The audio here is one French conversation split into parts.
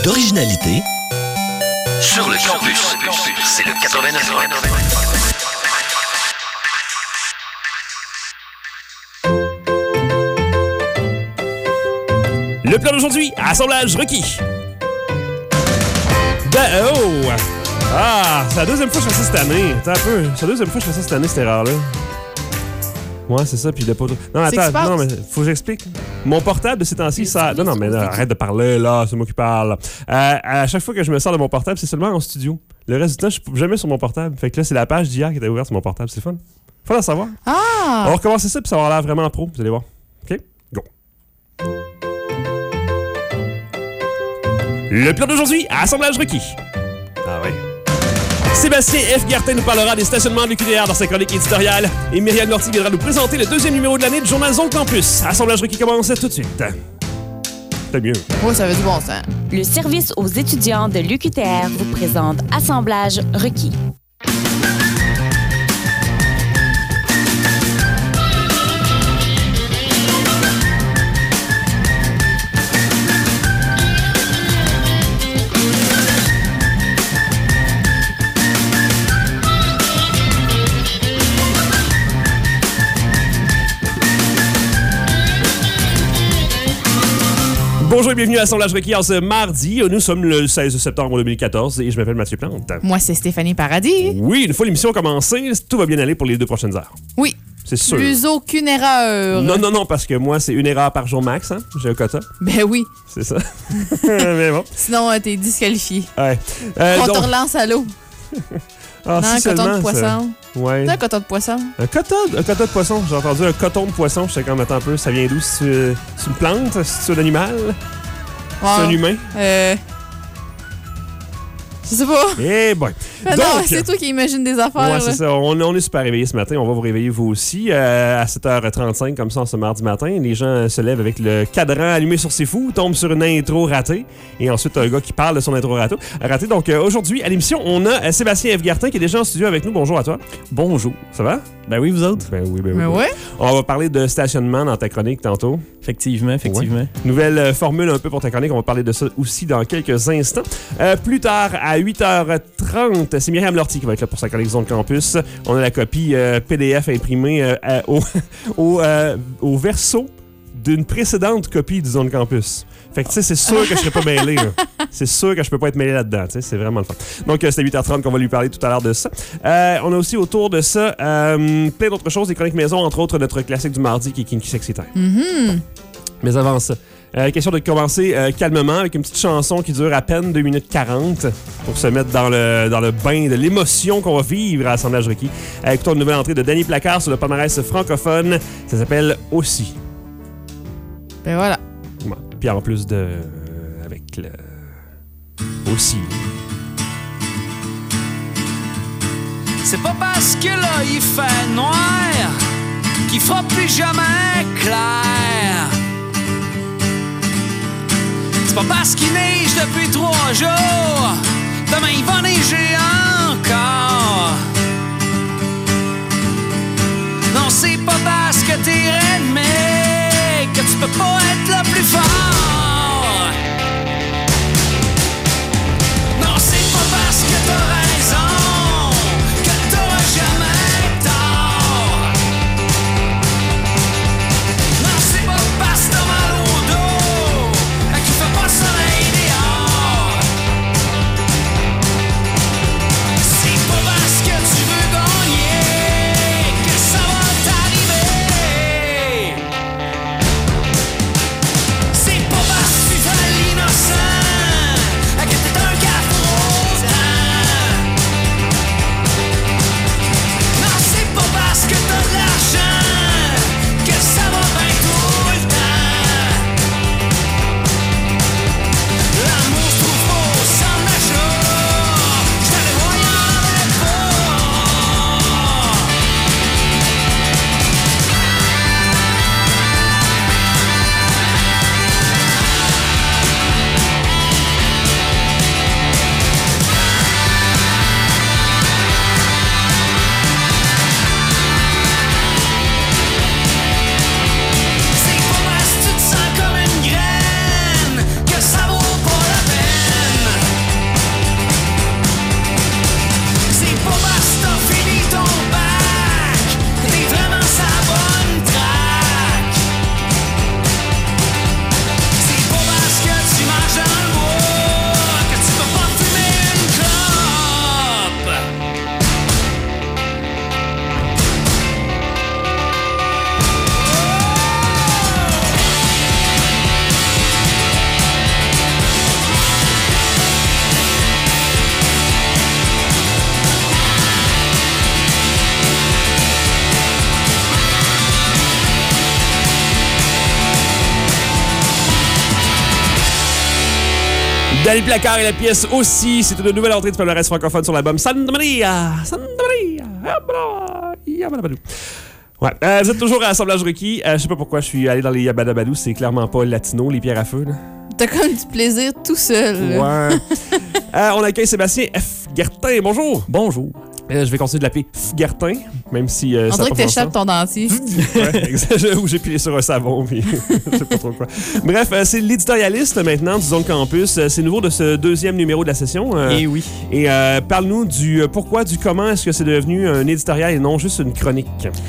d'originalité sur le campus. C'est le 89.9. Le plan d'aujourd'hui, assemblage requis. C'est la deuxième fois que je fais ça cette année. Attends un peu. C'est la deuxième fois que je fais ça cette année, cette erreur-là. Ouais, c'est ça, puis le poteau. Non, attends, non, mais faut que j'explique. Mon portable de ces temps-ci, ça. Non, mais là, arrête de parler, là, c'est moi qui parle. À chaque fois que je me sors de mon portable, c'est seulement en studio. Le reste du temps, je suis jamais sur mon portable. Fait que là, c'est la page d'hier qui était ouverte sur mon portable. C'est fun. Faut en savoir. Ah! On va recommencer ça, puis ça va avoir l'air vraiment pro. Vous allez voir. OK? Go. Le plan d'aujourd'hui, assemblage requis. Ah ouais. Sébastien F. Gartin nous parlera des stationnements de l'UQTR dans sa chronique éditoriale et Myriam Lortie viendra nous présenter le deuxième numéro de l'année du journal Zone Campus. Assemblage requis commence tout de suite. C'est mieux. Oui, ça avait du bon sens. Le service aux étudiants de l'UQTR vous présente Assemblage requis. Bonjour et bienvenue à Assemblage requis en ce mardi. Nous sommes le 16 septembre 2014 et je m'appelle Mathieu Plante. Moi, c'est Stéphanie Paradis. Oui, une fois l'émission commencée, tout va bien aller pour les 2 prochaines heures. Oui. C'est sûr. Plus aucune erreur. Non, parce que moi, c'est 1 erreur par jour max. Hein? J'ai un quota. Ben oui. C'est ça. Mais bon. Sinon, t'es disqualifié. Ouais. On te relance à l'eau. Ah, non, si un coton seulement, de poisson. Ouais. C'est un coton de poisson. Un coton de poisson. J'ai entendu un coton de poisson. Je sais quand même un peu. Ça vient d'où? C'est une plante? C'est un animal? Wow. C'est un humain? Je sais pas. Eh boy. Donc, non, c'est toi qui imagines des affaires. Ouais, c'est ça. On est super réveillés ce matin. On va vous réveiller vous aussi à 7h35 comme ça ce mardi matin. Les gens se lèvent avec le cadran allumé sur ses fous, tombent sur une intro ratée et ensuite un gars qui parle de son intro raté. Donc aujourd'hui à l'émission, on a Sébastien F. Gartin qui est déjà en studio avec nous. Bonjour à toi. Bonjour. Ça va? Ben oui, vous autres? Ben oui. Ouais. On va parler de stationnement dans ta chronique tantôt. Effectivement. Ouais. Nouvelle formule un peu pour ta chronique. On va parler de ça aussi dans quelques instants. Plus tard, à 8h30, c'est Myriam Lortie qui va être là pour sa chronique Zone Campus. On a la copie PDF imprimée au verso d'une précédente copie du Zone Campus. Fait que tu sais, c'est sûr que je serais pas mêlé. Là. C'est sûr que je peux pas être mêlé là-dedans. Tu sais, c'est vraiment le fun. Donc, c'est à 8h30 qu'on va lui parler tout à l'heure de ça. On a aussi autour de ça plein d'autres choses, des chroniques maison, entre autres notre classique du mardi qui est Kinky Sexy Time. Mm-hmm. Mais avant ça, question de commencer calmement avec une petite chanson qui dure à peine 2 minutes 40 pour se mettre dans le bain de l'émotion qu'on va vivre à Assemblage requis. Écoutons une nouvelle entrée de Danny Placard sur le palmarès francophone. Ça s'appelle Aussi. Ben voilà. Bon. Puis en plus de... avec le... Aussi. C'est pas parce que là il fait noir qu'il fera plus jamais clair. C'est pas parce qu'il neige depuis 3 jours, demain il va neiger encore. Non, c'est pas parce que t'es raide, mais que tu peux pas être le plus fort. Non, c'est pas parce que t'as raison que t'auras jamais tort. Non, c'est pas parce que t'as mal au dos qu'il fait pas soleil dehors. C'est pas parce que tu veux gagner que ça va t'arriver. C'est Dans le placard et la pièce aussi, c'est une nouvelle entrée du palmarès francophone sur l'album Santa Maria. Ouais. Vous êtes toujours à Assemblage Requis. Je sais pas pourquoi je suis allé dans les Yabadabadou, c'est clairement pas latino, les pierres à feu. Là. T'as comme du plaisir tout seul. Là. Ouais. On accueille Sébastien F. Gertin. Bonjour. Bonjour. Je vais continuer de l'appeler F. Gertin, même si On ça dirait que t'échappes ton dentier. Ouais, exact. Ou j'ai pilé sur un savon, puis je sais pas trop quoi. Bref, c'est l'éditorialiste maintenant du Zone Campus. C'est nouveau de ce deuxième numéro de la session. Et oui. Et parle-nous du pourquoi, du comment est-ce que c'est devenu un éditorial et non juste une chronique.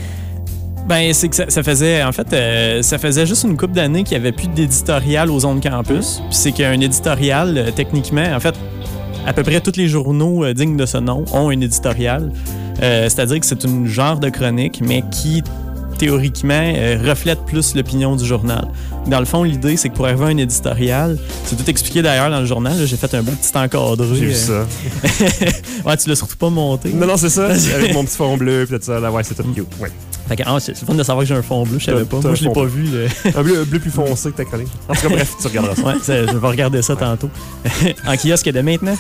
Ben, c'est que ça faisait, en fait, ça faisait juste une couple d'années qu'il n'y avait plus d'éditorial aux Zones Campus. Puis c'est qu'un éditorial, techniquement, en fait, à peu près tous les journaux dignes de ce nom ont un éditorial. C'est-à-dire que c'est une genre de chronique, mais qui, théoriquement, reflète plus l'opinion du journal. Dans le fond, l'idée, c'est que pour arriver à un éditorial, c'est tout expliqué d'ailleurs dans le journal. Là, j'ai fait un beau petit encadré. J'ai vu ça. Ouais, tu l'as surtout pas monté. Non, c'est ça. Avec mon petit fond bleu, puis tout ça. Là, ouais, c'est tout cute. Ouais. Fait que, c'est fun de savoir que j'ai un fond bleu, je savais pas. Moi, je l'ai pas vu. Un bleu plus foncé que ta chronique. En tout cas, bref, tu regarderas ça. Ouais, je vais regarder ça tantôt. En kiosque de maintenant.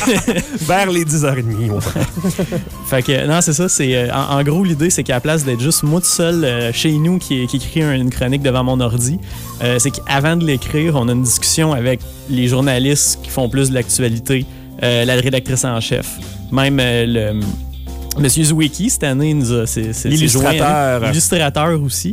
Vers les 10h30, mon frère. Fait que, non, c'est ça. C'est, en gros, l'idée, c'est qu'à la place d'être juste moi tout seul chez nous qui écrit une chronique devant mon ordi, c'est qu'avant de l'écrire, on a une discussion avec les journalistes qui font plus de l'actualité, la rédactrice en chef, même le... Monsieur Zwicky, cette année, c'est l'illustrateur. L'illustrateur aussi,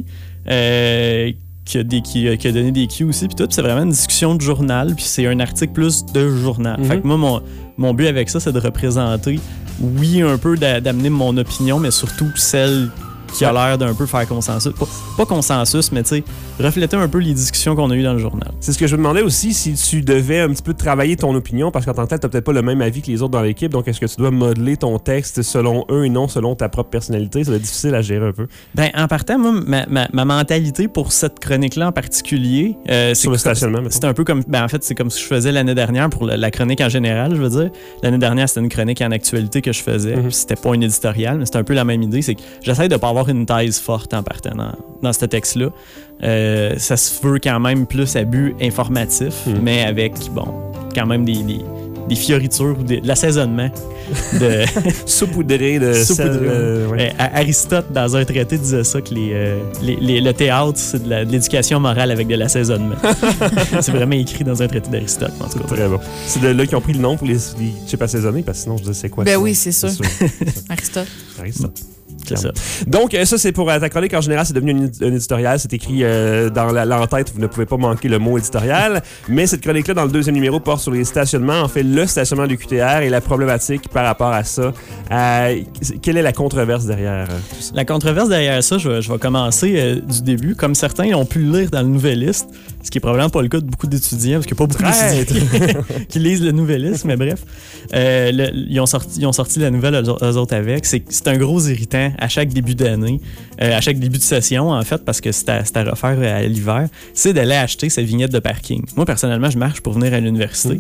qui a donné des cues aussi, puis tout. C'est vraiment une discussion de journal, puis c'est un article plus de journal. Fait que moi, mon but avec ça, c'est de représenter, oui, un peu d'amener mon opinion, mais surtout celle qui a l'air d'un peu faire consensus. Pas consensus, mais tu sais, refléter un peu les discussions qu'on a eues dans le journal. C'est ce que je me demandais aussi, si tu devais un petit peu travailler ton opinion, parce qu'en tant que tel, t'as peut-être pas le même avis que les autres dans l'équipe, donc est-ce que tu dois modeler ton texte selon eux et non selon ta propre personnalité? Ça va être difficile à gérer un peu. Ben, en partant, moi, ma mentalité pour cette chronique-là en particulier, sur le stationnement, c'est un peu comme, ben, en fait, c'est comme ce que je faisais l'année dernière pour la chronique en général, je veux dire. L'année dernière, c'était une chronique en actualité que je faisais, puis c'était pas un éditorial, mais c'était un peu la même idée, c'est que j'essaie de pas avoir une thèse forte en partant dans ce texte-là. Ça se veut quand même plus à but informatif, mais avec, bon, quand même des fioritures ou de l'assaisonnement de saupoudré de sel. Ouais. Aristote, dans un traité, disait ça, que le théâtre, c'est de l'éducation morale avec de l'assaisonnement. C'est vraiment écrit dans un traité d'Aristote, en tout cas. Très bon. C'est de là qu'ils ont pris le nom pour les chips assaisonnés, parce que sinon, je disais, c'est quoi? Ben ça? oui, c'est sûr. Aristote. C'est ça. Donc, ça, c'est pour ta chronique. En général, c'est devenu un éditorial. C'est écrit dans l'entête. Vous ne pouvez pas manquer le mot éditorial. Mais cette chronique-là, dans le deuxième numéro, porte sur les stationnements. En fait, le stationnement du QTR et la problématique par rapport à ça. Quelle est la controverse derrière tout ça? La controverse derrière ça, je vais commencer du début. Comme certains ont pu le lire dans le Nouvelliste, ce qui est probablement pas le cas de beaucoup d'étudiants, parce qu'il n'y a pas beaucoup d'étudiants qui lisent le Nouvelliste, mais bref. Ils ont sorti la nouvelle, eux autres avec. C'est un gros irritant à chaque début d'année, à chaque début de session, en fait, parce que c'est à refaire à l'hiver, c'est d'aller acheter sa vignette de parking. Moi, personnellement, je marche pour venir à l'université,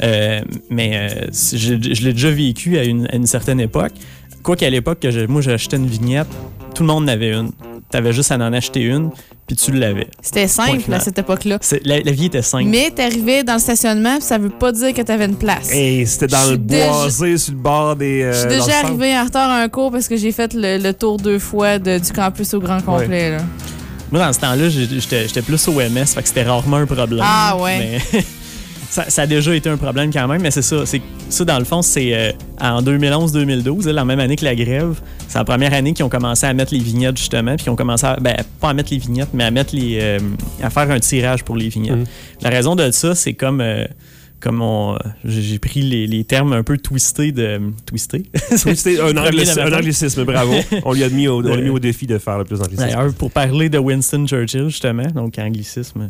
mais je l'ai déjà vécu à une certaine époque. Quoi qu'à l'époque, moi, j'achetais une vignette, tout le monde en avait une. T'avais juste à en acheter une, puis tu l'avais. C'était simple à cette époque-là. La vie était simple. Mais t'arrivais dans le stationnement, puis ça veut pas dire que t'avais une place. Et c'était dans le boisé, sur le bord des... je suis déjà arrivé en retard à un cours parce que j'ai fait le tour 2 fois du campus au grand complet. Là. Moi, dans ce temps-là, j'étais plus au MS, fait que c'était rarement un problème. Ah ouais. Mais ça a déjà été un problème quand même, mais c'est ça. Ça, dans le fond, c'est en 2011-2012, la même année que la grève. C'est la première année qu'ils ont commencé à mettre les vignettes, justement, puis qu'ils ont commencé à, pas à mettre les vignettes, mais à faire un tirage pour les vignettes. La raison de ça, c'est comme j'ai pris les termes un peu twistés de... Twisté? un anglicisme, bravo. On lui a mis au défi de faire le plus d'anglicisme. D'ailleurs, pour parler de Winston Churchill, justement, donc anglicisme,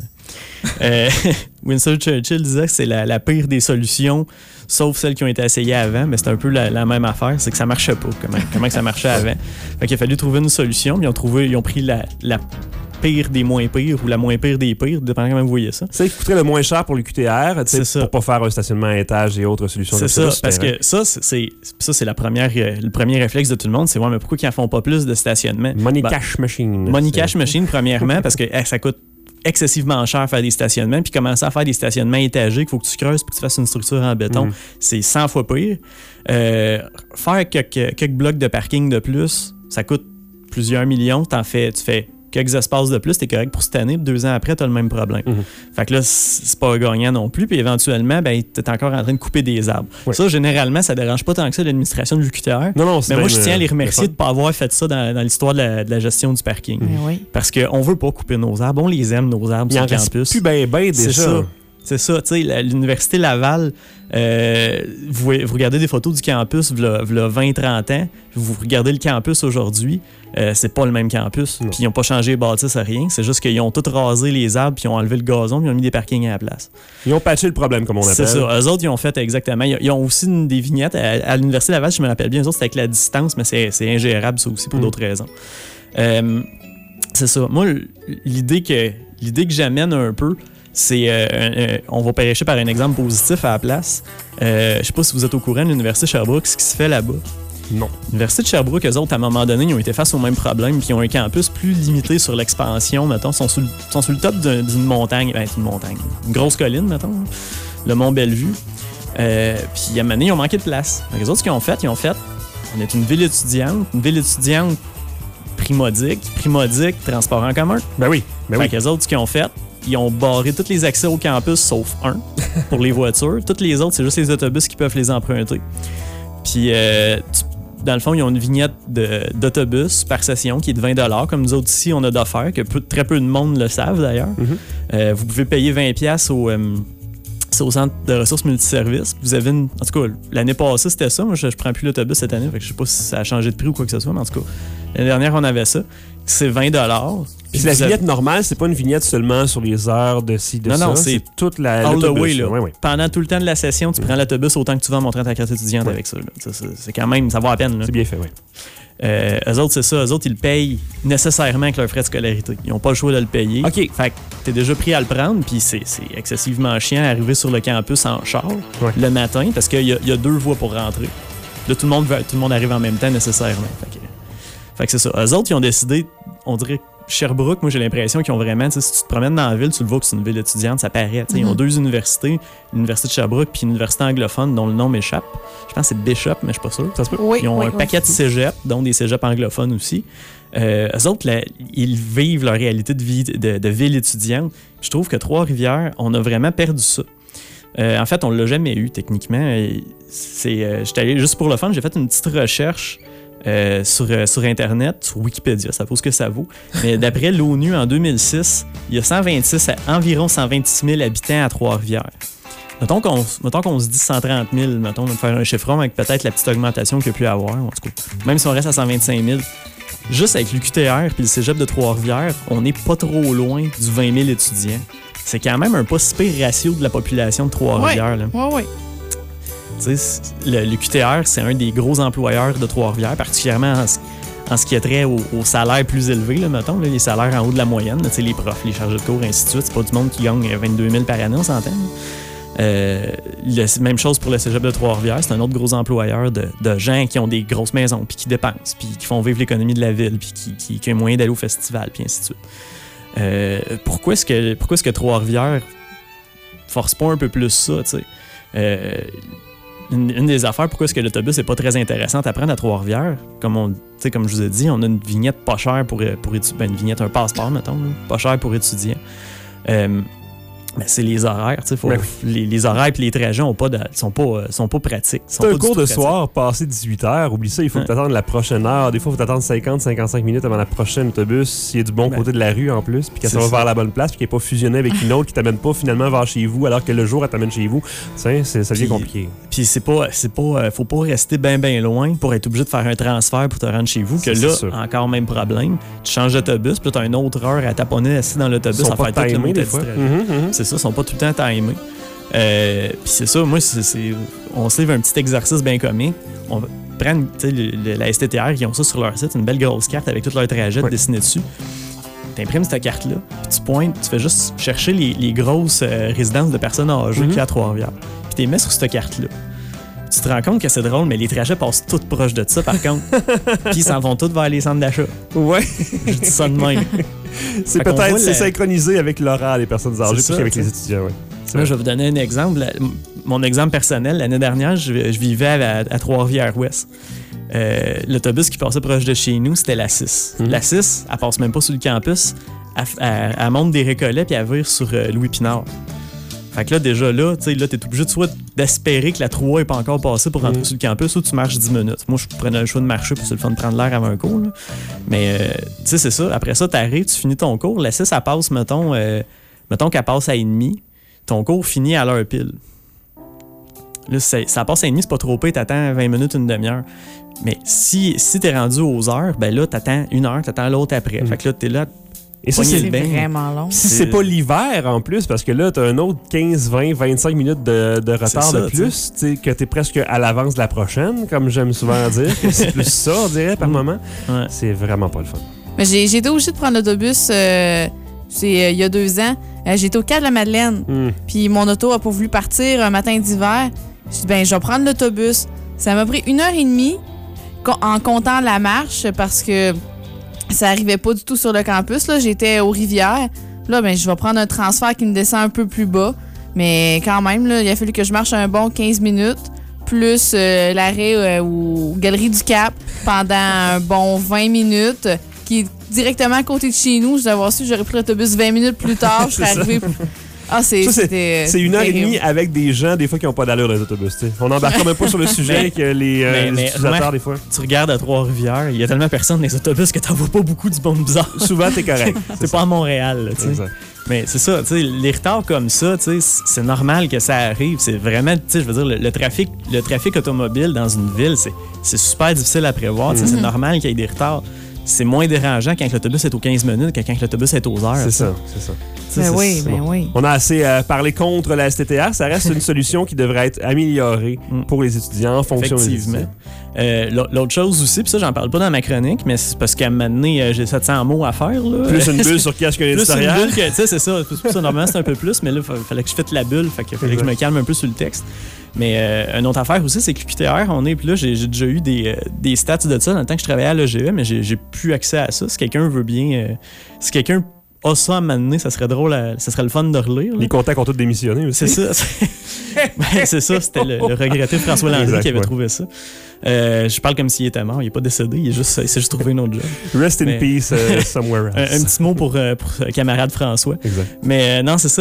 Winston Churchill disait que c'est la pire des solutions, sauf celles qui ont été essayées avant, mais c'est un peu la même affaire, c'est que ça marchait pas, comment ça marchait avant. Fait qu'il a fallu trouver une solution, puis ils ont pris la pire des moins pires ou la moins pire des pires, dépendant comment vous voyez ça. C'est ce qui coûterait le moins cher pour le QTR, pour pas faire un stationnement à étage et autres solutions. C'est ça, parce que ça, c'est le premier réflexe de tout le monde, c'est mais pourquoi ils en font pas plus de stationnement? Money cash machine. Money cash machine, premièrement, parce que ça coûte excessivement cher faire des stationnements, puis commencer à faire des stationnements étagés qu'il faut que tu creuses pour que tu fasses une structure en béton, c'est 100 fois pire. Faire quelques blocs de parking de plus, ça coûte plusieurs millions. Tu fais quelques espaces de plus, t'es correct pour cette année, puis 2 ans après, t'as le même problème. Fait que là, c'est pas gagnant non plus, puis éventuellement, ben, t'es encore en train de couper des arbres. Ouais. Ça, généralement, ça dérange pas tant que ça l'administration de l'UQTR. Non, mais moi, je tiens à les remercier de pas avoir fait ça dans l'histoire de la gestion du parking. Oui. Parce qu'on veut pas couper nos arbres, on les aime, nos arbres, sur le campus. Plus ben déjà. C'est ça, tu sais, l'Université Laval, vous regardez des photos du campus v'là 20-30 ans, vous regardez le campus aujourd'hui, c'est pas le même campus. Puis ils n'ont pas changé les bâtisses à rien, c'est juste qu'ils ont tout rasé les arbres, puis ils ont enlevé le gazon, puis ils ont mis des parkings à la place. Ils ont patché le problème, comme on appelle. C'est ça, eux autres, ils ont fait exactement. Ils ont aussi des vignettes à l'Université Laval, je me rappelle bien, eux autres, c'est avec la distance, mais c'est ingérable, ça aussi, pour d'autres raisons. C'est ça. Moi, l'idée que j'amène un peu, c'est on va pêcher par un exemple positif à la place. Je sais pas si vous êtes au courant de l'Université de Sherbrooke, ce qui se fait là-bas. Non. L'Université de Sherbrooke, eux autres, à un moment donné, ils ont été face au même problème, puis ils ont un campus plus limité sur l'expansion, mettons. Ils sont sur le top d'une montagne, une grosse colline, mettons, le Mont Bellevue. Puis à un moment donné, ils ont manqué de place. Donc, les autres, ce qu'ils ont fait, on est une ville étudiante primodique, transport en commun. Ben oui. Fait que les autres, ce qu'ils ont fait, ils ont barré tous les accès au campus, sauf un, pour les voitures. Toutes les autres, c'est juste les autobus qui peuvent les emprunter. Puis, dans le fond, ils ont une vignette d'autobus par session qui est de 20 $, comme nous autres ici, on a d'offert, que très peu de monde le savent d'ailleurs. Vous pouvez payer 20$ au centre de ressources multiservices. Vous avez en tout cas, l'année passée, c'était ça. Moi, je prends plus l'autobus cette année, fait que je sais pas si ça a changé de prix ou quoi que ce soit, mais en tout cas, l'année dernière, on avait ça. C'est 20$. Puis la vignette normale, c'est pas une vignette seulement sur les heures de ci, de ça. Non, c'est toute all the way, là. Oui. Pendant tout le temps de la session, tu prends l'autobus autant que tu vas en montrant ta carte étudiante avec ça. C'est quand même, ça vaut la peine. Là. C'est bien fait, oui. Eux autres, c'est ça. Eux autres, ils le payent nécessairement avec leur frais de scolarité. Ils n'ont pas le choix de le payer. OK. Fait que t'es déjà pris à le prendre, puis c'est excessivement chiant d'arriver sur le campus en char le matin, parce qu'il y a 2 voies pour rentrer. Là, tout le monde arrive en même temps nécessairement. Fait que c'est ça. Eux autres, ils ont décidé, on dirait Sherbrooke, moi j'ai l'impression qu'ils ont vraiment, si tu te promènes dans la ville, tu le vois que c'est une ville étudiante, ça paraît. Ils ont 2 universités, l'Université de Sherbrooke puis une université anglophone dont le nom m'échappe. Je pense que c'est Bishop, mais je suis pas sûr. Ça se peut? Oui, ils ont un paquet de cégeps, dont des cégeps anglophones aussi. Eux autres, là, ils vivent leur réalité de vie de ville étudiante. Je trouve que Trois-Rivières, on a vraiment perdu ça. En fait, on l'a jamais eu techniquement. J'étais allé juste pour le fun, j'ai fait une petite recherche sur Internet, sur Wikipédia, ça vaut ce que ça vaut. Mais d'après l'ONU, en 2006, il y a environ 126 000 habitants à Trois-Rivières. Mettons qu'on se dit 130 000, mettons, on va faire un chiffron avec peut-être la petite augmentation qu'il y a pu avoir, en tout cas. Même si on reste à 125 000, juste avec l'UQTR puis le cégep de Trois-Rivières, on n'est pas trop loin du 20 000 étudiants. C'est quand même un pas si pire ratio de la population de Trois-Rivières. Oui. L'UQTR, c'est un des gros employeurs de Trois-Rivières, particulièrement en ce qui a trait aux salaires plus élevés, là, mettons, là, les salaires en haut de la moyenne, là, les profs, les chargés de cours, ainsi de suite. C'est pas du monde qui gagne 22 000 par année, on s'entend. Même chose pour le cégep de Trois-Rivières, c'est un autre gros employeur de gens qui ont des grosses maisons, puis qui dépensent, puis qui font vivre l'économie de la ville, puis qui ont moyen d'aller au festival, puis ainsi de suite. Pourquoi est-ce que Trois-Rivières force pas un peu plus ça, tu sais? Une des affaires, pourquoi est-ce que l'autobus n'est pas très intéressant à prendre à Trois-Rivières? Comme je vous ai dit, on a une vignette pas chère pour étudier. Une vignette, un passeport, mettons, là, pas cher pour étudier. Mais c'est les horaires, tu sais. Les horaires et les trajets sont pas pratiques. C'est un cours de soir passé 18h. Oublie ça, il faut que tu attendes la prochaine heure. Des fois, il faut t'attendre 50-55 minutes avant la prochaine autobus. S'il y a du bon côté de la rue en plus, puis qu'elle va vers la bonne place, puis qu'elle n'est pas fusionnée avec une autre qui t'amène pas finalement vers chez vous, alors que le jour, elle t'amène chez vous. Ça devient compliqué. Puis faut pas rester bien loin pour être obligé de faire un transfert pour te rendre chez vous. Que là, encore même problème. Tu changes d'autobus, puis tu as une autre heure à taponner assis dans l'autobus à faire tout le monde des fois. C'est ça, ils sont pas tout le temps timés. Puis c'est ça, moi, on se livre un petit exercice bien comique. On va prendre la STTR, qui ont ça sur leur site, une belle grosse carte avec tout leur trajet dessiné dessus. Tu imprimes cette carte-là, puis tu pointes, tu fais juste chercher les grosses résidences de personnes âgées qu'il y a à Trois-Rivières. Puis tu les mets sur cette carte-là. Tu te rends compte que c'est drôle, mais les trajets passent tous proches de ça, par contre. Puis ils s'en vont tous vers les centres d'achat. Ouais. Je dis ça de même. C'est peut-être synchronisé avec l'horaire des personnes âgées plus qu'avec les étudiants, oui. Là, je vais vous donner un exemple. Mon exemple personnel, l'année dernière, je vivais à Trois-Rivières-Ouest. L'autobus qui passait proche de chez nous, c'était la 6. La 6, elle passe même pas sur le campus. Elle monte des Récollets puis elle vire sur Louis Pinard. Fait que là, déjà là, tu sais, là, t'es obligé soit d'espérer que la 3 n'est pas encore passée pour rentrer sur le campus ou tu marches 10 minutes. Moi, je prenais le choix de marcher pour c'est le fun de prendre l'air avant un cours. Là. Mais, tu sais, c'est ça. Après ça, t'arrives, tu finis ton cours. La 6, elle passe, mettons qu'elle passe à 1h30. Ton cours finit à l'heure pile. Là, ça passe à 1h30, c'est pas trop pire, t'attends 20 minutes, une demi-heure. Mais si t'es rendu aux heures, ben là, t'attends 1 heure, t'attends l'autre après. Fait que là, t'es là. Et ça, c'est vraiment long. Si c'est pas l'hiver en plus, parce que là, t'as un autre 15, 20, 25 minutes de retard de plus, tu sais, que t'es presque à l'avance de la prochaine, comme j'aime souvent dire. C'est plus ça, on dirait, par moment. Ouais. C'est vraiment pas le fun. Mais j'ai été obligée de prendre l'autobus il y a 2 ans. J'étais au Cap de la Madeleine. Puis mon auto a pas voulu partir un matin d'hiver. J'ai dit, ben, je vais prendre l'autobus. Ça m'a pris 1h30 en comptant la marche parce que ça arrivait pas du tout sur le campus. Là. J'étais aux Rivières. Là, ben, je vais prendre un transfert qui me descend un peu plus bas. Mais quand même, là, il a fallu que je marche un bon 15 minutes, plus l'arrêt aux Galeries du Cap pendant un bon 20 minutes, qui est directement à côté de chez nous. Je dois avoir su, j'aurais pris l'autobus 20 minutes plus tard. Je serais arrivée... Ah, c'est 1h30 avec des gens, des fois, qui n'ont pas d'allure dans les autobus. T'sais. On n'embarque même pas sur le sujet que les utilisateurs, des fois. Tu regardes à Trois-Rivières, il y a tellement personne dans les autobus que t'en vois pas beaucoup du monde bizarre. Souvent, t'es correct. C'est pas à Montréal, tu sais. Mais c'est ça, tu sais, les retards comme ça, tu sais, c'est normal que ça arrive. C'est vraiment, tu sais, je veux dire, le trafic automobile dans une ville, c'est super difficile à prévoir. C'est normal qu'il y ait des retards. C'est moins dérangeant quand l'autobus est aux 15 minutes que quand l'autobus est aux heures. C'est ça. Ben oui. On a assez parlé contre la STTR. Ça reste une solution qui devrait être améliorée pour les étudiants en fonction des étudiants. L'autre chose aussi, puis ça, j'en parle pas dans ma chronique, mais c'est parce qu'à un moment donné, j'ai 700 mots à faire. Là. Plus une bulle sur cache que l'éditorial. Plus une bulle, tu sais, c'est ça. Normalement, c'est un peu plus, mais là, il fallait que je fasse la bulle. Fait qu'il fallait que je me calme un peu sur le texte. Mais une autre affaire aussi, c'est que QTR, puis là, j'ai déjà eu des stats de ça dans le temps que je travaillais à l'EGE, mais j'ai plus accès à ça. Si quelqu'un veut bien... si quelqu'un a ça à m'amener, ça serait drôle, ça serait le fun de relire. Là. Les contacts ont tous démissionné aussi. C'est ça. C'est ça, c'était le regretté François Landry qui avait trouvé ça. Je parle comme s'il était mort, il n'est pas décédé, il s'est juste trouvé un autre job. Rest in peace somewhere else. Un petit mot pour camarade François. Exact. Mais non, c'est ça,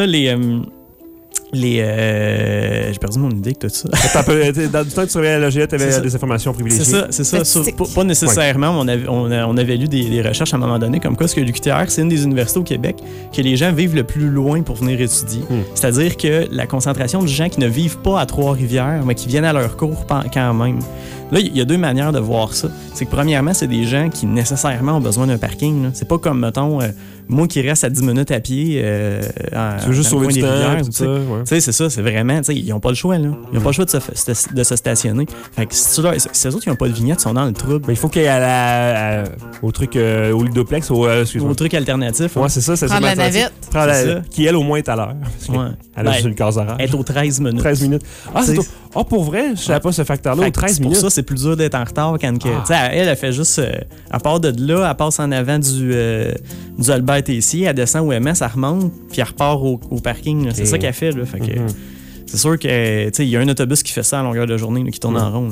j'ai perdu mon idée que tout ça. Dans du temps que tu travaillais à l'OGE, tu avais des informations privilégiées. C'est ça. Pas nécessairement. On avait lu des recherches à un moment donné comme quoi ce que l'UQTR, c'est une des universités au Québec que les gens vivent le plus loin pour venir étudier. C'est-à-dire que la concentration de gens qui ne vivent pas à Trois-Rivières, mais qui viennent à leur cours quand même. Là, il y a 2 manières de voir ça. C'est que premièrement, c'est des gens qui nécessairement ont besoin d'un parking. Là. C'est pas comme, mettons, moi qui reste à 10 minutes à pied. Tu veux juste sauver du temps, tout ça. Tu sais, c'est ça, c'est vraiment, ils n'ont pas le choix, là. Ils n'ont pas le choix de se stationner. Fait que si eux autres qui n'ont pas de vignette, ils sont dans le trouble. Mais il faut qu'il y ait au truc, au ludoplex, au truc alternatif. Ouais, c'est ça. Prendre la navette. Qui, elle, au moins, est à l'heure. Elle a juste une case horaire. Elle est aux 13 minutes. 13 minutes. Ah, c'est pour vrai, je savais pas ce facteur-là, aux 13 minutes. Pour ça, c'est plus dur d'être en retard quand elle fait juste, à part de là, elle passe en avant du Albert Tessier, elle descend au MS, elle remonte, puis elle repart au parking. C'est ça qu'elle fait. Là. Fait que, c'est sûr qu'il y a un autobus qui fait ça à longueur de journée, là, qui tourne en rond. Là.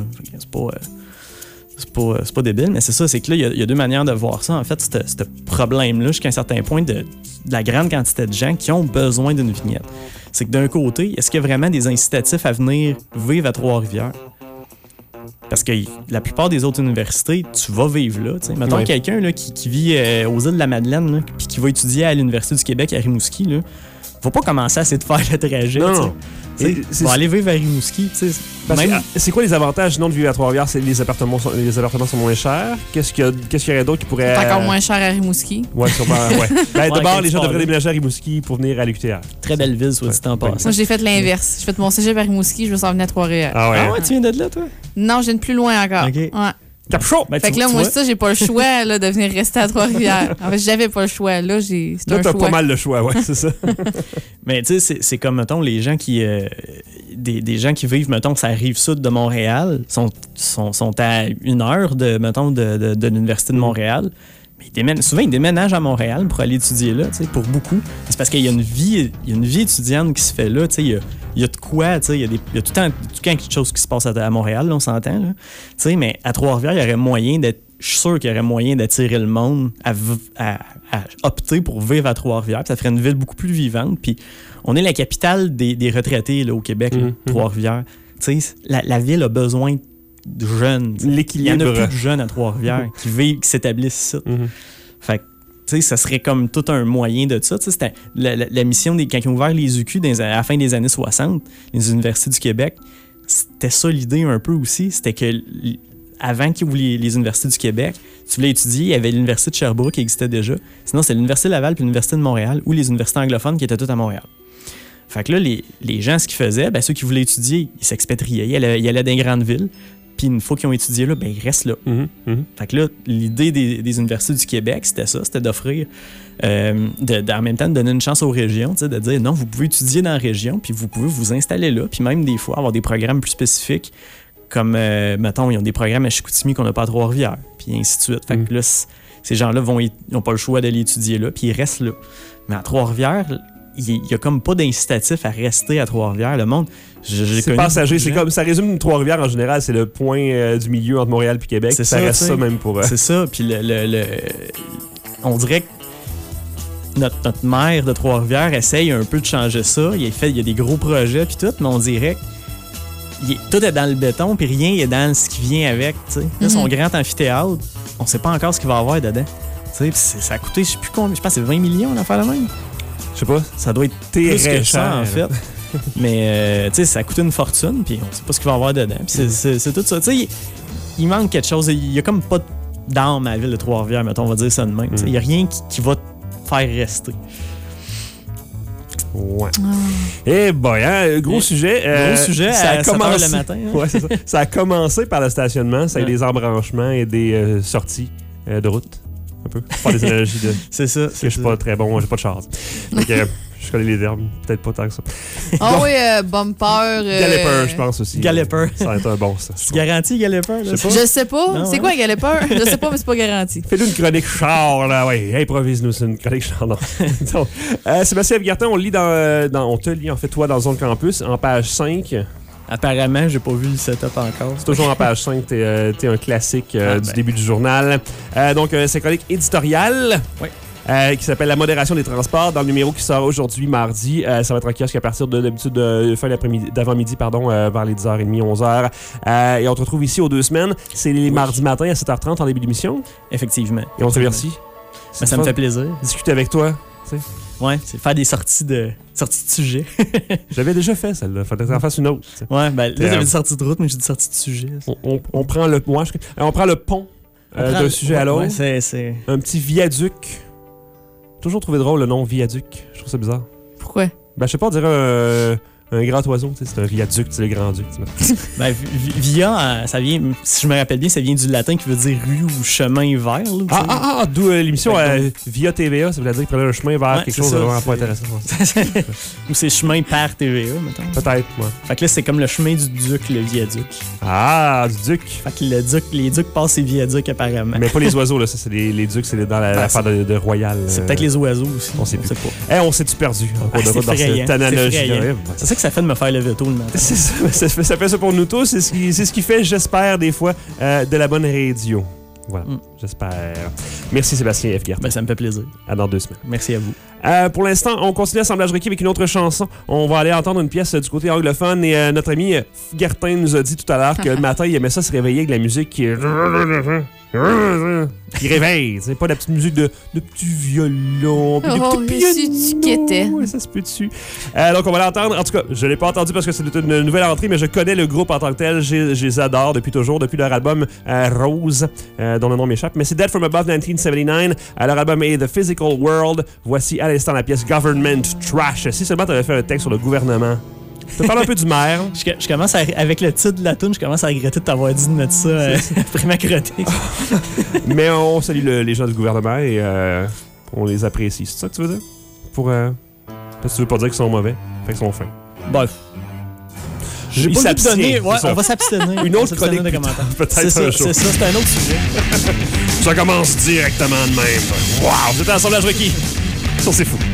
C'est pas débile, mais c'est ça, c'est que là, il y a 2 manières de voir ça. En fait, ce problème-là, jusqu'à un certain point, de la grande quantité de gens qui ont besoin d'une vignette. C'est que d'un côté, est-ce qu'il y a vraiment des incitatifs à venir vivre à Trois-Rivières? Parce que la plupart des autres universités, tu vas vivre là. T'sais. Mettons quelqu'un là, qui vit aux îles de la Madeleine puis qui va étudier à l'Université du Québec à Rimouski, là, faut pas commencer à essayer de faire le trajet. Non. Faut aller vivre à Rimouski. C'est quoi les avantages sinon de vivre à Trois-Rivières? Les appartements sont moins chers. Qu'est-ce qu'il y aurait d'autre qui pourrait... C'est encore moins cher à Rimouski. Ouais, sûrement. D'abord, les gens devraient déménager à Rimouski pour venir à l'UQTR. Très belle ville, soit dit en passant. Moi, j'ai fait l'inverse. J'ai fait mon cégep à Rimouski, je veux s'en venir à Trois-Rivières. Ah ouais, tu viens de là, toi? Non, je viens de plus loin encore. Okay. Ouais. Cap-chaud! Fait que là, moi, ça, j'ai pas le choix là, de venir rester à Trois-Rivières. En fait, j'avais pas le choix. Là, c'est un choix. Là, t'as pas mal le choix, ouais, c'est ça. Mais tu sais, c'est comme, mettons, les gens qui... des gens qui vivent, mettons, sur la rive sud de Montréal, sont à 1 heure mettons, de l'Université de Montréal. Mais souvent, ils déménagent à Montréal pour aller étudier là, pour beaucoup. C'est parce qu'il y a une vie étudiante qui se fait là. Il y a de quoi, il y a tout le temps quelque chose qui se passe à Montréal, là, on s'entend. Là. Mais à Trois-Rivières, il y aurait moyen d'être. Je suis sûr qu'il y aurait moyen d'attirer le monde à opter pour vivre à Trois-Rivières. Ça ferait une ville beaucoup plus vivante. Puis on est la capitale des retraités là, au Québec, là, Trois-Rivières. La ville a besoin de jeunes. L'équilibre. Il y en a plus de jeunes à Trois-Rivières qui vivent, qui s'établissent ici. Fait que, ça serait comme tout un moyen de ça. C'était la mission quand ils ont ouvert les UQ à la fin des années 60, les universités du Québec, c'était ça l'idée un peu aussi. C'était que avant qu'ils ouvrent les universités du Québec, tu voulais étudier, il y avait l'université de Sherbrooke qui existait déjà. Sinon, c'était l'université de Laval puis l'université de Montréal ou les universités anglophones qui étaient toutes à Montréal. Fait que là, les gens, ce qu'ils faisaient, ceux qui voulaient étudier, ils s'expatriaient, ils allaient dans les grandes villes. Puis une fois qu'ils ont étudié là, ils restent là. Fait que là, l'idée des universités du Québec, c'était ça, c'était d'offrir, en même temps, de donner une chance aux régions, de dire non, vous pouvez étudier dans la région, puis vous pouvez vous installer là, puis même des fois avoir des programmes plus spécifiques, comme, mettons, ils ont des programmes à Chicoutimi qu'on n'a pas à Trois-Rivières, puis ainsi de suite. Fait que là, ces gens-là ils n'ont pas le choix d'aller étudier là, puis ils restent là. Mais à Trois-Rivières, il n'y a comme pas d'incitatif à rester à Trois-Rivières. Le monde, c'est passager. C'est comme, ça résume Trois-Rivières en général. C'est le point du milieu entre Montréal et Québec. Ça reste ça même pour... C'est ça. Puis on dirait que notre maire de Trois-Rivières essaye un peu de changer ça. Il y a des gros projets puis tout, mais on dirait que tout est dans le béton puis rien est dans ce qui vient avec. Là, son grand amphithéâtre, on ne sait pas encore ce qu'il va y avoir dedans. Ça a coûté, je ne sais plus combien, je pense que c'est 20 millions à faire la même. Je sais pas. Ça doit être plus que ça, en fait. Mais, ça a coûté une fortune, puis on sait pas ce qu'il va y avoir dedans. Puis c'est tout ça. Il manque quelque chose. Il y a comme pas d'âme à la ville de Trois-Rivières, mettons, on va dire ça de même. Il y a rien qui va te faire rester. Ouais. Eh boy, gros sujet. Gros sujet ça à 7h le matin. Hein? Ouais, c'est ça. Ça a commencé par le stationnement. Ça a eu des embranchements et des sorties de route. Un peu. Pas des analogies de. C'est ça. Je suis pas très bon, j'ai pas de chance. Donc, je connais les termes, peut-être pas tant que ça. Ah oui, bumper. Galloper, je pense aussi. Galloper. Ça va être un bon, ça. C'est garanti, Galloper? Je sais pas. Non, c'est quoi un galloper? Je sais pas, mais c'est pas garanti. Fais-nous une chronique char, là. Ouais, improvise-nous, c'est une chronique char. Non. Donc, Sébastien Gartin, on te lit, en fait, toi, dans Zone Campus, en page 5. Apparemment, j'ai pas vu le setup encore. C'est toujours en page 5, t'es un classique du début du journal. Donc, c'est chronique éditoriale. Oui. Qui s'appelle La modération des transports, dans le numéro qui sort aujourd'hui, mardi. Ça va être en kiosque à partir de d'habitude fin d'avant-midi, vers les 10h30, 11h. Et on te retrouve ici aux 2 semaines. C'est les mardis matins à 7h30 en début d'émission. Effectivement. Et on te remercie. Ça me fait plaisir. Discuter avec toi, tu sais. Ouais, c'est faire des sorties de sujet. J'avais déjà fait celle-là. Fallait que j'en fasse une autre. T'sais. Ouais, ben là, j'avais des sorties de route, mais j'ai des sorties de sujet. On prend le pont d'un sujet à l'autre. Ouais, c'est... Un petit viaduc. Toujours trouvé drôle le nom viaduc. Je trouve ça bizarre. Pourquoi? Ben, je sais pas, on dirait un grand oiseau, tu sais, c'est un viaduc, c'est le grand-duc. Ben, via, ça vient, si je me rappelle bien, ça vient du latin qui veut dire rue ou chemin vers. Là, d'où l'émission via TVA, ça veut dire qu'il prenait un chemin vers quelque chose de vraiment pas intéressant. Ou c'est chemin par TVA, mettons. Peut-être, moi. Fait que là, c'est comme le chemin du duc, le viaduc. Ah, du duc. Fait que les ducs passent ces viaducs, apparemment. Mais pas les oiseaux, là, ça, c'est les ducs, c'est dans l'affaire de Royal. C'est peut-être les oiseaux aussi. On sait plus. Pas. On s'est-tu perdu en cours de route dans cette analogie. C'est ça que ça fait de me faire lever tôt le matin. C'est ça, ça fait ça pour nous tous. C'est ce qui fait, j'espère, des fois, de la bonne radio. Voilà, j'espère. Merci Sébastien F. Gartin. Ben, ça me fait plaisir. À dans 2 semaines. Merci à vous. Pour l'instant, on continue Assemblage requis avec une autre chanson. On va aller entendre une pièce du côté anglophone et notre ami Gartin nous a dit tout à l'heure que le matin, il aimait ça se réveiller avec la musique qui réveille. C'est pas la petite musique de petits violons, puis de petits pianos. Ouais, ça se peut dessus. Donc on va l'entendre. En tout cas, je l'ai pas entendu parce que c'est une nouvelle entrée, mais je connais le groupe en tant que tel. Je les adore depuis toujours, depuis leur album Rose, dont le nom m'échappe. Mais c'est Dead From Above 1979. Leur album est The Physical World. Voici à l'instant la pièce Government Trash. Si seulement tu avais fait un texte sur le gouvernement. Je te parle un peu du maire. Je commence avec le titre de la tune, je commence à regretter de t'avoir dit de mettre ça après ma chronique. Mais on salue les gens du gouvernement et on les apprécie. C'est ça que tu veux dire? Parce que tu veux pas dire qu'ils sont mauvais, fait qu'ils sont fins. Bref. J'ai Il pas le goût de donner. s'abstient, Ouais, c'est ça. on va s'abstenir. Une On va autre s'abstenir chronique de commentaires. peut-être C'est un ça, jour. c'est ça, c'est un autre sujet. Ça commence directement de même. Wow! C'était Assemblage requis. Ça, c'est fou.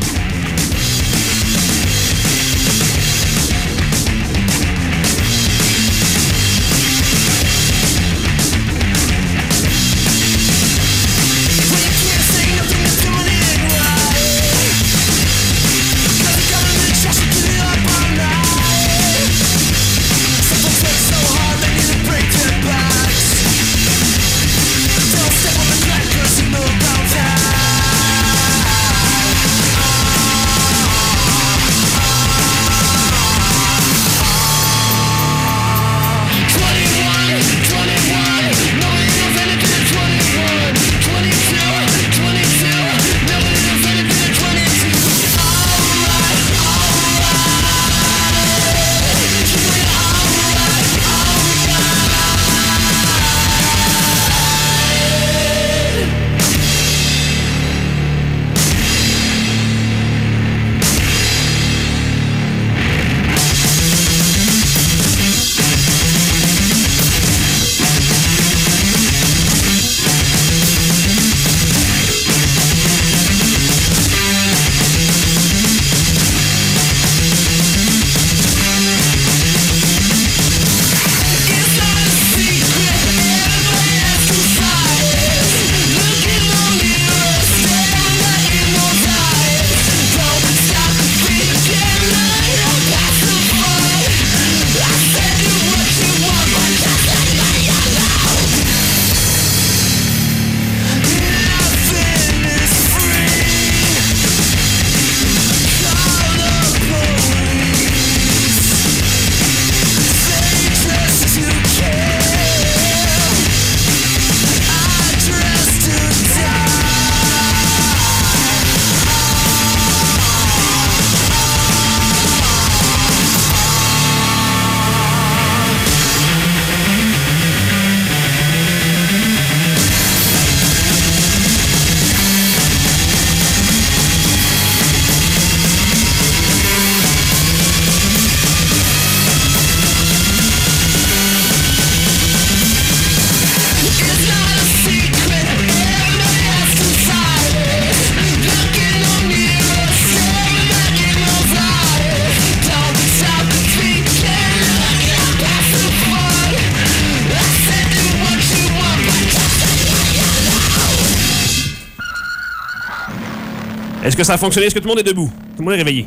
Est-ce que ça a fonctionné? Est-ce que tout le monde est debout? Tout le monde est réveillé?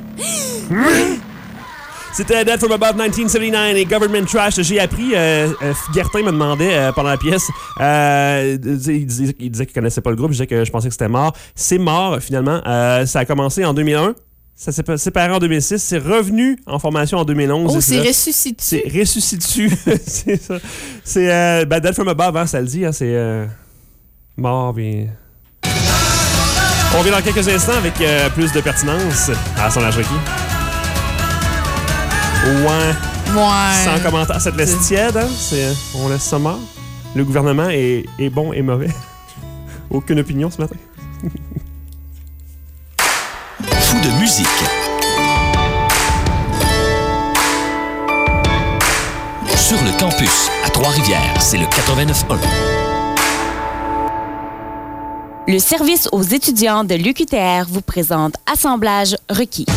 C'était Dead From Above 1979 et Government Trash. J'ai appris, Gertin me demandait pendant la pièce, il disait qu'il connaissait pas le groupe, je pensais que c'était mort. C'est mort finalement. Ça a commencé en 2001. Ça s'est séparé en 2006. C'est revenu en formation en 2011. Oh, c'est ressuscité. C'est ressuscité. C'est ça. C'est Dead From Above, hein, ça le dit. Hein, c'est mort. Puis... On revient dans quelques instants avec plus de pertinence à Assemblage requis. Ouais. Sans commentaire. Ça te laisse tiède, hein? On laisse ça mort. Le gouvernement est bon et mauvais. Aucune opinion ce matin. Fou de musique. Sur le campus, à Trois-Rivières, c'est le 89.1. Le service aux étudiants de l'UQTR vous présente Assemblage requis.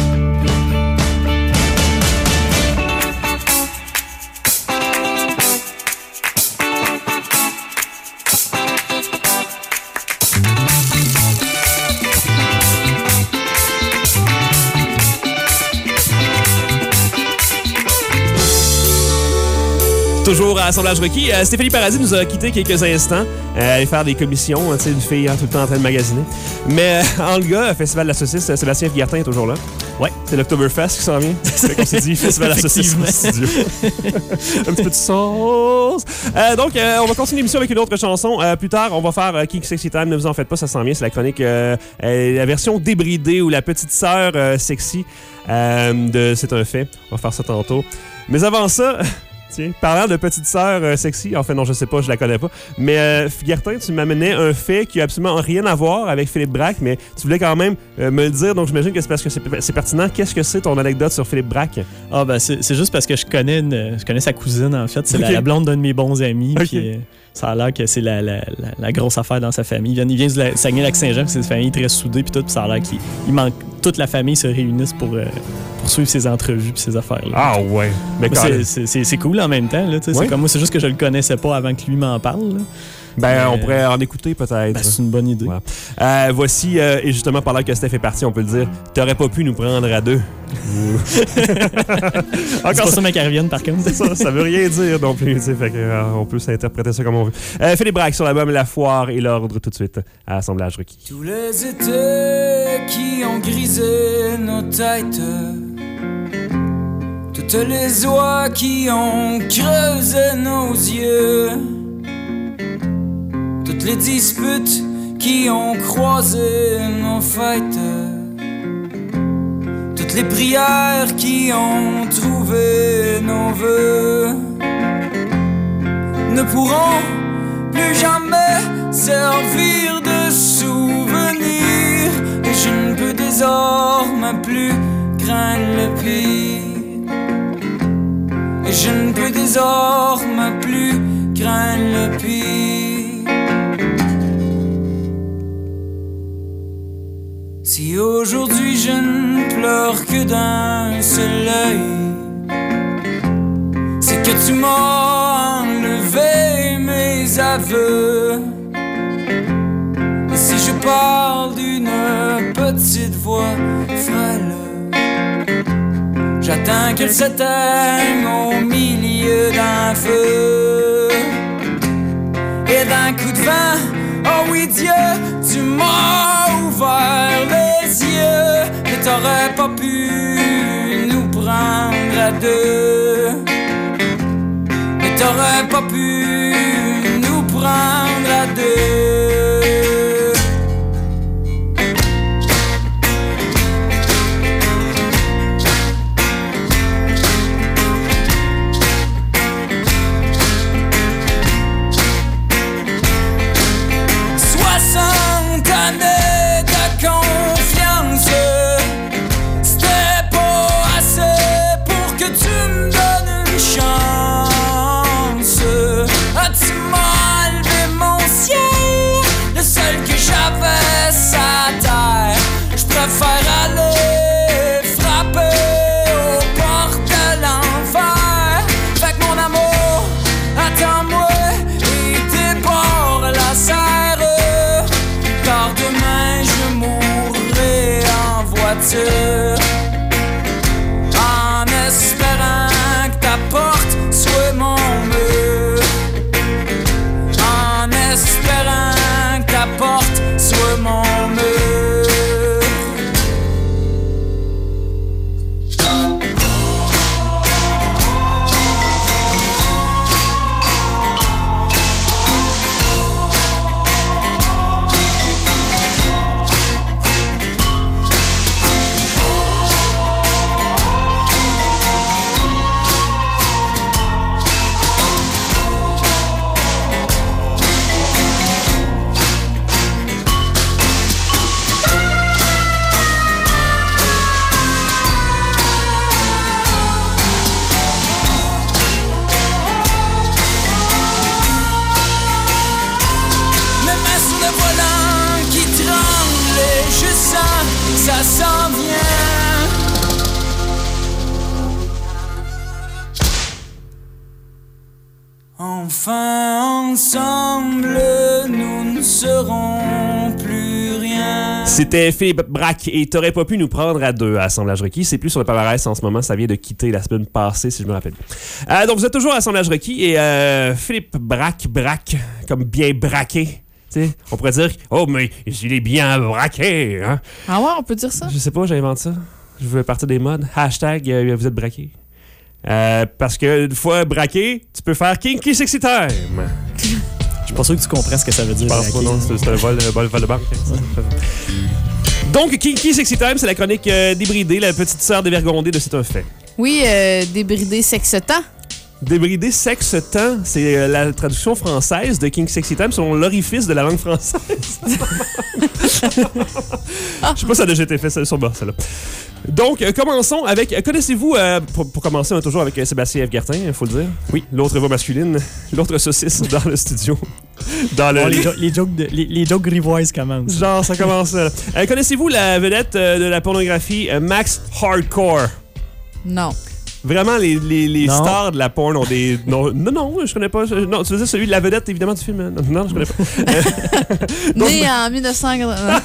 Toujours à Assemblage requis. Stéphanie Paradis nous a quitté quelques instants. Aller faire des commissions. Tu sais, une fille tout le temps en train de magasiner. Mais en le gars, Festival de la saucisse, Sébastien Figuertin est toujours là. Ouais. C'est l'Octoberfest qui s'en vient. C'est comme c'est dit, Festival de la saucisse au studio. Un petit peu de sauce. Donc, on va continuer l'émission avec une autre chanson. Plus tard, on va faire King Sexy Time. Ne vous en faites pas, ça s'en vient. C'est la chronique, la version débridée ou la petite sœur sexy de C'est un fait. On va faire ça tantôt. Mais avant ça... Tiens, parlant de petite sœur sexy, en fait, non, je sais pas, je la connais pas. Mais Gertin, tu m'amenais un fait qui a absolument rien à voir avec Philippe Braque, mais tu voulais quand même me le dire, donc j'imagine que c'est parce que c'est pertinent. Qu'est-ce que c'est ton anecdote sur Philippe Braque? Ah, ben, c'est juste parce que je connais sa cousine, en fait. C'est la blonde d'un de mes bons amis. Okay. Puis, ça a l'air que c'est la grosse affaire dans sa famille. Il vient du Saguenay-Lac-Saint-Jean, c'est une famille très soudée, puis tout. Puis ça a l'air qu'il manque. Toute la famille se réunisse pour suivre ses entrevues puis ses affaires-là. Ah ouais. Mais c'est cool en même temps. Là, oui. C'est comme moi, c'est juste que je le connaissais pas avant que lui m'en parle. Là. Ben, on pourrait en écouter peut-être. Ben, c'est une bonne idée. Ouais. Voici, et justement, pendant que Steph est parti, on peut le dire, t'aurais pas pu nous prendre à deux. C'est pas ça ma carrière, par contre. Ça veut rien dire non plus. Fait que, on peut s'interpréter ça comme on veut. Philippe Braque sur l'album La Foire et l'Ordre tout de suite à Assemblage requis. Tous les étés qui ont grisé nos têtes, toutes les oies qui ont creusé nos yeux, toutes les disputes qui ont croisé nos fêtes, toutes les prières qui ont trouvé nos vœux, ne pourront plus jamais servir de souvenir, et je ne peux désormais plus craindre le pire, et je ne peux désormais plus craindre le pire. Si aujourd'hui je ne pleure que d'un seul œil, c'est que tu m'as enlevé mes aveux. Et si je parle d'une petite voix frêle, j'attends qu'elle s'éteigne au milieu d'un feu. Et d'un coup de vent, oh oui Dieu, tu m'as ouvert les yeux. Et t'aurais pas pu nous prendre à deux. Et t'aurais pas pu nous prendre à deux. 60 années de confiance, c'était pas assez pour que tu me donnes une chance. As-tu m'as enlevé mon ciel, le seul que j'avais sa terre? Je préfère aller frapper aux portes de l'enfer. Fait que mon amour, attends-moi et déborde la serre, car demain je mourrai en voiture, en espérant que ta porte soit mon mur, en espérant que ta porte soit mon mur. Mes mains sur le volant qui tremble et je sens que ça s'en vient. Enfin ensemble, nous ne serons plus rien. C'était Philippe Braque et t'aurais pas pu nous prendre à deux à Assemblage requis. C'est plus sur le palmarès en ce moment. Ça vient de quitter la semaine passée, si je me rappelle bien. Donc, vous êtes toujours à Assemblage requis et Philippe Braque, comme bien braqué. T'sais, on pourrait dire, oh, mais il est bien braqué. Hein? Ah ouais, on peut dire ça? Je sais pas, j'invente ça. Je veux partir des modes. Hashtag, vous êtes braqué. Parce que une fois braqué, tu peux faire Kinky Sexy Time. Je suis pas sûr que tu comprends ce que ça veut dire. Je pense pas, non, c'est un vol de banque. Donc, Kinky Sexy Time, c'est la chronique débridée, la petite sœur dévergondée de C'est un fait. Oui, débridé sextant. Débrider sexe temps, c'est la traduction française de King Sexy Time selon l'orifice de la langue française. Je sais pas si ça a déjà été fait sur bas, celle-là. Donc, commençons avec... Connaissez-vous, pour commencer, on est toujours avec Sébastien F. Gertin, il faut le dire. Oui, l'autre voix masculine, l'autre saucisse dans le studio. Dans le... les jokes grivoises commencent. Genre, ça commence... connaissez-vous la vedette de la pornographie, Max Hardcore? Non. Vraiment, les stars de la porn ont des... Non, je connais pas. Non, tu veux dire celui de la vedette, évidemment, du film? Non, je connais pas. Né en 1980.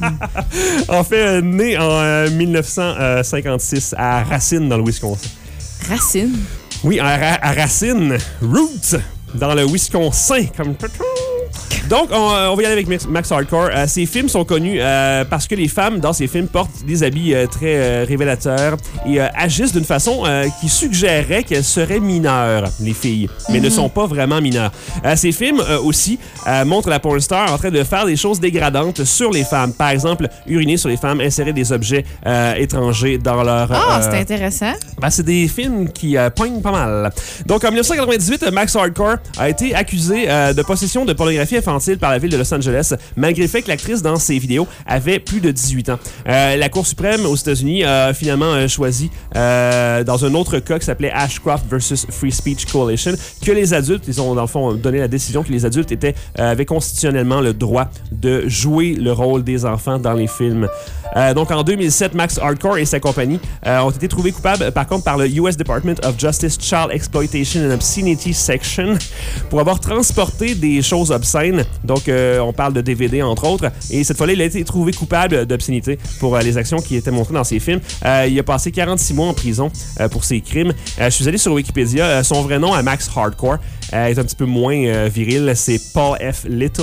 En fait, né en 1956 à Racine, dans le Wisconsin. Racine? Oui, à Racine. Roots, dans le Wisconsin. Comme... Donc, on va y aller avec Max Hardcore. Ces films sont connus parce que les femmes, dans ces films, portent des habits très révélateurs et agissent d'une façon qui suggérerait qu'elles seraient mineures, les filles, mais ne sont pas vraiment mineures. Ces films aussi montrent la porn star en train de faire des choses dégradantes sur les femmes. Par exemple, uriner sur les femmes, insérer des objets étrangers dans leur... c'est intéressant. C'est des films qui poignent pas mal. Donc, en 1998, Max Hardcore a été accusé de possession de pornographie infantile par la ville de Los Angeles, malgré le fait que l'actrice dans ses vidéos avait plus de 18 ans. La Cour suprême aux États-Unis a finalement choisi, dans un autre cas qui s'appelait Ashcroft versus Free Speech Coalition, que les adultes, ils ont dans le fond donné la décision que les adultes avaient constitutionnellement le droit de jouer le rôle des enfants dans les films. Donc en 2007, Max Hardcore et sa compagnie ont été trouvés coupables, par contre, par le US Department of Justice Child Exploitation and Obscenity Section pour avoir transporté des choses obscènes. Donc, on parle de DVD, entre autres. Et cette fois-là, il a été trouvé coupable d'obscénité pour les actions qui étaient montrées dans ses films. Il a passé 46 mois en prison pour ses crimes. Je suis allé sur Wikipédia. Son vrai nom, à Max Hardcore, est un petit peu moins viril. C'est Paul F. Little.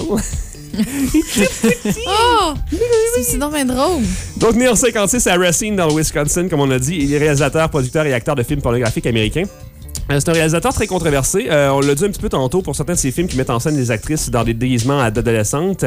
Oh! C'est normal drôle. Donc, né en 56 à Racine, dans le Wisconsin, comme on a dit, il est réalisateur, producteur et acteur de films pornographiques américains. C'est un réalisateur très controversé. On l'a dit un petit peu tantôt pour certains de ses films qui mettent en scène des actrices dans des déguisements d'adolescentes.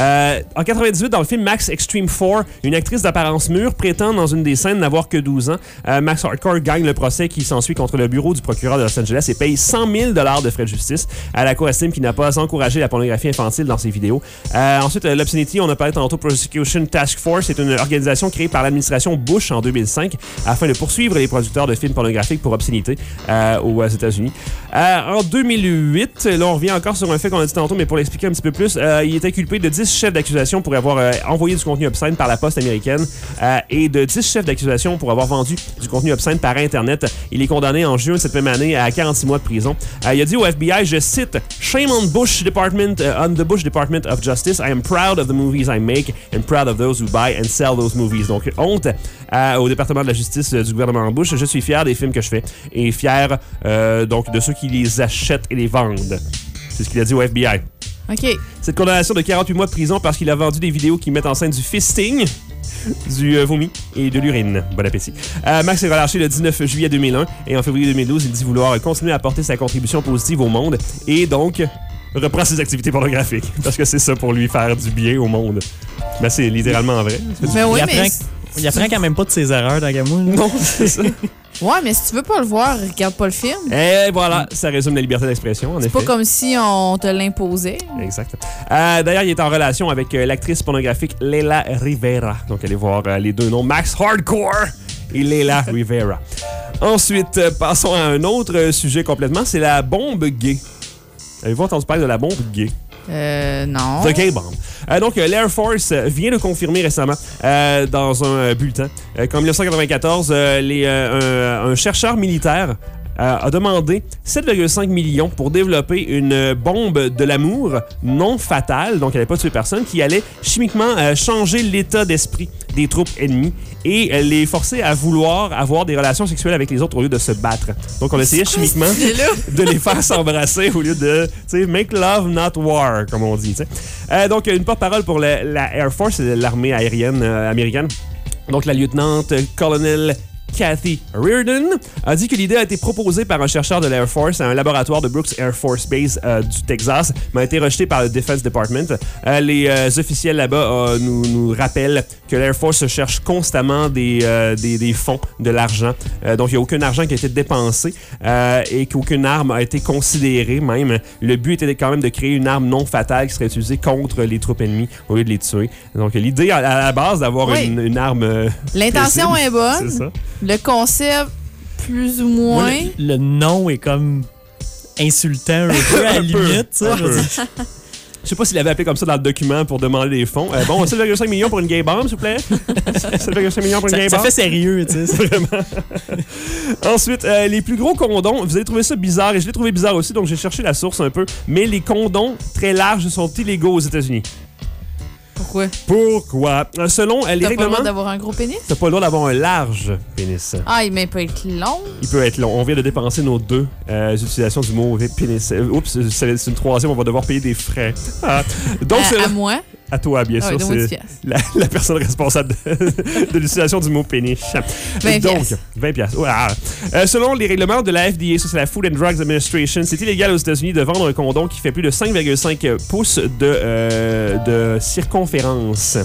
En 98, dans le film Max Extreme 4, une actrice d'apparence mûre prétend dans une des scènes n'avoir que 12 ans. Max Hardcore gagne le procès qui s'ensuit contre le bureau du procureur de Los Angeles et paye 100 000 $ de frais de justice. La Cour estime qu'il n'a pas encouragé la pornographie infantile dans ses vidéos. Ensuite, l'Obscenity, on a parlé tantôt, Prosecution Task Force, c'est une organisation créée par l'administration Bush en 2005 afin de poursuivre les producteurs de films pornographiques pour obscénité aux États-Unis. En 2008, là on revient encore sur un fait qu'on a dit tantôt, mais pour l'expliquer un petit peu plus, il était culpé de 10 chefs d'accusation pour avoir envoyé du contenu obscène par la poste américaine et de 10 chefs d'accusation pour avoir vendu du contenu obscène par Internet. Il est condamné en juin de cette même année à 46 mois de prison. Il a dit au FBI, je cite, « Shame on Bush Department, on the Bush Department of Justice. I am proud of the movies I make and proud of those who buy and sell those movies. » Donc, honte au département de la justice du gouvernement Bush. Je suis fier des films que je fais et fier donc de ceux qui les achètent et les vendent. C'est ce qu'il a dit au FBI. OK. Cette condamnation de 48 mois de prison parce qu'il a vendu des vidéos qui mettent en scène du fisting, du vomi et de l'urine. Bon appétit. Max est relâché le 19 juillet 2001 et en février 2012, il dit vouloir continuer à apporter sa contribution positive au monde et donc reprend ses activités pornographiques parce que c'est ça pour lui faire du bien au monde. Ben, c'est littéralement vrai. Mais oui, il apprend quand même pas de ses erreurs dans Gamou. Non, c'est ça. Ouais, mais si tu veux pas le voir, regarde pas le film. Et voilà, ça résume la liberté d'expression, en effet. C'est pas comme si on te l'imposait. Exact. D'ailleurs, il est en relation avec l'actrice pornographique Leila Rivera. Donc, allez voir les deux noms, Max Hardcore et Leila Rivera. Ensuite, passons à un autre sujet complètement, c'est la bombe gay. Avez-vous entendu parler de la bombe gay? Non. The Gay Bomb. Donc, l'Air Force vient de confirmer récemment dans un bulletin qu'en 1994, un chercheur militaire a demandé 7,5 millions pour développer une bombe de l'amour non fatale, donc elle n'allait pas tuer personne, qui allait chimiquement changer l'état d'esprit des troupes ennemies et les forcer à vouloir avoir des relations sexuelles avec les autres au lieu de se battre. Donc on essayait chimiquement de les faire s'embrasser au lieu de, tu sais, make love not war, comme on dit. Donc une porte-parole pour la Air Force, l'armée aérienne américaine. Donc la lieutenant-colonel Kathy Reardon, a dit que l'idée a été proposée par un chercheur de l'Air Force à un laboratoire de Brooks Air Force Base du Texas, mais a été rejetée par le Defense Department. Les officiels là-bas nous rappellent que l'Air Force cherche constamment des fonds, de l'argent. Donc, il n'y a aucun argent qui a été dépensé et qu'aucune arme a été considérée même. Le but était quand même de créer une arme non fatale qui serait utilisée contre les troupes ennemies au lieu de les tuer. Donc, l'idée à la base d'avoir une arme... L'intention est bonne. C'est ça. Le concept, plus ou moins. Moi, le nom est comme insultant un peu à la limite. Je sais pas s'il avait appelé comme ça dans le document pour demander des fonds. Bon, 7,5 millions pour une gay bomb, s'il vous plaît. 7,5 millions pour une gay bomb. Ça fait sérieux, tu sais. Vraiment. Ensuite, les plus gros condoms. Vous allez trouver ça bizarre et je l'ai trouvé bizarre aussi, donc j'ai cherché la source un peu. Mais les condoms très larges sont illégaux aux États-Unis. Pourquoi? Selon les règlements... T'as pas le droit d'avoir un gros pénis? T'as pas le droit d'avoir un large pénis. Ah, il peut être long? Il peut être long. On vient de dépenser nos 2 utilisations du mot pénis. Oups, c'est une troisième, on va devoir payer des frais. Donc, à moi? À toi, bien sûr. C'est la personne responsable de l'utilisation du mot pénis. 20 Donc, 20 piastres. Selon les règlements de la FDA, ça c'est la Food and Drugs Administration, c'est illégal aux États-Unis de vendre un condom qui fait plus de 5,5 pouces de circonférence.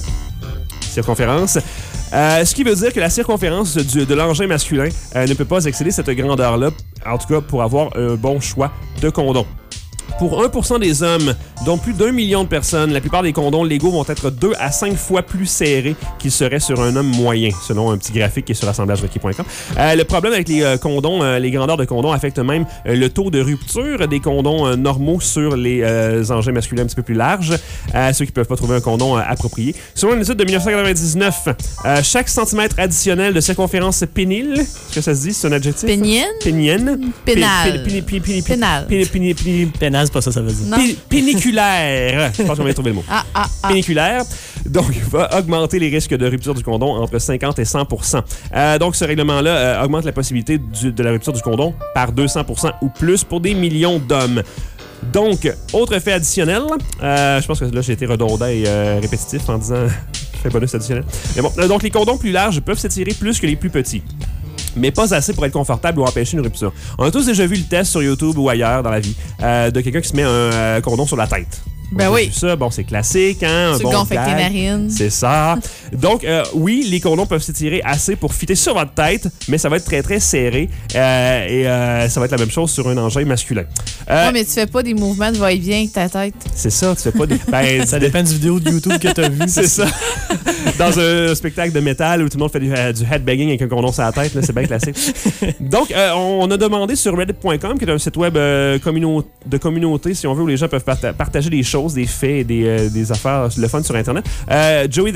Ce qui veut dire que la circonférence de l'engin masculin ne peut pas excéder cette grandeur-là, en tout cas pour avoir un bon choix de condom. Pour 1% des hommes, dont plus d'1 million de personnes, la plupart des condoms légaux vont être 2 à 5 fois plus serrés qu'ils seraient sur un homme moyen, selon un petit graphique qui est sur assemblagerequis.com. Le problème avec les condoms, les grandeurs de condoms affectent même le taux de rupture des condoms normaux sur les engins masculins un petit peu plus larges, ceux qui ne peuvent pas trouver un condom approprié. Selon une étude de 1999, chaque centimètre additionnel de circonférence pénile, est-ce que ça se dit, c'est un adjectif? Pénienne? Pénal. Pénal, c'est pas ça veut dire. Péniculaire. Je pense qu'on vient de trouver le mot. Péniculaire. Donc, va augmenter les risques de rupture du condom entre 50 et 100%. Donc, ce règlement-là augmente la possibilité de la rupture du condom par 200% ou plus pour des millions d'hommes. Donc, autre fait additionnel, je pense que là, j'ai été redondant et répétitif en disant fait bonus additionnel. Mais bon, donc, les condoms plus larges peuvent s'étirer plus que les plus petits, mais pas assez pour être confortable ou empêcher une rupture. On a tous déjà vu le test sur YouTube ou ailleurs dans la vie de quelqu'un qui se met un condom sur la tête. Ben oui. Ça, bon, c'est classique, hein? Tu gonfles avec tes narines. C'est ça. Donc, oui, les condoms peuvent s'étirer assez pour fitter sur votre tête, mais ça va être très, très serré et ça va être la même chose sur un engin masculin. Ouais, mais tu fais pas des mouvements de va-et-vient avec ta tête. C'est ça, tu fais pas des... Ben, ça dépend du vidéo de YouTube que t'as vu. C'est ça. Dans un spectacle de métal où tout le monde fait du headbanging avec un condom sur la tête, là, c'est bien classique. Donc, on a demandé sur Reddit.com, qui est un site web de communauté, si on veut, où les gens peuvent partager des choses, des faits et des affaires, le fun sur Internet. Joe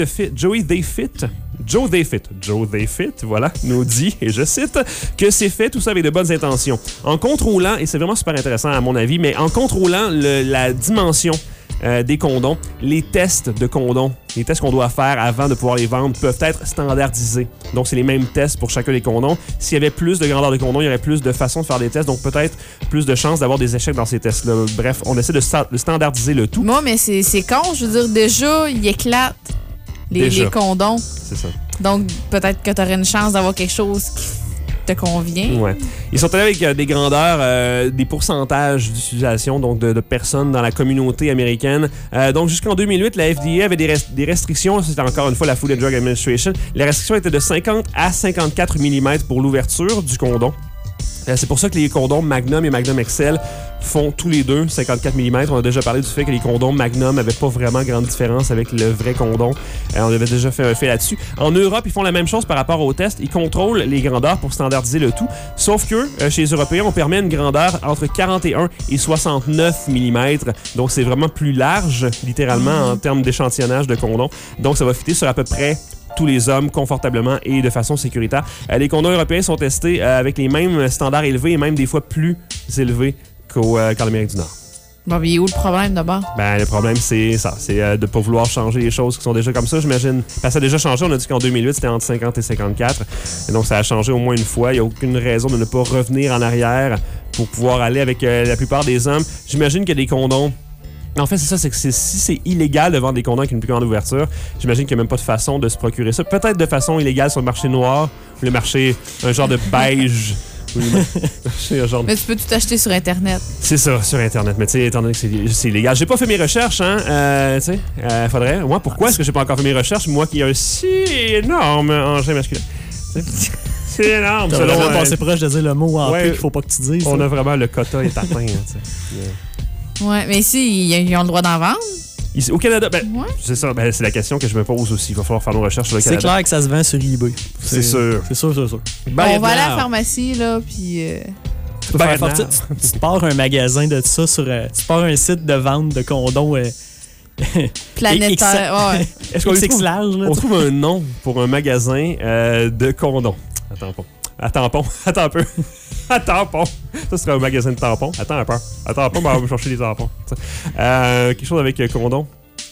They Fit, voilà, nous dit, et je cite, que c'est fait tout ça avec de bonnes intentions. En contrôlant, et c'est vraiment super intéressant à mon avis, mais en contrôlant la dimension des condoms, les tests de condoms, les tests qu'on doit faire avant de pouvoir les vendre peuvent être standardisés. Donc, c'est les mêmes tests pour chacun des condoms. S'il y avait plus de grandeur de condoms, il y aurait plus de façons de faire des tests, donc peut-être plus de chances d'avoir des échecs dans ces tests-là. Bref, on essaie de standardiser le tout. Moi, mais c'est con. Je veux dire, déjà, ils éclatent les condoms. C'est ça. Donc, peut-être que tu aurais une chance d'avoir quelque chose qui te convient. Ouais. Ils sont allés avec des grandeurs, des pourcentages d'utilisation, donc de personnes dans la communauté américaine. Donc, jusqu'en 2008, la FDA avait des restrictions. C'était encore une fois la Food and Drug Administration. Les restrictions étaient de 50 à 54 mm pour l'ouverture du condom. C'est pour ça que les condoms Magnum et Magnum XL font tous les deux 54 mm. On a déjà parlé du fait que les condoms Magnum n'avaient pas vraiment grande différence avec le vrai condom. On avait déjà fait un fait là-dessus. En Europe, ils font la même chose par rapport au test. Ils contrôlent les grandeurs pour standardiser le tout. Sauf que chez les Européens, on permet une grandeur entre 41 et 69 mm. Donc, c'est vraiment plus large, littéralement, en termes d'échantillonnage de condoms. Donc, ça va fitter sur à peu près tous les hommes confortablement et de façon sécuritaire. Les condoms européens sont testés avec les mêmes standards élevés et même des fois plus élevés qu'en Amérique du Nord. Bon, mais où le problème d'abord? Ben, le problème, c'est ça. C'est de ne pas vouloir changer les choses qui sont déjà comme ça, j'imagine. Parce que ça a déjà changé. On a dit qu'en 2008, c'était entre 50 et 54. Et donc, ça a changé au moins une fois. Il n'y a aucune raison de ne pas revenir en arrière pour pouvoir aller avec la plupart des hommes. J'imagine qu'il y a des condoms En fait, c'est ça, c'est que si c'est illégal de vendre des condoms avec une plus grande ouverture, j'imagine qu'il n'y a même pas de façon de se procurer ça. Peut-être de façon illégale sur le marché noir, le marché, un genre de beige. Oui, un genre de... Mais tu peux tout acheter sur Internet. C'est ça, sur Internet. Mais tu sais, étant donné que c'est illégal. J'ai pas fait mes recherches, hein. Tu sais, faudrait. Moi, pourquoi est-ce que j'ai pas encore fait mes recherches? Moi qui ai un si énorme engin masculin. C'est énorme. T'as vraiment passé proche de dire le mot en plus qu'il faut pas que tu dises. On a vraiment le quota est atteint. Hein, ouais, mais ici, ils ont le droit d'en vendre. Ici, au Canada, ouais. C'est ça, c'est la question que je me pose aussi. Il va falloir faire nos recherches sur le Canada. C'est clair que ça se vend sur eBay. C'est sûr. C'est sûr. Ben, on va aller à la pharmacie, là, puis... Tu te pars un magasin de ça sur... tu pars un site de vente de condoms... planétaire, ouais. Est-ce qu'on trouve un nom pour un magasin de condoms? Attends un peu. À tampons. Ça serait un magasin de tampons. Attends un peu. Attends pas, on va me chercher des tampons. Quelque chose avec condom.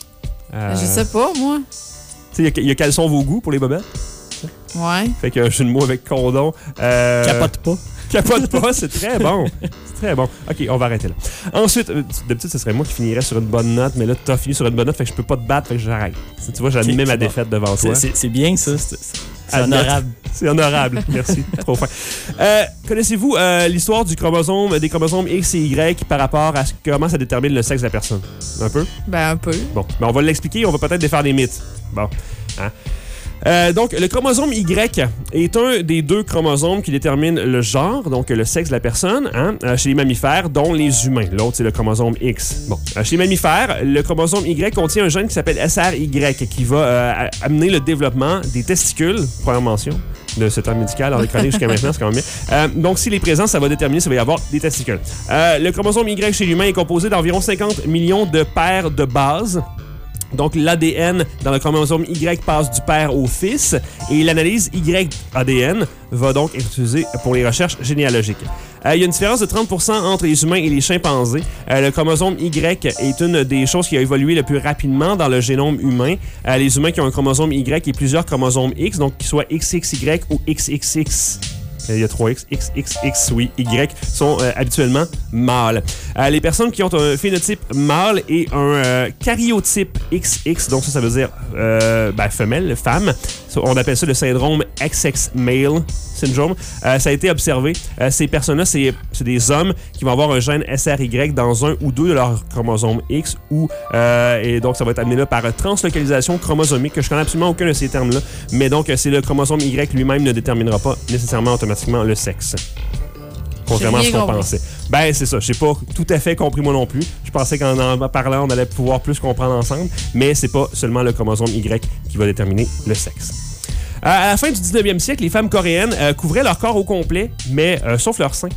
Je sais pas, moi. Tu sais, il y a caleçon vos goûts pour les bobettes. Ouais. Fait que je suis de mots avec condom. Capote pas. Capote pas, c'est très bon. C'est très bon. OK, on va arrêter là. Ensuite, d'habitude, ce serait moi qui finirais sur une bonne note, mais là, t'as fini sur une bonne note, fait que je peux pas te battre, fait que j'arrête. Tu vois, j'admets ma défaite devant toi. C'est bien, ça. C'est honorable. C'est honorable. Merci. Trop fin. Connaissez-vous l'histoire des chromosomes X et Y par rapport à comment ça détermine le sexe de la personne? Un peu? Ben, un peu. Bon, on va l'expliquer, on va peut-être défaire des mythes. Bon. Hein? Donc, le chromosome Y est un des deux chromosomes qui déterminent le genre, donc le sexe de la personne, hein, chez les mammifères, dont les humains. L'autre, c'est le chromosome X. Bon, chez les mammifères, le chromosome Y contient un gène qui s'appelle SRY, qui va amener le développement des testicules, première mention de ce terme médical dans les chroniques jusqu'à maintenant, c'est quand même bien. Donc, s'il est présent, ça va déterminer s'il va y avoir des testicules. Le chromosome Y chez l'humain est composé d'environ 50 millions de paires de bases. Donc, l'ADN dans le chromosome Y passe du père au fils et l'analyse Y-ADN va donc être utilisée pour les recherches généalogiques. Il y a une différence de 30% entre les humains et les chimpanzés. Le chromosome Y est une des choses qui a évolué le plus rapidement dans le génome humain. Les humains qui ont un chromosome Y et plusieurs chromosomes X, donc qu'ils soient XXY ou XXX. Il y a 3X, XXX, oui, Y, sont habituellement mâles. Les personnes qui ont un phénotype mâle et un karyotype XX, donc ça veut dire femelle, femme. On appelle ça le syndrome XX male syndrome. Ça a été observé. Ces personnes-là, c'est des hommes qui vont avoir un gène SRY dans un ou deux de leurs chromosomes X et donc ça va être amené là par translocalisation chromosomique, que je connais absolument aucun de ces termes-là. Mais donc, c'est le chromosome Y lui-même ne déterminera pas nécessairement automatiquement le sexe. Contrairement à ce qu'on pensait. Ben, c'est ça. J'ai pas tout à fait compris moi non plus. Je pensais qu'en en parlant, on allait pouvoir plus comprendre ensemble. Mais c'est pas seulement le chromosome Y qui va déterminer le sexe. À la fin du 19e siècle, les femmes coréennes couvraient leur corps au complet, mais sauf leurs seins.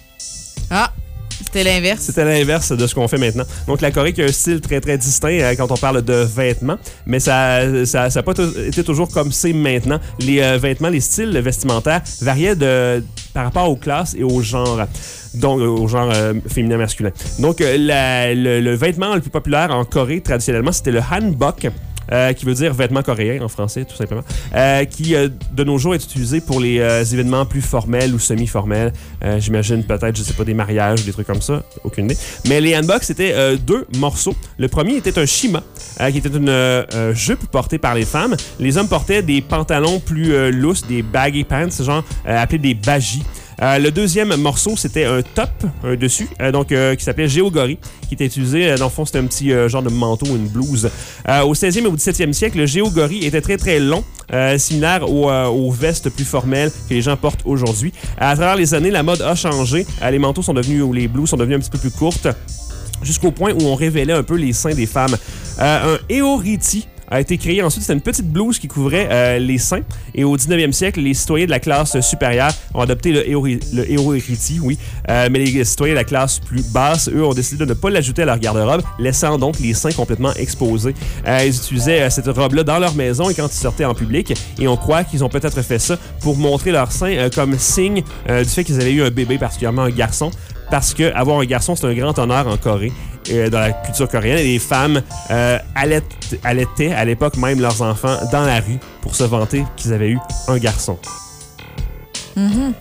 Ah! C'était l'inverse. C'était l'inverse de ce qu'on fait maintenant. Donc, la Corée qui a un style très, très distinct quand on parle de vêtements, mais ça n'a pas été toujours comme c'est maintenant. Les vêtements, les styles vestimentaires variaient par rapport aux classes et au genre. Donc, au genre féminin-masculin. Donc, le vêtement le plus populaire en Corée, traditionnellement, c'était le hanbok. Qui veut dire vêtements coréens en français, tout simplement, qui de nos jours est utilisé pour les événements plus formels ou semi-formels. J'imagine peut-être, je sais pas, des mariages ou des trucs comme ça, aucune idée. Mais les hanboks, c'était deux morceaux. Le premier était un shima, qui était une jupe portée par les femmes. Les hommes portaient des pantalons plus lousses, des baggy pants, genre appelés des bajis. Le deuxième morceau, c'était un top, un dessus, qui s'appelait Géogori, qui était utilisé, dans le fond, c'était un petit genre de manteau ou une blouse. Au 16e et au 17e siècle, le Géogori était très, très long, similaire aux vestes plus formelles que les gens portent aujourd'hui. À travers les années, la mode a changé. Les manteaux sont devenus, ou les blouses sont devenues un petit peu plus courtes, jusqu'au point où on révélait un peu les seins des femmes. Un Eoriti a été créé ensuite. C'était une petite blouse qui couvrait les seins. Et au 19e siècle, les citoyens de la classe supérieure ont adopté le Eoriti, oui. Mais les citoyens de la classe plus basse, eux, ont décidé de ne pas l'ajouter à leur garde-robe, laissant donc les seins complètement exposés. Ils utilisaient cette robe-là dans leur maison et quand ils sortaient en public. Et on croit qu'ils ont peut-être fait ça pour montrer leurs seins comme signe du fait qu'ils avaient eu un bébé, particulièrement un garçon. Parce que avoir un garçon, c'est un grand honneur en Corée, dans la culture coréenne. Et les femmes allaitaient à l'époque même leurs enfants dans la rue pour se vanter qu'ils avaient eu un garçon.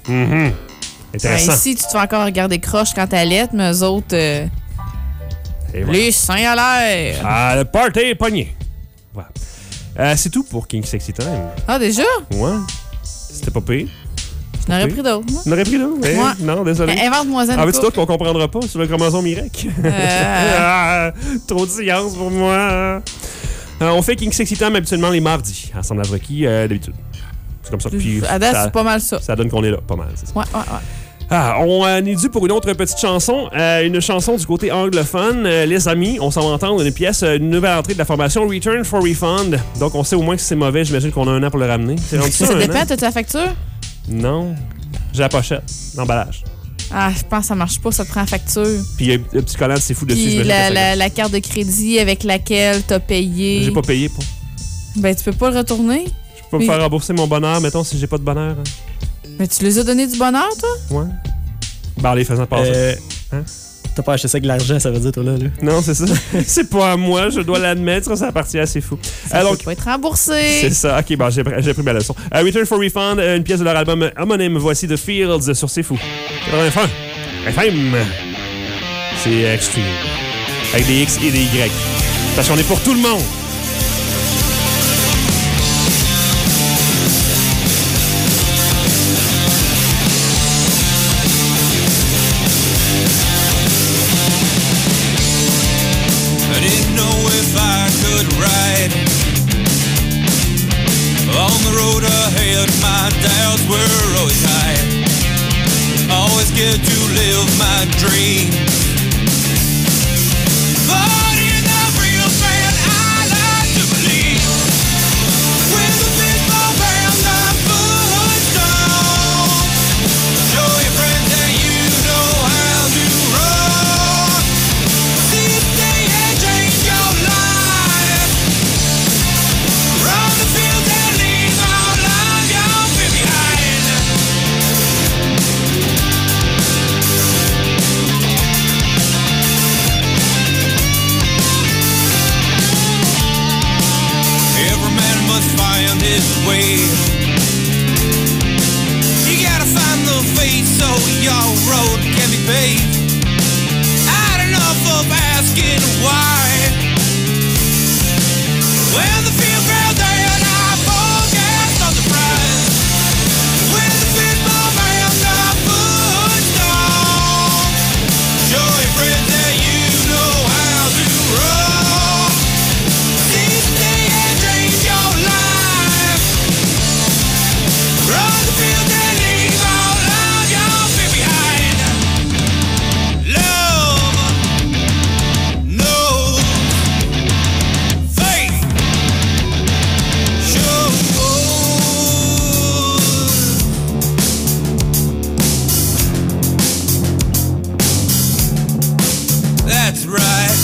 Intéressant. Ici, tu te fais encore regarder croche quand t'allaites, mais eux autres... Et voilà. Les seins à l'air. Ah, le party est pogné. Voilà. C'est tout pour King Sexy Time. Ah, déjà? Ouais. C'était pas pire. Je n'aurais pris d'autres, moi. On aurait pris là? Ouais. Non, désolé. Invente-moi ça. Ah, mais c'est toi qu'on comprendra pas sur le chromosome Y. Ah, trop de science pour moi. On fait King Sexy Time habituellement les mardis. Assemblage requis, d'habitude. C'est comme ça. Puis, À date, c'est pas mal ça. Ça donne qu'on est là, pas mal. C'est ça. Ouais. Ah, on est dû pour une autre petite chanson. Une chanson du côté anglophone. Les amis, on s'en va entendre une pièce, une nouvelle entrée de la formation Return for Refund. Donc, on sait au moins que c'est mauvais. J'imagine qu'on a 1 an pour le ramener. C'est rendu Ça un dépend, an? t'as-tu la facture? Non. J'ai la pochette, l'emballage. Ah, je pense que ça marche pas, ça te prend la facture. Puis il y a un petit collant de c'est fou dessus. Puis j'imagine que ça la carte de crédit avec laquelle t'as payé. J'ai pas payé pour. Ben, tu peux pas le retourner. Je peux pas me faire rembourser mon bonheur, mettons, si j'ai pas de bonheur. Hein. Mais tu les as donné du bonheur, toi? Ouais. Bah, les faisant passer. Hein? T'as pas acheté ça avec l'argent, ça veut dire, toi, là. Non, c'est ça. C'est pas à moi, je dois l'admettre. Ça appartient à C'est Fou. Ça peut pas être remboursé. C'est ça. OK, bon, j'ai pris ma leçon. Return for Refund, une pièce de leur album homonyme. Voici The Fields sur C'est Fou. FM. C'est extreme. Avec des X et des Y. Parce qu'on est pour tout le monde. I didn't know if I could ride on the road ahead. My doubts were always high. Always scared to live my dream. But in the real man, I like to believe. With a baseball band, the footstone. Show your friends that you know how to rock. This day and change your life. Run the field and leave all of your fear behind. Every man must find his way. You gotta find the faith so your road can be paved. Had enough of asking why. When the field fell down, I focused on the prize. When the football ran the footstone. Show your friends that you know how to roll. This day and change your life. Run the field and leave all of your fear behind. Love knows faith shows. That's right.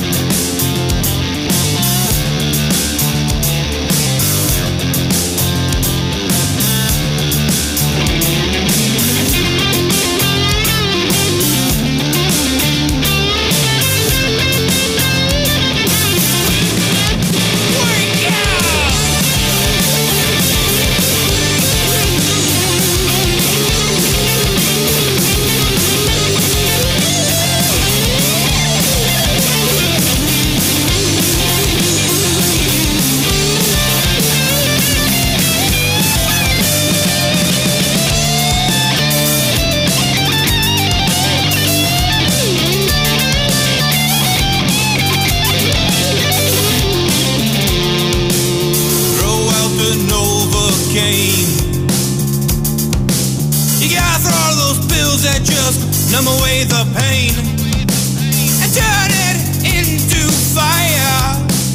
Wake up! Throw out the Novocaine. You gotta throw those pills that just numb away the pain and turn it into fire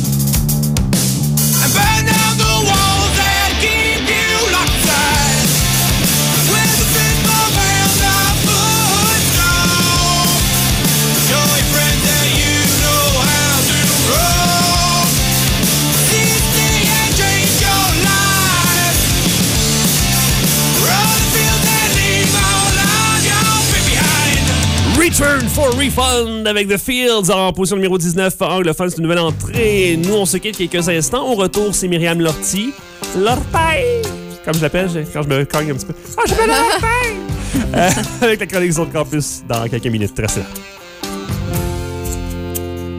and burn down the walls that keep you locked inside. With the football round the footstone. Show your friends that you know how to roll. This day and change your life. Run the field and leave all of your fear behind. Return for Refund avec The Fields en position numéro 19. Anglophone, c'est une nouvelle entrée. Nous, on se quitte quelques instants. Au retour, c'est Myriam Lortie. Lortie! Comme je l'appelle quand je me cogne un petit peu. Ah, je m'appelle Lortie! Avec la chronique sur le campus dans quelques minutes. Restez là.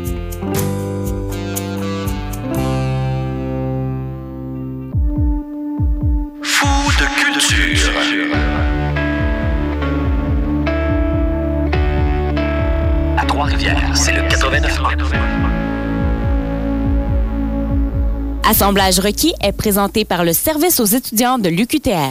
Trois-Rivières, c'est le 89.1. Assemblage requis est présenté par le service aux étudiants de l'UQTR.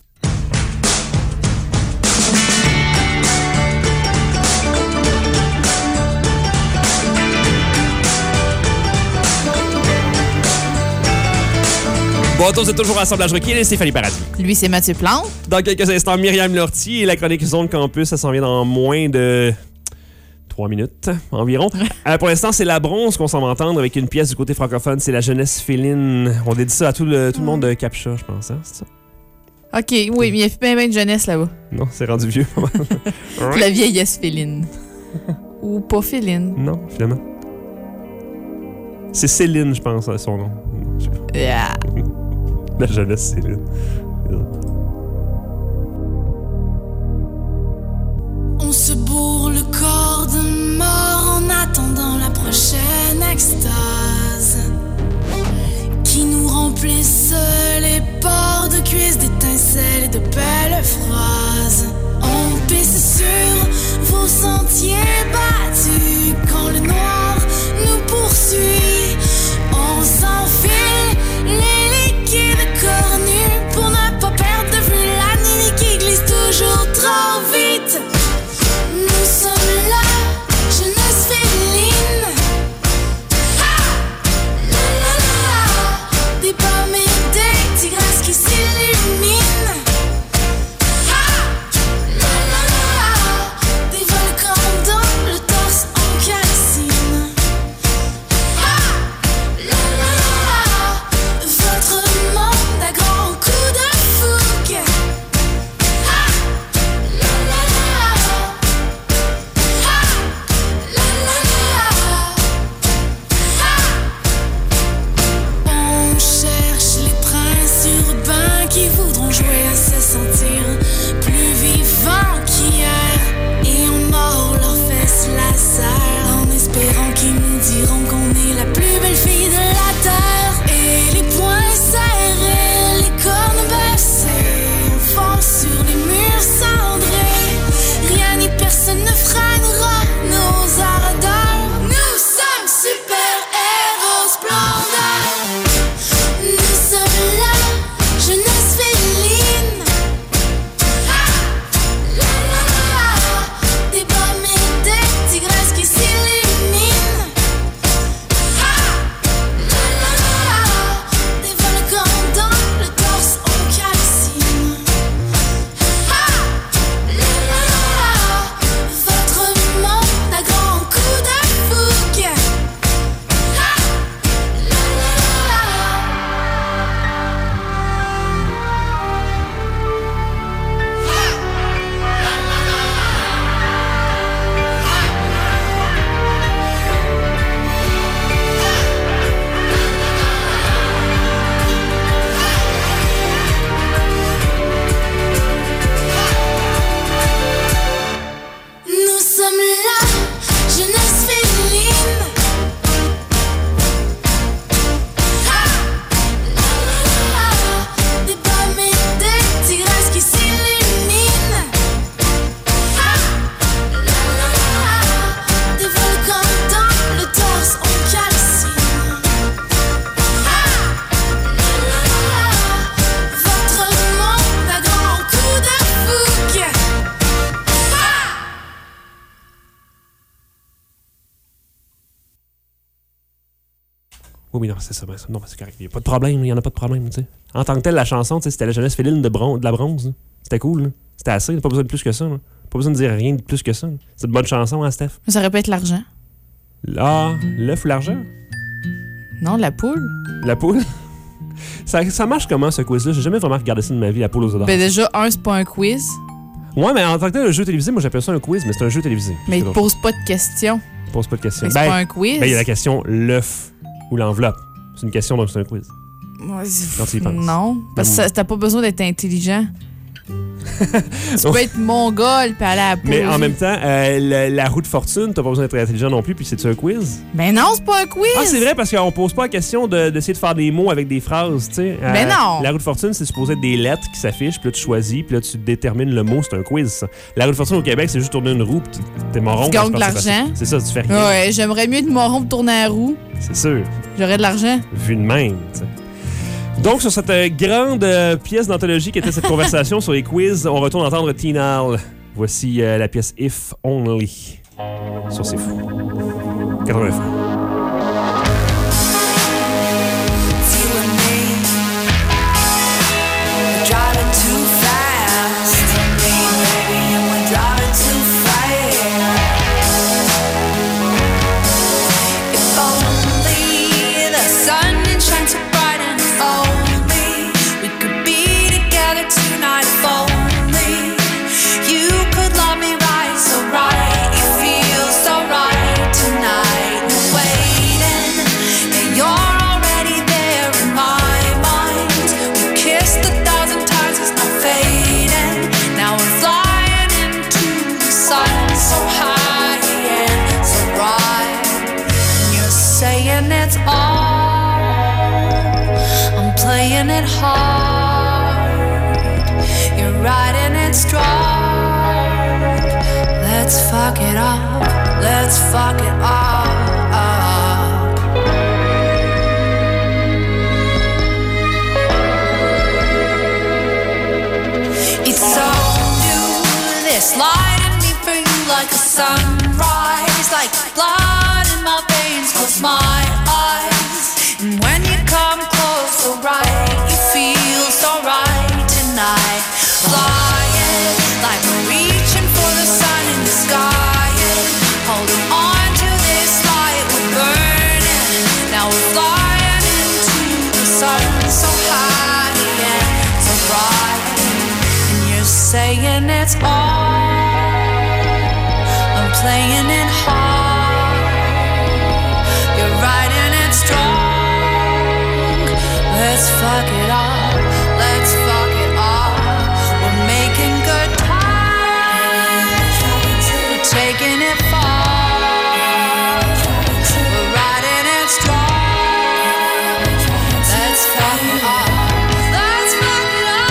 Bon, vous êtes toujours à Assemblage requis et Stéphanie Paradis. Lui, c'est Mathieu Plante. Dans quelques instants, Myriam Lortie et la chronique Zone Campus, ça s'en vient dans moins de 3 minutes environ. Pour l'instant, c'est la bronze qu'on s'en va entendre avec une pièce du côté francophone, c'est la jeunesse féline. On dédie ça à tout le monde de Captcha, je pense, hein, c'est ça? OK, oui, mais il y a bien de jeunesse là-bas. Non, c'est rendu vieux. La vieillesse féline. Ou pas féline. Non, finalement. C'est Céline, je pense, son nom. Non, je sais pas. Yeah. La jeunesse Céline. On se bourre le corps de mort en attendant la prochaine extase qui nous remplisse les pores de cuisses, d'étincelles et de belles phrases. On pisse sur vos sentiers battus quand le noir nous poursuit. On s'enfile les liquides cornus pour ne pas perdre de vue la nuit qui glisse toujours trop vite. Nous sommes là, jeunesse féline. La la la, des pommes et des tigresses qui s'illuminent. La la la, des volcans dans le torse en calcine. La la la, votre monde à grands coups de fougue. La la la. On cherche les princes urbains qui voudront jouer à se sentir plus vivants qu'hier. Et on mord leurs fesses laser en espérant qu'ils nous diront qu'on est la plus belle fille de la terre. Et les poings serrés, les cornes baissées, on fonce sur les murs cendrés. Rien ni personne ne freinera nos ardeurs. Nous sommes super-héros splendeurs. Nous sommes là, jeunesse féline. La la la, des pommes et des tigresses qui s'illuminent. La la la, des volcans dans le torse en calcine. La la la, votre monde à grands coups de fougue. La la la. Nous sommes là, jeunesse féline. La la la, des pommes et des tigresses qui s'illuminent. La la la, des volcans dans le torse en calcine. La la la, votre monde à grands coups de fougue. Oui, non, c'est ça. Non, c'est correct. Il n'y a pas de problème. Il n'y en a pas de problème, tu sais. En tant que telle, la chanson, tu sais, c'était la jeunesse féline de la bronze. Là. C'était cool. Là. C'était assez. Il n'y a pas besoin de plus que ça. Là. Pas besoin de dire rien de plus que ça. Là. C'est une bonne chanson, hein, Steph? Ça aurait pu être l'argent. Ah, l'œuf ou l'argent? Non, la poule. La poule? Ça marche comment, ce quiz-là? J'ai jamais vraiment regardé ça de ma vie, la poule aux odeurs. Ben déjà, c'est pas un quiz. Ouais, mais en tant que tel, le jeu télévisé, moi, j'appelle ça un quiz, mais c'est un jeu télévisé. Mais il te pose pas de questions. Pose pas de questions. Mais c'est pas un quiz. Ben, il y a la question l'œuf ou l'enveloppe. C'est une question, donc c'est un quiz. Ouais, Quand tu y penses. non, parce que t'as pas besoin d'être intelligent. Tu peux être mongol puis aller à la pause. Mais en même temps, la roue de fortune, t'as pas besoin d'être intelligent non plus, puis c'est-tu un quiz? Ben non, c'est pas un quiz. Ah, c'est vrai, parce qu'on pose pas la question d'essayer de faire des mots avec des phrases, tu sais. Ben non. La roue de fortune, c'est supposé être des lettres qui s'affichent, puis là, tu choisis, puis là, tu détermines le mot, c'est un quiz, ça. La roue de fortune au Québec, c'est juste tourner une roue, puis t'es moron. Tu gagnes de l'argent. C'est ça, tu fais rien. Ouais, j'aimerais mieux être moron pour tourner à la roue. C'est sûr. J'aurais de l'argent. Vu de même, tu sais. Donc, sur cette grande pièce d'anthologie qui était cette conversation sur les quiz, on retourne entendre Tinal. Voici la pièce If Only sur C'est Fou. 80 francs. Playing it hard, you're riding it strong. Let's fuck it up, let's fuck it up. It's so new, this light in me for you like a sunrise, like blood in my veins, close my eyes, and when you come close, so right, you feel so right tonight. Flying like we're reaching for the sun in the sky, and holding on to this light, we're burning. Now we're flying into the sun, so high and so bright. And you're saying it's all, I'm playing it hard, you're riding it strong. Let's fuck it up, let's fuck it up. We're making good time, we're taking it far, we're riding it strong. Let's fuck it up, let's fuck it up.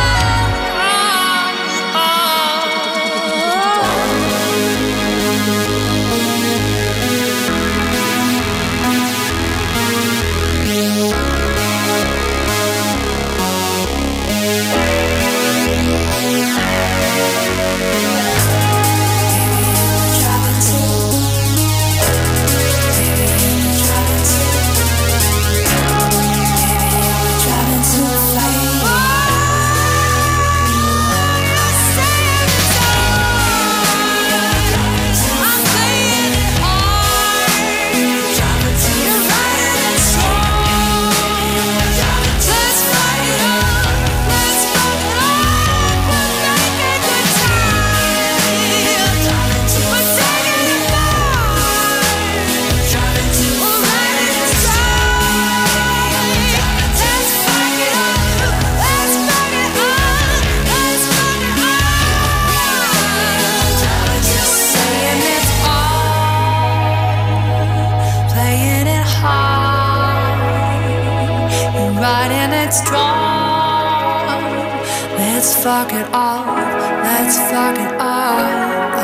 Let's fuck it up, let's fuck it up.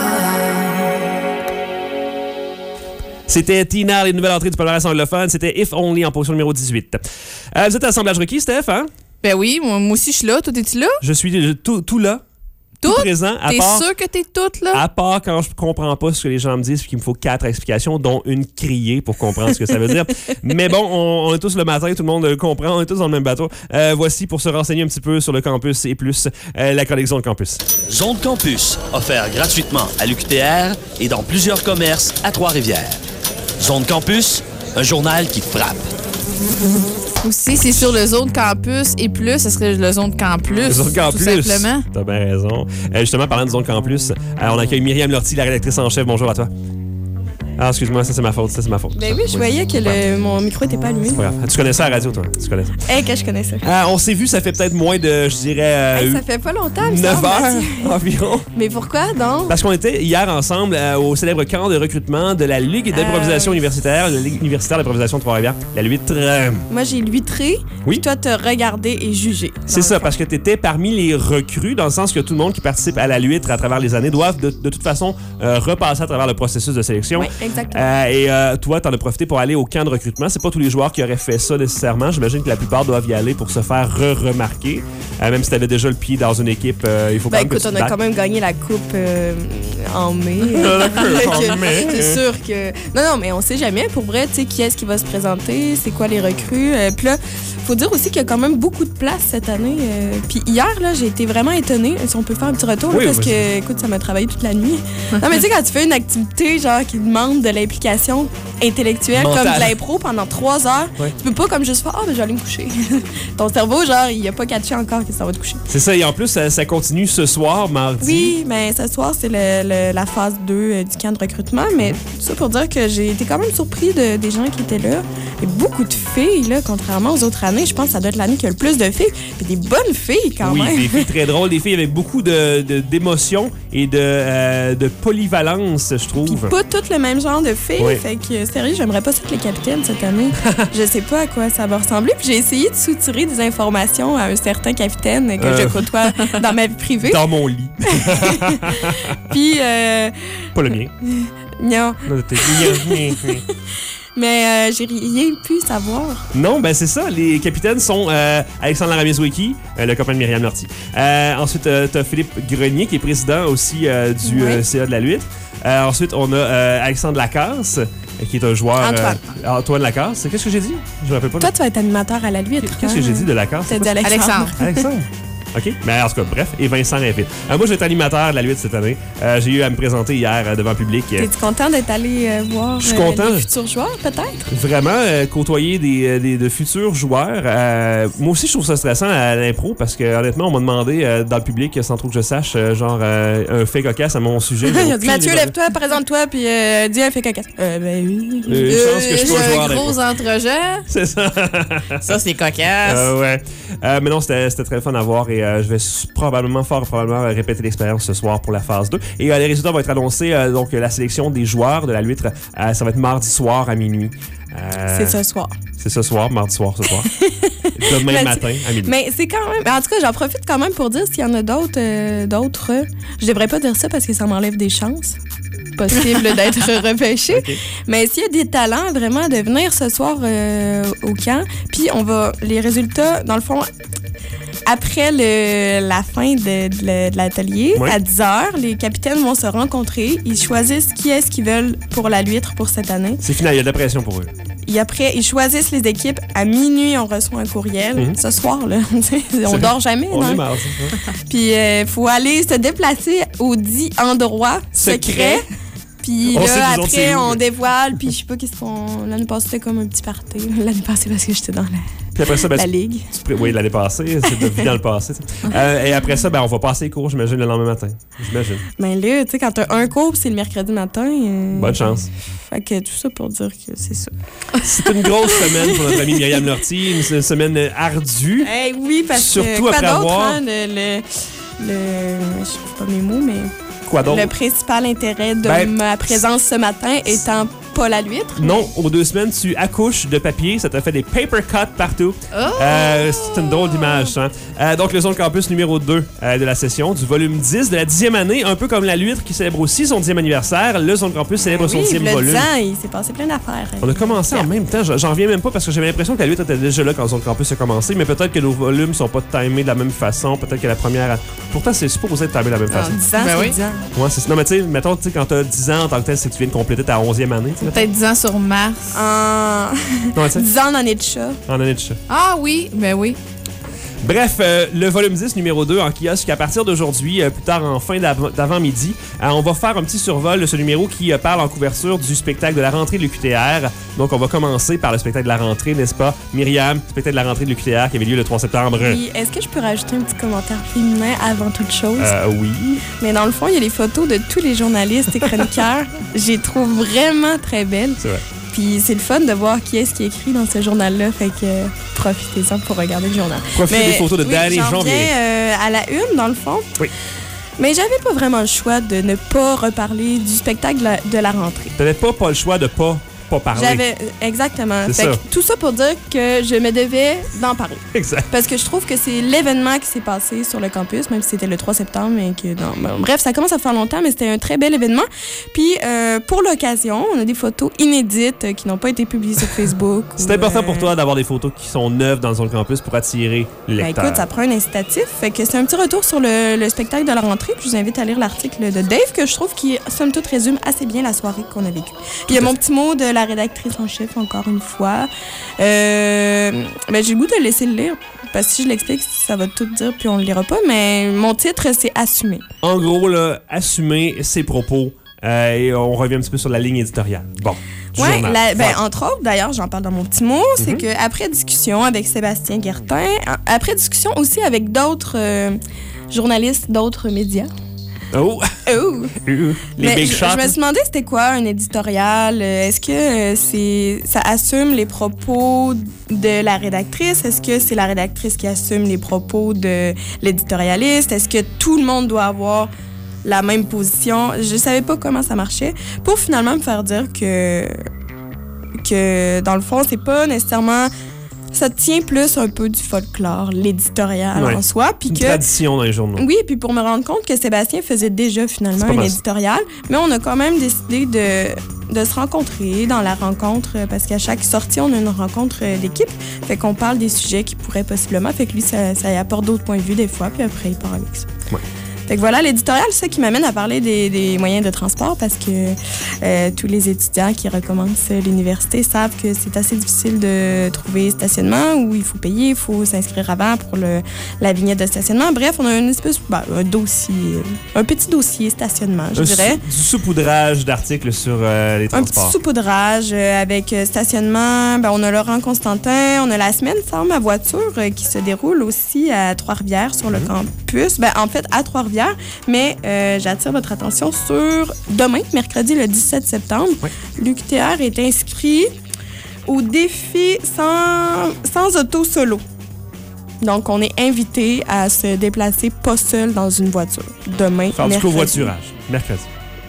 C'était Tina, les nouvelles entrées du palmarès anglophone. C'était If Only en position numéro 18. Vous êtes à l'assemblage requis, Steph, hein? Ben oui, moi aussi je suis là. Toi, es-tu là? Je suis tout là. Tout présent. T'es sûr que t'es toute là? À part quand je comprends pas ce que les gens me disent, puis qu'il me faut 4 explications, dont une criée pour comprendre ce que ça veut dire. Mais bon, on est tous le matin, tout le monde comprend, on est tous dans le même bateau. Voici, pour se renseigner un petit peu sur le campus et plus, la collection de campus. Zone Campus, offert gratuitement à l'UQTR et dans plusieurs commerces à Trois-Rivières. Zone Campus, un journal qui frappe. Aussi, c'est sur le Zone Campus et plus, ce serait le Zone Campus. Le Zone Campus. Tout simplement. T'as bien raison. Justement, parlant de Zone Campus, on accueille Myriam Lortie, la rédactrice en chef. Bonjour à toi. Ah, excuse-moi, ça c'est ma faute. Ben oui, je voyais que mon micro était pas allumé. C'est pas grave. Tu connais ça à la radio, toi? Tu connais ça? Que je connais ça. On s'est vu, ça fait peut-être moins de, je dirais... Ça fait pas longtemps, 9 heures environ. Mais pourquoi donc? Parce qu'on était hier ensemble au célèbre camp de recrutement de la Ligue d'improvisation universitaire, la Ligue universitaire d'improvisation de Trois-Rivières, la Luître. Moi, j'ai luitré, oui. Puis toi, t'as regardé et jugé. C'est ça, parce que t'étais parmi les recrues, dans le sens que tout le monde qui participe à la Luître à travers les années doivent de toute façon repasser à travers le processus de sélection. Oui, exactement. Toi, t'en as profité pour aller au camp de recrutement. C'est pas tous les joueurs qui auraient fait ça nécessairement. J'imagine que la plupart doivent y aller pour se faire remarquer. Même si t'avais déjà le pied dans une équipe, il faut quand même écoute, que tu on a quand même gagné la coupe en mai. C'est sûr que... Non, mais on sait jamais. Pour vrai, tu sais, qui est-ce qui va se présenter? C'est quoi les recrues? Puis là, faut dire aussi qu'il y a quand même beaucoup de place cette année. Puis hier, là, j'ai été vraiment étonnée. Si on peut faire un petit retour, là, parce que, écoute, ça m'a travaillé toute la nuit. Non, mais tu sais, quand tu fais une activité, genre, qui demande de l'implication intellectuelle, mentale, comme de l'impro pendant 3 heures, tu peux pas comme juste faire « ben, je vais aller me coucher. » Ton cerveau, genre, il a pas catché encore que ça va te coucher. C'est ça, et en plus, ça continue ce soir, mardi. Oui, mais ce soir, c'est la phase 2 du camp de recrutement. Mais tout ça pour dire que j'ai été quand même surpris des gens qui étaient là. Il y a beaucoup de filles, là, contrairement aux autres années. Je pense que ça doit être l'année qui a le plus de filles. Puis des bonnes filles, quand même. Oui, des filles très drôles, des filles avec beaucoup d'émotions et de polyvalence, je trouve. Puis pas toutes le même genre de filles. Oui. Fait que, sérieux, j'aimerais pas ça que les capitaines cette année. Je sais pas à quoi ça va ressembler. Puis j'ai essayé de soutirer des informations à un certain capitaine que je côtoie dans ma vie privée. Dans mon lit. Puis... Pas le mien. Non. Mais j'ai rien pu savoir. Non, ben c'est ça. Les capitaines sont Alexandre Laramie-Zwicky, le copain de Myriam Lortie. Ensuite, t'as Philippe Grenier, qui est président aussi du CA de la Luître. Ensuite, on a Alexandre Lacasse, qui est un joueur... Antoine Lacasse. Qu'est-ce que j'ai dit? Je me rappelle pas. Toi, tu vas être animateur à la Luître. Qu'est-ce que j'ai dit de Lacasse? T'as dit Alexandre. OK. Mais en tout cas, bref. Et Vincent Rainville. Moi, je vais être animateur de la Luître cette année. J'ai eu à me présenter hier devant le public. T'es-tu content d'être allé voir les futurs joueurs, peut-être? Vraiment, côtoyer de futurs joueurs. Moi aussi, je trouve ça stressant à l'impro parce que, honnêtement, on m'a demandé dans le public, sans trop que je sache, un fait cocasse à mon sujet. Il a dit, Mathieu, lève-toi, présente-toi, puis dis un fait cocasse. Ben oui. Je pense que je suis pas joueur d'impro. Gros entrejet. C'est ça. Ça, c'est cocasse. Ouais. Mais non, c'était très fun à voir et je vais probablement répéter l'expérience ce soir pour la phase 2. Et les résultats vont être annoncés, donc la sélection des joueurs de la Luître, ça va être mardi soir à minuit. C'est ce soir. C'est ce soir, mardi soir, ce soir. Demain matin à minuit. Mais c'est quand même... En tout cas, j'en profite quand même pour dire s'il y en a d'autres. Je devrais pas dire ça parce que ça m'enlève des chances possibles d'être repêché. Okay. Mais s'il y a des talents, vraiment, de venir ce soir au camp, puis on va... Les résultats, dans le fond... Après la fin de l'atelier, à 10h, les capitaines vont se rencontrer. Ils choisissent qui est-ce qu'ils veulent pour la Luître pour cette année. C'est final, il y a de la pression pour eux. Et après, ils choisissent les équipes. À minuit, on reçoit un courriel. Ce soir, là, on dort jamais. On est marre. Puis, il faut aller se déplacer aux 10 endroits secrets. Puis là, après, on dévoile. Puis je sais pas qu'est-ce qu'on... L'année passée, c'était comme un petit party. L'année passée, parce que j'étais dans puis après ça, la ligue. Oui, l'année passée. C'est devenu dans le passé. Et après ça, on va passer les cours, j'imagine, le lendemain matin. J'imagine. Mais là, tu sais, quand t'as un cours, c'est le mercredi matin. Bonne chance. Fait que tout ça pour dire que c'est ça. C'est une grosse semaine pour notre amie Myriam Lortie. Une semaine ardue. Oui, parce surtout que... après avoir... Hein, je sais pas mes mots, mais... Quoi d'autre? Le principal intérêt de ma présence ce matin étant pas la Luître. Non, aux 2 semaines, tu accouches de papier. Ça t'a fait des paper cuts partout. C'est une drôle d'image, ça. Donc, le Zone Campus numéro 2 de la session, du volume 10 de la 10e année, un peu comme la Luître qui célèbre aussi son 10e anniversaire. Le Zone Campus célèbre son 10e volume. Il s'est passé plein d'affaires. On a commencé en même temps. J'en reviens même pas parce que j'avais l'impression que la Luître était déjà là quand le Zone Campus a commencé, mais peut-être que nos volumes sont pas timés de la même façon. Peut-être que la première... Pourtant, c'est supposé être timé de la même façon. 10 ans, c'est 10 ans. Ouais, c'est... Non, mais tu sais, mettons, quand t'as 10 ans en tant que tel, c'est que tu viens de compléter ta 11e année. Peut-être 10 ans sur Mars. Non, 10 ans en année de chat. En année de chat. Ah oui, ben oui. Bref, le volume 10, numéro 2, en kiosque à partir d'aujourd'hui, plus tard en fin d'avant-midi. On va faire un petit survol de ce numéro qui parle en couverture du spectacle de la rentrée de l'UQTR. Donc, on va commencer par le spectacle de la rentrée, n'est-ce pas, Myriam? Spectacle de la rentrée de l'UQTR qui avait lieu le 3 septembre. Oui, est-ce que je peux rajouter un petit commentaire féminin avant toute chose? Oui. Mais dans le fond, il y a les photos de tous les journalistes et chroniqueurs. Je les trouve vraiment très belles. C'est vrai. Puis c'est le fun de voir qui est-ce qui écrit dans ce journal-là. Fait que profitez-en pour regarder le journal. Profitez des photos de Danny Janvier. À la une, dans le fond. Oui. Mais j'avais pas vraiment le choix de ne pas reparler du spectacle de la rentrée. T'avais pas le choix de pas parler. Exactement. C'est fait ça. que tout ça pour dire que je me devais d'en parler. Exact. Parce que je trouve que c'est l'événement qui s'est passé sur le campus, même si c'était le 3 septembre. Et que, bref, ça commence à faire longtemps, mais c'était un très bel événement. Puis, pour l'occasion, on a des photos inédites qui n'ont pas été publiées sur Facebook. C'est important pour toi d'avoir des photos qui sont neuves dans le campus pour attirer les lecteurs. Écoute, ça prend un incitatif. Fait que c'est un petit retour sur le spectacle de la rentrée. Puis je vous invite à lire l'article de Dave, que je trouve qui, somme toute, résume assez bien la soirée qu'on a vécue. Puis il y a mon petit mot de la rédactrice en chef, encore une fois. J'ai le goût de laisser le lire, parce que si je l'explique, ça va tout dire, puis on le lira pas. Mais mon titre, c'est « Assumer ». En gros, là, assumer ses propos. Et on revient un petit peu sur la ligne éditoriale. Bon. Oui, entre autres, d'ailleurs, j'en parle dans mon petit mot, c'est qu'après discussion avec Sébastien Guertin, après discussion aussi avec d'autres journalistes d'autres médias. Oh! Les big shots. Je me suis demandé c'était quoi un éditorial. Est-ce que ça assume les propos de la rédactrice? Est-ce que c'est la rédactrice qui assume les propos de l'éditorialiste? Est-ce que tout le monde doit avoir la même position? Je savais pas comment ça marchait. Pour finalement me faire dire que dans le fond, c'est pas nécessairement... Ça tient plus un peu du folklore, l'éditorial en soi. Une tradition dans les journaux. Oui, puis pour me rendre compte que Sébastien faisait déjà finalement un éditorial, mais on a quand même décidé de se rencontrer dans la rencontre, parce qu'à chaque sortie, on a une rencontre d'équipe. Fait qu'on parle des sujets qui pourraient possiblement. Fait que lui, ça y apporte d'autres points de vue des fois, puis après, il part avec ça. Ouais. Fait que voilà, l'éditorial, c'est ça qui m'amène à parler des moyens de transport, parce que tous les étudiants qui recommencent l'université savent que c'est assez difficile de trouver stationnement, où il faut payer, il faut s'inscrire avant pour la vignette de stationnement. Bref, on a une espèce, un dossier, un petit dossier stationnement, je dirais. Du saupoudrage d'articles sur les transports. Un petit saupoudrage avec stationnement. On a Laurent Constantin, on a la semaine sans ma voiture qui se déroule aussi à Trois-Rivières sur le campus. En fait, à Trois-Rivières. Mais j'attire votre attention sur demain, mercredi le 17 septembre. Oui. L'UQTR est inscrit au défi sans auto solo. Donc, on est invité à se déplacer pas seul dans une voiture. Demain, faire du covoiturage, mercredi.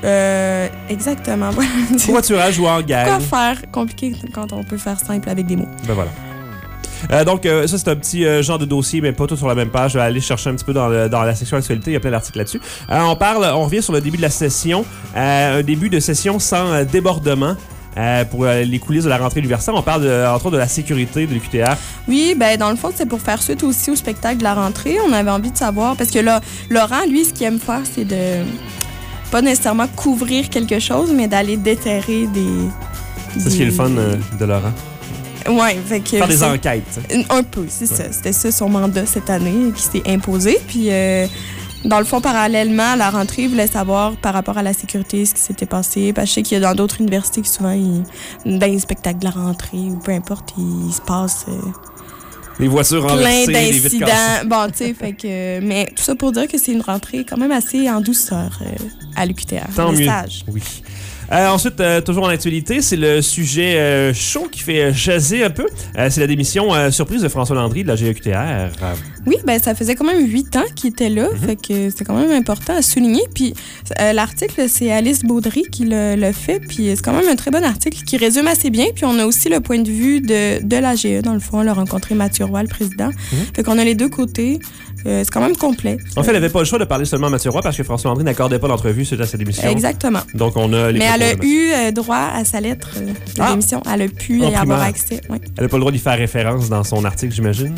Exactement. Voilà. Covoiturage ou en gang. Pourquoi faire compliqué quand on peut faire simple avec des mots? Voilà. Donc, ça, c'est un petit genre de dossier, mais pas tout sur la même page. Je vais aller chercher un petit peu dans la section actualité. Il y a plein d'articles là-dessus. On revient sur le début de la session. Un début de session sans débordement. Pour les coulisses de la rentrée universitaire, on parle entre autres de la sécurité de l'UQTR. Oui, dans le fond, c'est pour faire suite aussi au spectacle de la rentrée. On avait envie de savoir, parce que là, Laurent, lui, ce qu'il aime faire, c'est de pas nécessairement couvrir quelque chose, mais d'aller déterrer C'est ce qui est le fun de Laurent. Oui, fait que... Faire des enquêtes. Un peu, c'est ça. C'était ça son mandat cette année qui s'est imposé. Puis, dans le fond, parallèlement à la rentrée, il voulait savoir par rapport à la sécurité ce qui s'était passé. Parce que je sais qu'il y a dans d'autres universités qui souvent, dans les spectacles de la rentrée ou peu importe, il se passe... les voitures renversées, plein les vitres cassées. Bon, tu sais, fait que... Mais tout ça pour dire que c'est une rentrée quand même assez en douceur à l'UQTR. Tant mieux. Sage. Oui. Ensuite, toujours en actualité, c'est le sujet chaud qui fait jaser un peu. C'est la démission surprise de François Landry de la GEQTR. Oui, ça faisait quand même 8 ans qu'il était là, fait que c'est quand même important à souligner. Puis l'article, c'est Alice Baudry qui le fait, puis c'est quand même un très bon article qui résume assez bien. Puis on a aussi le point de vue de l'AGE, dans le fond. On a rencontré Mathieu Roy, le président. Fait qu'on a les deux côtés. C'est quand même complet. En fait, elle n'avait pas le choix de parler seulement à Mathieu Roy parce que François Landry n'accordait pas d'entrevue suite à sa démission. Exactement. Donc, on a les... Mais elle a eu droit à sa lettre de démission. Elle a pu y avoir accès. Oui. Elle n'a pas le droit d'y faire référence dans son article, j'imagine?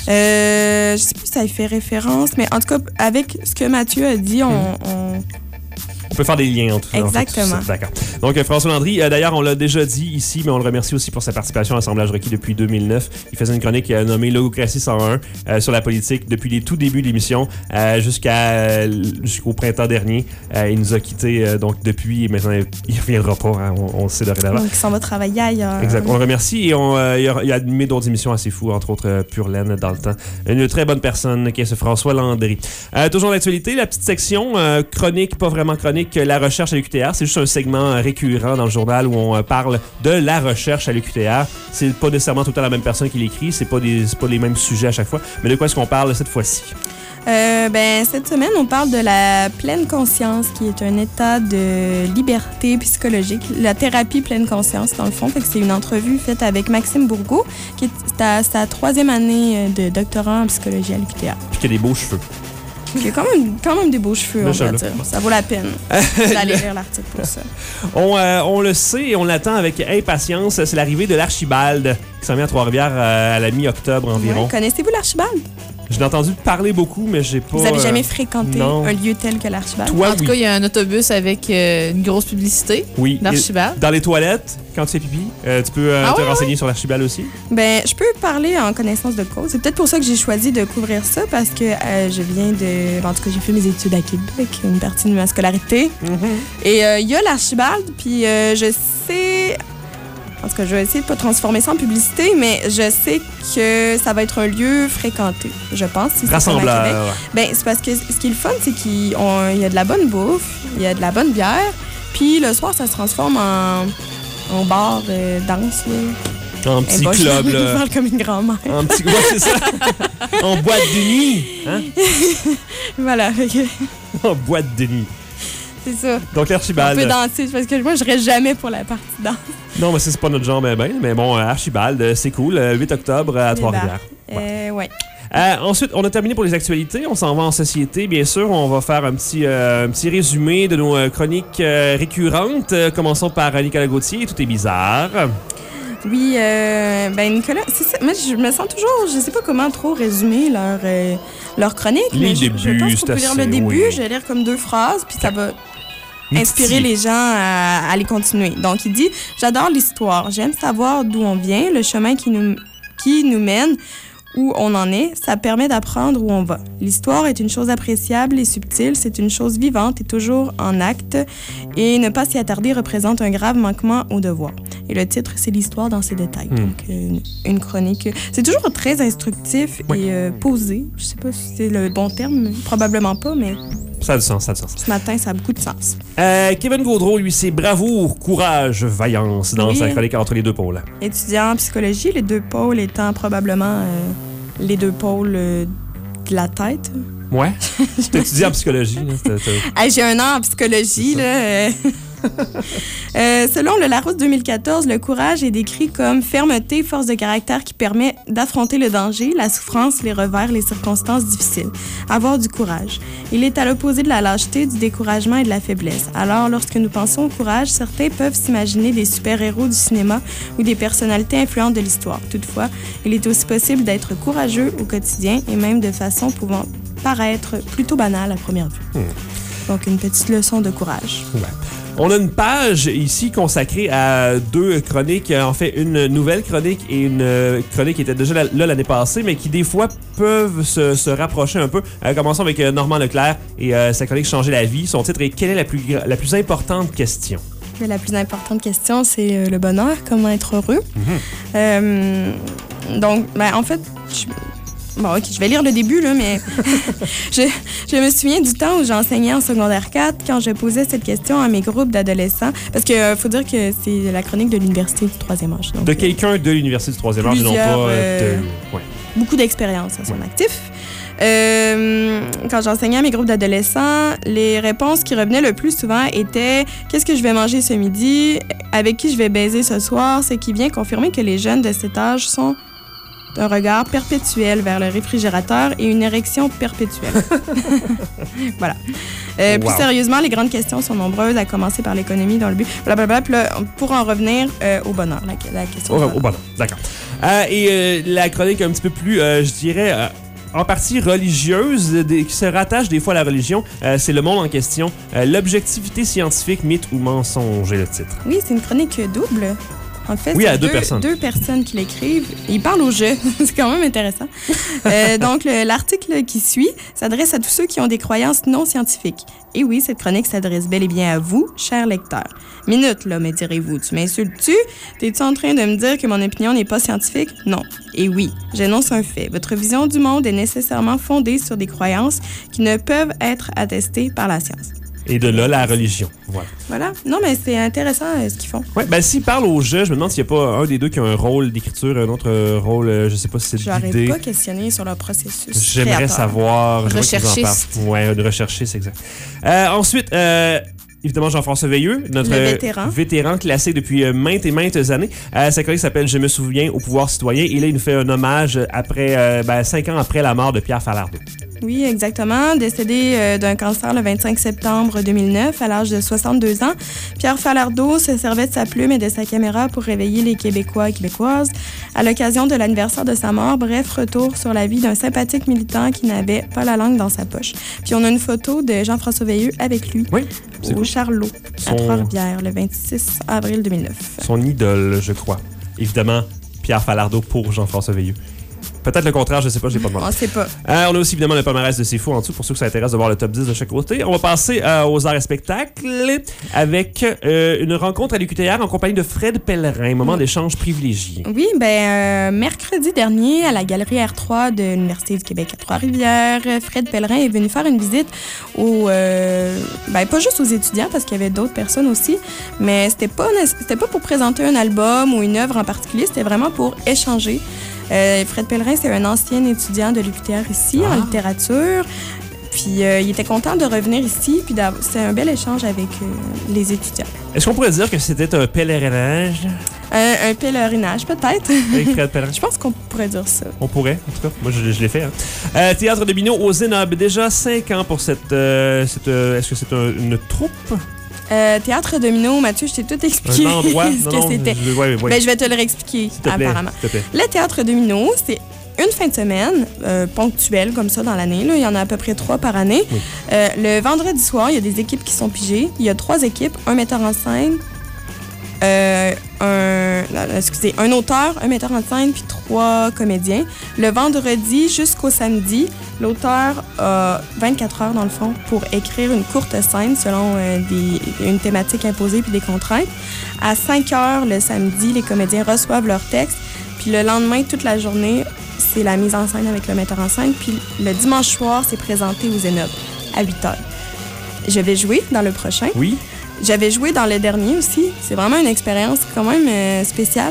Je sais plus si ça y fait référence, mais en tout cas, avec ce que Mathieu a dit, peut faire des liens entre Exactement. En fait, d'accord. Donc, François Landry, d'ailleurs, on l'a déjà dit ici, mais on le remercie aussi pour sa participation à l'Assemblage requis depuis 2009. Il faisait une chronique nommée Logocratie 101 sur la politique depuis les tout débuts de l'émission jusqu'au printemps dernier. Il nous a quittés donc depuis, et maintenant, il ne reviendra pas, hein, on le sait dorénavant. Donc, il s'en va travailler ailleurs. Exact. On le remercie et il a animé d'autres émissions assez fous, entre autres Pure Laine dans le temps. Une très bonne personne qui est ce François Landry. Toujours d'actualité, la petite section chronique, pas vraiment chronique, la recherche à l'UQTR. C'est juste un segment récurrent dans le journal où on parle de la recherche à l'UQTR. C'est pas nécessairement tout le temps la même personne qui l'écrit, c'est pas les mêmes sujets à chaque fois. Mais de quoi est-ce qu'on parle cette fois-ci? Cette semaine, on parle de la pleine conscience, qui est un état de liberté psychologique. La thérapie pleine conscience, dans le fond. Fait que c'est une entrevue faite avec Maxime Bourgault, qui est à sa 3e année de doctorat en psychologie à l'UQTR. Puis qui a des beaux cheveux. Il y a quand même des beaux cheveux, on va dire. Ça vaut la peine d'aller lire l'article pour ça. On le sait et on l'attend avec impatience. C'est l'arrivée de l'Archibald qui s'en vient à Trois-Rivières à la mi-octobre environ. Ouais, connaissez-vous l'Archibald? J'ai entendu parler beaucoup, mais j'ai pas... Vous avez jamais fréquenté un lieu tel que l'Archibald? Toi, en tout cas, il y a un autobus avec une grosse publicité d'Archibald. Dans les toilettes, quand tu fais pipi, tu peux te renseigner sur l'Archibald aussi? Je peux parler en connaissance de cause. C'est peut-être pour ça que j'ai choisi de couvrir ça, parce que je viens de... En tout cas, j'ai fait mes études à Québec, une partie de ma scolarité. Mm-hmm. Et il y a l'Archibald, puis je sais... En tout cas, je vais essayer de ne pas transformer ça en publicité, mais je sais que ça va être un lieu fréquenté, je pense. Si rassembleur. C'est parce que ce qui est le fun, c'est qu'il y a de la bonne bouffe, il y a de la bonne bière, puis le soir, ça se transforme en bar danse. Là. En petit club, là. Je parle comme une grand-mère. En petit... Ouais, c'est ça. En boîte de nuit. Hein? Voilà. En boîte de nuit. C'est ça. Donc, l'Archibald. On peut danser, parce que moi, je reste jamais pour la partie danse. Non, mais c'est pas notre genre, mais bon, Archibald, c'est cool. 8 octobre à Trois-Rivières. Ouais. Ensuite, on a terminé pour les actualités. On s'en va en société, bien sûr. On va faire un petit résumé de nos chroniques récurrentes. Commençons par Nicolas Gauthier. Tout est bizarre. Oui, Nicolas, c'est ça. Moi, je me sens toujours, je sais pas comment trop résumer leur chronique. Les je pense qu'on peut lire le début. Oui. Je vais lire comme 2 phrases, puis ça va inspirer les gens à les continuer. Donc, il dit « J'adore l'histoire. J'aime savoir d'où on vient, le chemin qui nous mène, où on en est. Ça permet d'apprendre où on va. L'histoire est une chose appréciable et subtile. C'est une chose vivante et toujours en acte. Et ne pas s'y attarder représente un grave manquement au devoir. » Et le titre, c'est l'histoire dans ses détails. Donc, une chronique. C'est toujours très instructif et posé. Je sais pas si c'est le bon terme. Probablement pas, mais... Ça a du sens. Ce matin, ça a beaucoup de sens. Kevin Gaudreau, lui, c'est bravoure, courage, vaillance dans sa chronique entre les deux pôles. Étudiant en psychologie, les 2 pôles étant probablement les 2 pôles de la tête. Ouais. Tu étudies en psychologie. Là, j'ai un an en psychologie. Là, selon le Larousse 2014, le courage est décrit comme fermeté, force de caractère qui permet d'affronter le danger, la souffrance, les revers, les circonstances difficiles. Avoir du courage. Il est à l'opposé de la lâcheté, du découragement et de la faiblesse. Alors, lorsque nous pensons au courage, certains peuvent s'imaginer des super-héros du cinéma ou des personnalités influentes de l'histoire. Toutefois, il est aussi possible d'être courageux au quotidien et même de façon pouvant paraître plutôt banale à première vue. Donc, une petite leçon de courage. Ouais. On a une page ici consacrée à 2 chroniques. En fait, une nouvelle chronique et une chronique qui était déjà là l'année passée, mais qui des fois peuvent se rapprocher un peu. Commençons avec Normand Leclerc et sa chronique « Changer la vie ». Son titre est « Quelle est la plus importante question ?» La plus importante question, c'est le bonheur, comment être heureux. Donc, en fait... Bon, OK, je vais lire le début, là, mais je me souviens du temps où j'enseignais en secondaire 4 quand je posais cette question à mes groupes d'adolescents. Parce que faut dire que c'est la chronique de l'université du 3e âge. Donc, de quelqu'un de l'université du 3e âge, non pas beaucoup d'expérience à son actif. Quand j'enseignais à mes groupes d'adolescents, les réponses qui revenaient le plus souvent étaient « Qu'est-ce que je vais manger ce midi? Avec qui je vais baiser ce soir? » Ce qui vient confirmer que les jeunes de cet âge sont un regard perpétuel vers le réfrigérateur et une érection perpétuelle. Voilà. Plus sérieusement, les grandes questions sont nombreuses, à commencer par l'économie dans le but, blablabla. Puis là, pour en revenir au bonheur, la question. Au bonheur, d'accord. Et la chronique un petit peu plus, je dirais... en partie religieuse, qui se rattache des fois à la religion. C'est Le Monde en question. L'objectivité scientifique, mythe ou mensonge est le titre. Oui, c'est une chronique double. En fait, oui, c'est à deux personnes. Deux personnes qui l'écrivent. Ils parlent au jeu. C'est quand même intéressant. Donc, l'article qui suit s'adresse à tous ceux qui ont des croyances non scientifiques. Et oui, cette chronique s'adresse bel et bien à vous, chers lecteurs. Minute, là, me direz-vous. Tu m'insultes-tu? T'es-tu en train de me dire que mon opinion n'est pas scientifique? Non. Et oui, j'énonce un fait. Votre vision du monde est nécessairement fondée sur des croyances qui ne peuvent être attestées par la science. Et de là, la religion. Voilà. Non, mais c'est intéressant ce qu'ils font. Oui, ben s'ils parlent au jeu, je me demande s'il n'y a pas un des deux qui a un rôle d'écriture, un autre rôle, je sais pas si c'est d'idée. d'idée. Je n'aurais pas questionné sur leur processus. J'aimerais créateur. savoir. Recherchiste. Oui, de recherchiste, c'est exact. Ensuite, évidemment, Jean-François Veilleux, notre vétéran classé depuis maintes et maintes années. Sa chronique s'appelle « Je me souviens au pouvoir citoyen » et là, il nous fait un hommage après 5 ans après la mort de Pierre Falardeau. Oui, exactement. Décédé d'un cancer le 25 septembre 2009 à l'âge de 62 ans, Pierre Falardeau se servait de sa plume et de sa caméra pour réveiller les Québécois et Québécoises à l'occasion de l'anniversaire de sa mort. Bref, retour sur la vie d'un sympathique militant qui n'avait pas la langue dans sa poche. Puis on a une photo de Jean-François Veilleux avec lui au Charlot, à Trois-Rivières, le 26 avril 2009. Son idole, je crois. Évidemment, Pierre Falardeau pour Jean-François Veilleux. Peut-être le contraire, je sais pas, j'ai pas demandé. On sait pas. On a aussi évidemment le palmarès de C'est Fou en dessous pour ceux que ça intéresse de voir le top 10 de chaque côté. On va passer aux arts et spectacles avec une rencontre à l'UQTR en compagnie de Fred Pellerin, moment d'échange privilégié. Oui, mercredi dernier, à la galerie R3 de l'Université du Québec à Trois-Rivières, Fred Pellerin est venu faire une visite pas juste aux étudiants, parce qu'il y avait d'autres personnes aussi, mais c'était pas pour présenter un album ou une œuvre en particulier, c'était vraiment pour échanger. Fred Pellerin, c'est un ancien étudiant de l'UQTR ici, en littérature. Puis il était content de revenir ici, puis c'est un bel échange avec les étudiants. Est-ce qu'on pourrait dire que c'était un pèlerinage? Un pèlerinage, peut-être. Avec Fred Pellerin? Je pense qu'on pourrait dire ça. On pourrait, en tout cas. Moi, je l'ai fait. Hein. Théâtre de Minot au Zénob. Déjà 5 ans pour cette est-ce que c'est une troupe? Théâtre de Minot, Mathieu, je t'ai tout expliqué un endroit, ce que c'était. Je vais te le réexpliquer, apparemment. S'il te plaît. Le Théâtre de Minot, c'est une fin de semaine ponctuelle comme ça dans l'année. Là. Il y en a à peu près 3 par année. Oui. Le vendredi soir, il y a des équipes qui sont pigées. Il y a 3 équipes, un metteur en scène, un auteur, un metteur en scène, puis 3 comédiens. Le vendredi jusqu'au samedi, l'auteur a 24 heures, dans le fond, pour écrire une courte scène selon une thématique imposée puis des contraintes. À 5 heures, le samedi, les comédiens reçoivent leur texte. Puis le lendemain, toute la journée, c'est la mise en scène avec le metteur en scène. Puis le dimanche soir, c'est présenté au Zénob à 8 heures. Je vais jouer dans le prochain. Oui. J'avais joué dans le dernier aussi. C'est vraiment une expérience quand même spéciale.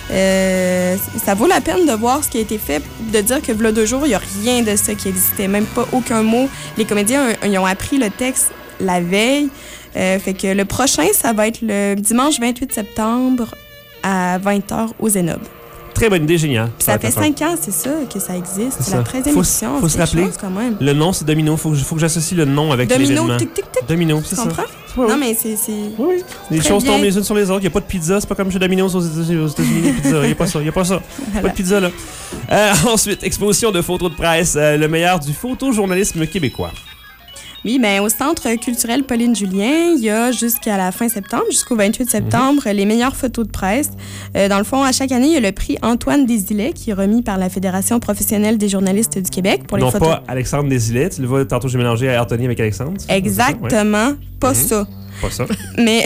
Là. Ça vaut la peine de voir ce qui a été fait, de dire que là 2 jours, il n'y a rien de ça qui existait, même pas aucun mot. Les comédiens, ils ont appris le texte la veille. Fait que le prochain, ça va être le dimanche 28 septembre à 20h au Zénob. Très bonne idée, génial. Puis ça fait 5 ans, c'est ça, que ça existe. C'est la 13e édition. Faut se rappeler. Quand même. Le nom, c'est Domino. Faut que j'associe le nom avec l'événement. Domino, tic, tic, tic. Domino, c'est ça. Tu comprends? Oui, non, mais c'est... Oui, les choses tombent les unes sur les autres. Il n'y a pas de pizza. C'est pas comme chez Domino's aux États-Unis, pizza. Il n'y a pas ça. Voilà. Pas de pizza, là. Ensuite, exposition de photos de presse. Le meilleur du photojournalisme québécois. Oui, bien, au Centre culturel Pauline-Julien, il y a jusqu'à la fin septembre, jusqu'au 28 septembre, les meilleures photos de presse. Dans le fond, à chaque année, il y a le prix Antoine Desilets qui est remis par la Fédération professionnelle des journalistes du Québec pour les photos. Non, pas Alexandre Desilets. Tu le vois, tantôt, j'ai mélangé à Anthony avec Alexandre. Exactement. Ouais. Pas ça. Pas ça. Mais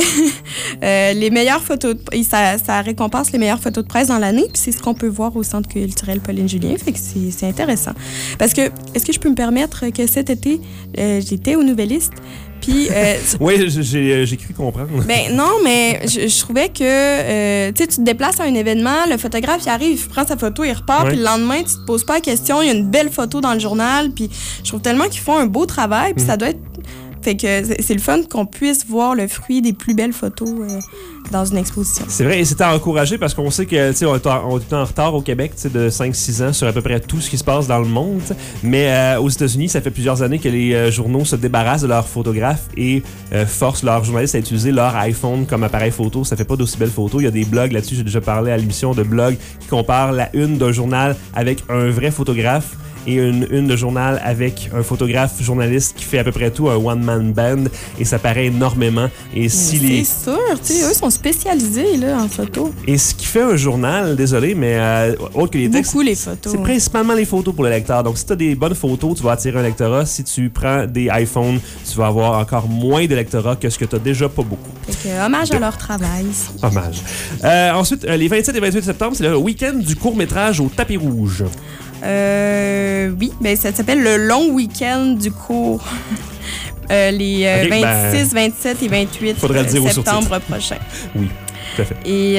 les meilleures photos, ça récompense les meilleures photos de presse dans l'année, puis c'est ce qu'on peut voir au Centre culturel Pauline-Julien, fait que c'est intéressant. Parce que, est-ce que je peux me permettre que cet été, j'étais au Nouvelliste, puis... oui, j'ai cru comprendre. Ben non, mais je trouvais que, tu te déplaces à un événement, le photographe, il arrive, il prend sa photo, il repart, puis le lendemain, tu te poses pas la question, il y a une belle photo dans le journal, puis je trouve tellement qu'ils font un beau travail, puis ça doit être... Fait que c'est le fun qu'on puisse voir le fruit des plus belles photos dans une exposition. C'est vrai, et c'était encouragé parce qu'on sait que on est en retard au Québec de 5-6 ans sur à peu près tout ce qui se passe dans le monde. Mais aux États-Unis, ça fait plusieurs années que les journaux se débarrassent de leurs photographes et forcent leurs journalistes à utiliser leur iPhone comme appareil photo. Ça fait pas d'aussi belles photos. Il y a des blogs là-dessus. J'ai déjà parlé à l'émission de blogs qui comparent la une d'un journal avec un vrai photographe. et une de journal avec un photographe journaliste qui fait à peu près tout, un one-man band, et ça paraît énormément. Et si c'est sûr, tu sais, eux sont spécialisés là, en photo. Et ce qui fait un journal, désolé, mais autre que les textes, beaucoup les photos. C'est principalement les photos pour le lecteur. Donc, si tu as des bonnes photos, tu vas attirer un lectorat. Si tu prends des iPhones, tu vas avoir encore moins de lectorat que ce que tu as déjà pas beaucoup. Fait que, hommage à leur travail. Hommage. Ensuite, les 27 et 28 septembre, c'est le week-end du court-métrage au tapis rouge. Oui, ben ça s'appelle le long week-end du cours. Les 26, 27 et 28 septembre prochain. Oui, tout à fait. Et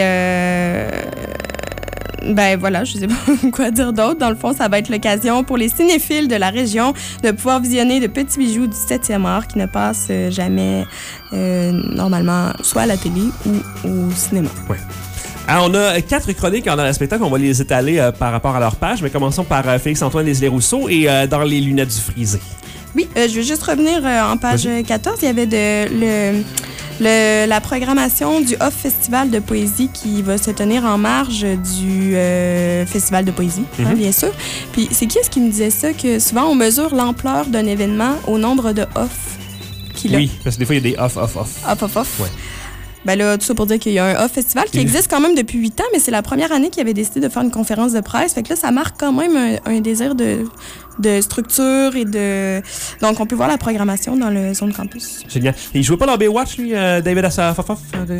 ben voilà, je sais pas quoi dire d'autre. Dans le fond, ça va être l'occasion pour les cinéphiles de la région de pouvoir visionner de petits bijoux du 7e art qui ne passent jamais normalement soit à la télé ou au cinéma. Ouais. Alors, on a 4 chroniques dans le spectacle. On va les étaler par rapport à leur page. Mais commençons par Félix-Antoine Desilets-Rousseau et dans les lunettes du frisé. Oui, je vais juste revenir en page 14. Il y avait la programmation du Off Festival de poésie qui va se tenir en marge du Festival de poésie, bien sûr. Puis c'est qui est-ce qui me disait ça? Que souvent, on mesure l'ampleur d'un événement au nombre de off qu'il a. Oui, parce que des fois, il y a des off. Off. Ouais. Ben là, tout ça pour dire qu'il y a un Off Festival qui existe quand même depuis 8 ans, mais c'est la première année qu'il avait décidé de faire une conférence de presse. Fait que là, ça marque quand même un désir de structure et de... Donc, on peut voir la programmation dans le Zone Campus. Génial. Et il jouait pas dans Baywatch, lui, David Assafoff?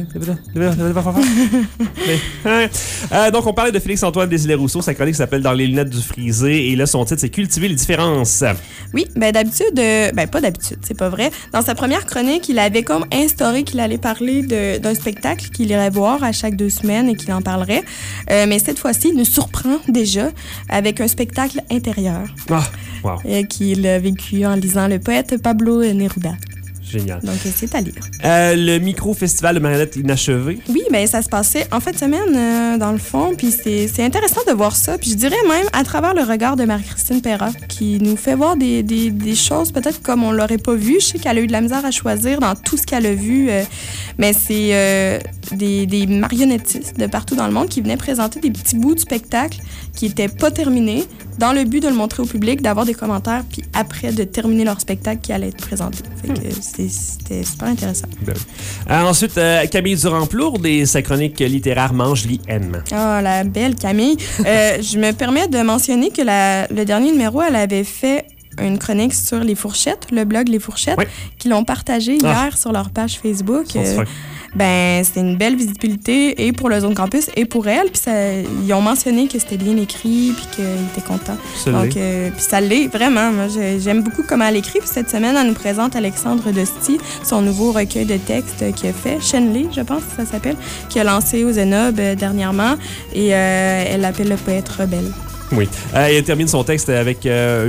Donc, on parlait de Félix-Antoine Desilets-Rousseau. Sa chronique s'appelle « Dans les lunettes du frisé ». Et là, son titre, c'est « Cultiver les différences ». Oui, ben d'habitude... Ben pas d'habitude, c'est pas vrai. Dans sa première chronique, il avait comme instauré qu'il allait parler d'un spectacle qu'il irait voir à chaque 2 semaines et qu'il en parlerait. Mais cette fois-ci, il nous surprend déjà avec un spectacle intérieur. Wow. Qu'il a vécu en lisant le poète Pablo Neruda. Génial. Donc, c'est à lire. Le micro-festival de marionnettes inachevé. Oui, bien, ça se passait en fin de semaine, dans le fond. Puis c'est intéressant de voir ça. Puis je dirais même à travers le regard de Marie-Christine Perra, qui nous fait voir des choses peut-être comme on l'aurait pas vu. Je sais qu'elle a eu de la misère à choisir dans tout ce qu'elle a vu. Mais c'est des marionnettistes de partout dans le monde qui venaient présenter des petits bouts de spectacle qui n'étaient pas terminés, dans le but de le montrer au public, d'avoir des commentaires, puis après de terminer leur spectacle qui allait être présenté. Fait que c'était super intéressant. Ensuite, Camille Durand-Plourde et sa chronique littéraire Mange, lis, aime. Ah, la belle Camille. Je me permets de mentionner que le dernier numéro, elle avait fait une chronique sur les fourchettes, le blog Les Fourchettes, qui l'ont partagé hier sur leur page Facebook. Ben, c'est une belle visibilité et pour le Zone Campus et pour elle. Puis ils ont mentionné que c'était bien écrit puis qu'ils étaient contents. Donc, puis ça l'est vraiment. Moi, j'aime beaucoup comment elle écrit. Puis cette semaine, elle nous présente Alexandre Dosti, son nouveau recueil de textes qu'il a fait. Shenley, je pense que ça s'appelle, qui a lancé au Zenob dernièrement. Et elle l'appelle le poète rebelle. Oui. Elle termine son texte avec un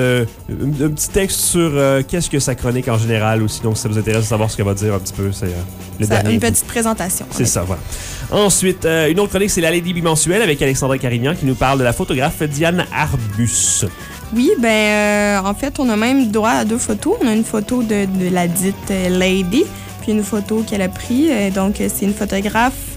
petit texte sur qu'est-ce que sa chronique en général aussi. Donc, si ça vous intéresse de savoir ce qu'elle va dire un petit peu, c'est le dernier. Une petite présentation. C'est ça, voilà. Ensuite, une autre chronique, c'est la Lady bimensuelle avec Alexandra Carignan qui nous parle de la photographe Diane Arbus. Oui, en fait, on a même droit à 2 photos. On a une photo de la dite Lady, puis une photo qu'elle a prise. Donc, c'est une photographe...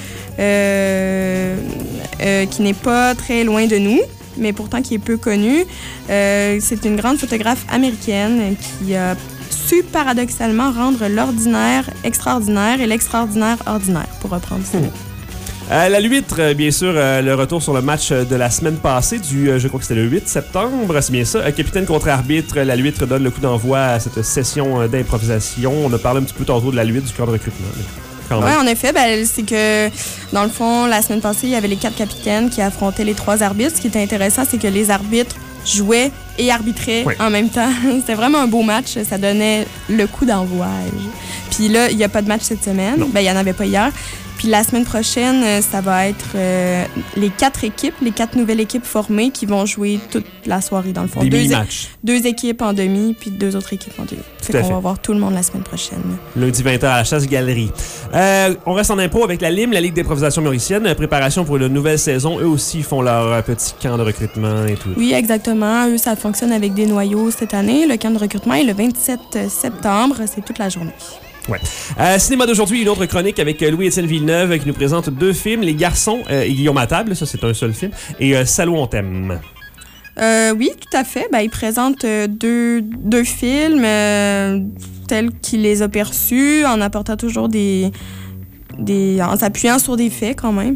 qui n'est pas très loin de nous, mais pourtant qui est peu connue. C'est une grande photographe américaine qui a su paradoxalement rendre l'ordinaire extraordinaire et l'extraordinaire ordinaire, pour reprendre ce mot. La Luître, bien sûr, le retour sur le match de la semaine passée, je crois que c'était le 8 septembre, c'est bien ça. Capitaine contre arbitre, la Luître donne le coup d'envoi à cette session d'improvisation. On a parlé un petit peu tantôt de la Luître, du camp de recrutement. Oui, en effet, c'est que, dans le fond, la semaine passée, il y avait les 4 capitaines qui affrontaient les 3 arbitres. Ce qui était intéressant, c'est que les arbitres jouaient et arbitraient en même temps. C'était vraiment un beau match. Ça donnait le coup d'envoi. Puis là, il n'y a pas de match cette semaine. Il n'y en avait pas hier. Puis la semaine prochaine, ça va être les 4 équipes, les 4 nouvelles équipes formées qui vont jouer toute la soirée, dans le fond. Des mini-matchs. 2 équipes en demi, puis 2 autres équipes en demi. Fait qu'on va voir tout le monde la semaine prochaine. Lundi 20h à la Chasse-Galerie. On reste en impro avec la LIM, la Ligue d'improvisation mauricienne. Préparation pour une nouvelle saison. Eux aussi font leur petit camp de recrutement et tout. Oui, exactement. Eux, ça fonctionne avec des noyaux cette année. Le camp de recrutement est le 27 septembre. C'est toute la journée. Ouais. Cinéma d'aujourd'hui, une autre chronique avec Louis-Étienne Villeneuve qui nous présente 2 films, Les Garçons et Guillaume à table, ça c'est un seul film, et Salaud on t'aime. Oui, tout à fait. Ben, il présente deux films tels qu'il les a perçus, en apportant toujours en s'appuyant sur des faits quand même.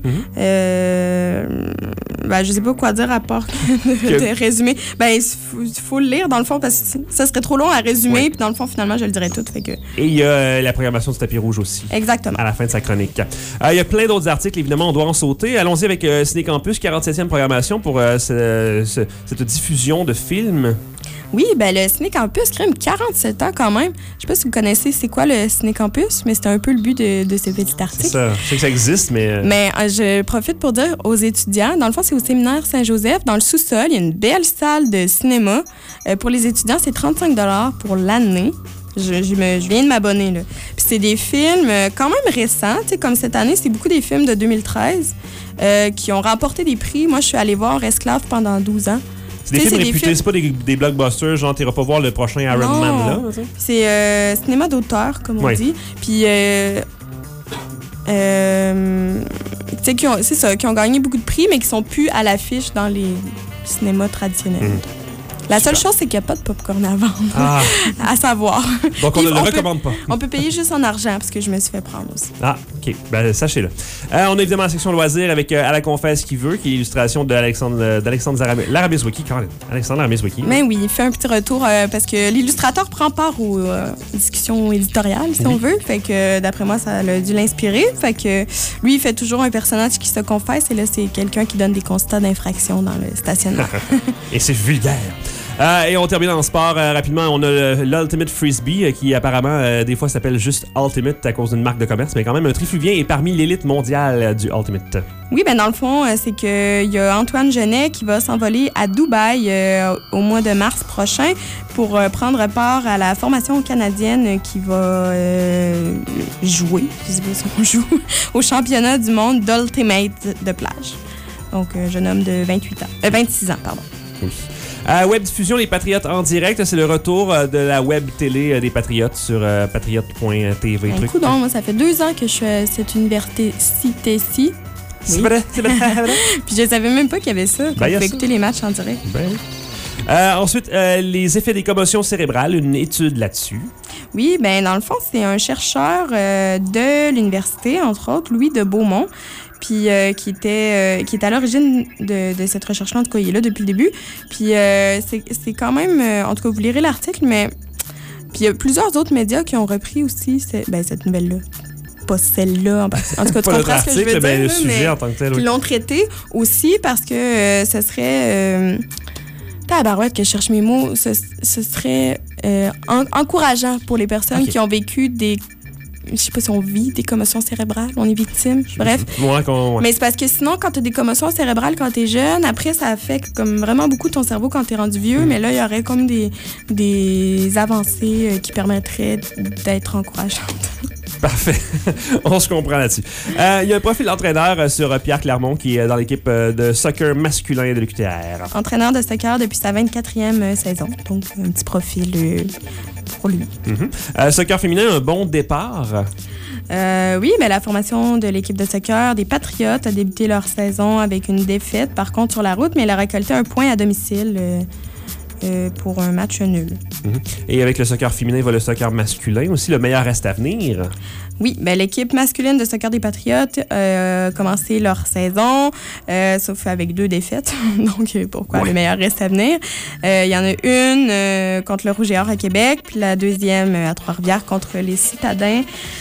Ben, je sais pas quoi dire à part de résumer. Ben, il faut le lire dans le fond parce que ça serait trop long à résumer. Puis dans le fond, finalement, je le dirais tout. Fait que... Et il y a la programmation du tapis rouge aussi. Exactement. À la fin de sa chronique. Il y a plein d'autres articles, évidemment, on doit en sauter. Allons-y avec Ciné Campus, 47e programmation pour cette diffusion de films. Oui, ben le Ciné Campus crée 47 ans quand même. Je sais pas si vous connaissez c'est quoi le Ciné Campus, mais c'était un peu le but de ce petit article. C'est ça. Je sais que ça existe, mais... Mais je profite pour dire aux étudiants, dans le fond, c'est au séminaire Saint-Joseph. Dans le sous-sol, il y a une belle salle de cinéma. Pour les étudiants, c'est 35 $ pour l'année. Je viens de m'abonner, là. Puis c'est des films quand même récents. Tu sais, comme cette année, c'est beaucoup des films de 2013 qui ont remporté des prix. Moi, je suis allée voir Esclave pendant 12 ans. C'est des films réputés, c'est pas des blockbusters, genre t'iras pas voir le prochain Iron Man, là? C'est cinéma d'auteur, comme on dit. Puis, tu sais, qui ont gagné beaucoup de prix, mais qui sont plus à l'affiche dans les cinémas traditionnels. La seule chose, c'est qu'il n'y a pas de popcorn à vendre, à savoir. Donc, on ne le recommande pas. On peut payer juste en argent, parce que je me suis fait prendre aussi. Ah, OK. Ben, sachez-le. On a évidemment la section loisirs avec À la confesse qui veut, qui est l'illustration d'Alexandre Larabizwiki. Alexandre Larabizwiki. Mais oui, il fait un petit retour parce que l'illustrateur prend part aux discussions éditoriales, si on veut. Fait que, d'après moi, ça a dû l'inspirer. Fait que lui, il fait toujours un personnage qui se confesse, et là, c'est quelqu'un qui donne des constats d'infraction dans le stationnement. Et c'est vulgaire. Et on termine en sport rapidement. On a l'Ultimate Frisbee qui apparemment des fois s'appelle juste Ultimate à cause d'une marque de commerce, mais quand même un trifluvien est parmi l'élite mondiale du Ultimate. Oui, ben dans le fond, c'est qu'il y a Antoine Genet qui va s'envoler à Dubaï au mois de mars prochain pour prendre part à la formation canadienne qui va jouer, je sais pas si on joue, au championnat du monde d'Ultimate de plage. Donc, jeune homme de 26 ans, pardon. Oui. Web diffusion Les Patriotes en direct, c'est le retour de la web télé des Patriotes sur patriote.tv. Écoute, moi, ça fait 2 ans que je suis à cette université-ci. C'est vrai. Puis je savais même pas qu'il y avait ça. On peut écouter les matchs en direct. Ensuite, les effets des commotions cérébrales, une étude là-dessus. Oui, ben dans le fond, c'est un chercheur de l'université, entre autres, Louis de Beaumont, puis qui est à l'origine de cette recherche-là. En tout cas, il est là depuis le début. Puis c'est quand même... en tout cas, vous lirez l'article, mais... Puis il y a plusieurs autres médias qui ont repris aussi cette nouvelle-là. Pas celle-là en particulier. En tout cas, tu comprends ce que je veux dire, le sujet en tant que tel. Ils l'ont traité aussi parce que ce serait... tabarouette que je cherche mes mots. Ce serait encourageant pour les personnes qui ont vécu des... Je sais pas si on vit des commotions cérébrales, on est victime, bref. Mais c'est parce que sinon, quand tu as des commotions cérébrales quand tu es jeune, après, ça affecte comme vraiment beaucoup ton cerveau quand tu es rendu vieux. Mais là, il y aurait comme des avancées qui permettraient d'être encourageantes. Parfait. On se comprend là-dessus. Il y a un profil d'entraîneur sur Pierre Clermont qui est dans l'équipe de soccer masculin de l'UQTR. Entraîneur de soccer depuis sa 24e saison. Donc, un petit profil pour lui. Soccer féminin, un bon départ? Oui, mais la formation de l'équipe de soccer des Patriotes a débuté leur saison avec une défaite, par contre, sur la route, mais elle a récolté un point à domicile pour un match nul. Et avec le soccer féminin, il va le soccer masculin aussi. Le meilleur reste à venir. Oui, ben l'équipe masculine de soccer des Patriotes a commencé leur saison, sauf avec 2 défaites. Donc, pourquoi le meilleur reste à venir? Il y en a une contre le Rouge et Or à Québec, puis la deuxième à Trois-Rivières contre les Citadins.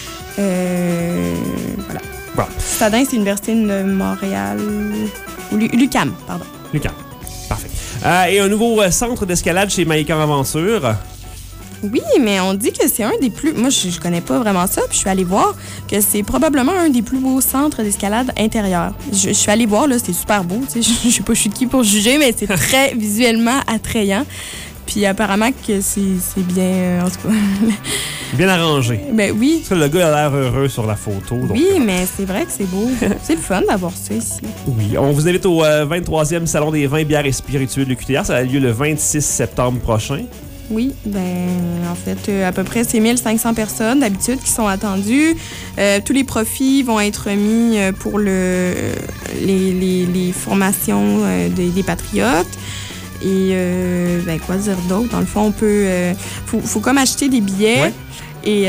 Voilà. Citadins, c'est l'Université de Montréal. Ou l'UQAM, pardon. l'UQAM. Parfait. Et un nouveau centre d'escalade chez Maïcan Aventure. Oui, mais on dit que c'est un des plus... Moi, je connais pas vraiment ça, puis je suis allée voir que c'est probablement un des plus beaux centres d'escalade intérieur. Je suis allée voir, là, c'est super beau, tu sais, je sais pas je suis qui pour juger, mais c'est très visuellement attrayant. Puis apparemment que c'est bien... en tout cas... Bien arrangé. Ben oui. Ça, le gars a l'air heureux sur la photo. Donc, oui, mais c'est vrai que c'est beau. C'est le fun d'avoir ça ici. Oui, on vous invite au 23e Salon des vins, bières et spiritueux de l'UQTR. Ça a lieu le 26 septembre prochain. Oui, ben en fait, à peu près, c'est 1500 personnes d'habitude qui sont attendues. Tous les profits vont être mis pour les formations des Patriotes. Et quoi dire d'autre? Dans le fond, on peut... faut comme acheter des billets et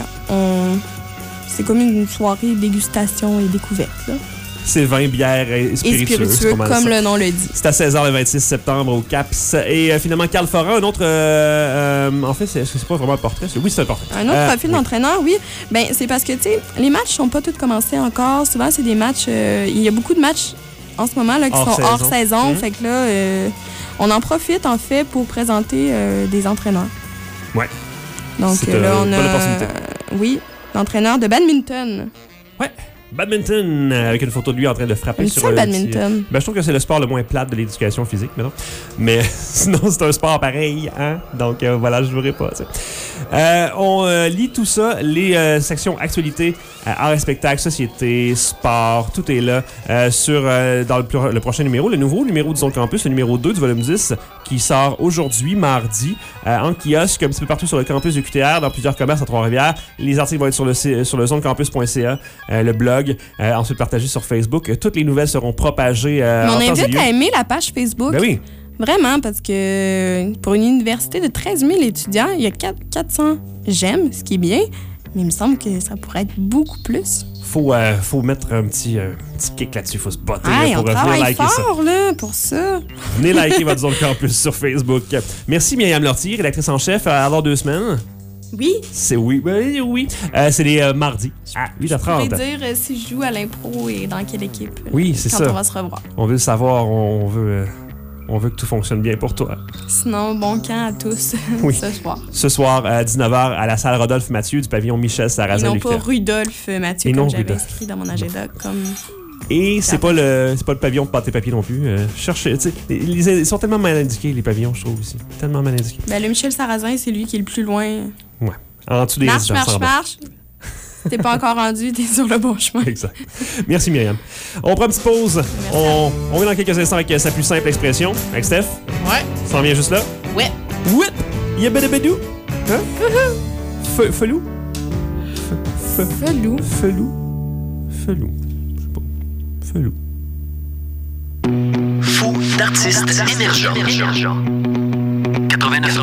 c'est comme une soirée dégustation et découverte, là. C'est vin, bière et spiritueux. Comme le nom le dit. C'est à 16h le 26 septembre au CAPS. Et finalement, Carl Foran, un autre... en fait, c'est pas vraiment un portrait. Oui, c'est un portrait. Un autre profil d'entraîneur, oui. Ben, c'est parce que, tu sais, les matchs sont pas tous commencés encore. Souvent, c'est des matchs... il y a beaucoup de matchs en ce moment là, qui sont hors saison. Fait que là, on en profite, en fait, pour présenter des entraîneurs. Ouais. Donc là, on a... bonne opportunité. Oui, l'entraîneur de badminton. Ouais. Badminton, avec une photo de lui en train de frapper sur le badminton. Je trouve que c'est le sport le moins plate de l'éducation physique, maintenant. Mais sinon, c'est un sport pareil, hein? Donc voilà, je ne jouerai pas. On lit tout ça, les sections actualités, art et spectacle, société, sport, tout est là dans le prochain numéro. Le nouveau numéro du Zone Campus, le numéro 2 du volume 10, qui sort aujourd'hui, mardi, en kiosque, un petit peu partout sur le campus du QTR, dans plusieurs commerces à Trois-Rivières. Les articles vont être sur le zonecampus.ca, le blog, ensuite partagé sur Facebook. Toutes les nouvelles seront propagées. On invite à aimer la page Facebook. Ben oui. Vraiment, parce que pour une université de 13 000 étudiants, il y a 400 j'aime, ce qui est bien, mais il me semble que ça pourrait être beaucoup plus. Faut mettre un petit kick là-dessus, faut se botter pour venir liker fort, ça. Là, pour ça. Venez liker votre Zone Campus sur Facebook. Merci Myriam Lortie, rédactrice en chef, alors 2 semaines. Oui. C'est oui. C'est les mardis à 8h30. Je pourrais dire si je joue à l'impro et dans quelle équipe. Oui, c'est ça. Quand on va se revoir. On veut le savoir, on veut que tout fonctionne bien pour toi. Sinon, bon camp à tous ce soir. Ce soir, à 19h, à la salle Rodolphe Mathieu du pavillon Michel Sarrazin. Et non pas Rudolphe Mathieu, comme j'avais inscrit dans mon agenda. Et c'est pas le pavillon de pâté papier non plus. Cherchez, ils sont tellement mal indiqués, les pavillons, je trouve aussi. Tellement mal indiqués. Ben, le Michel Sarrazin, c'est lui qui est le plus loin. Ouais. En dessous des marche. T'es pas encore rendu, t'es sur le bon chemin. Exact. Merci Myriam. On prend une petite pause. On revient dans quelques instants avec sa plus simple expression. Avec Steph. Ouais. Ça en vient juste là. Ouais. Whip. Yabadabadou. Hein? Felou. Felou. Je sais pas. Felou. Fou d'artistes émergents. 89.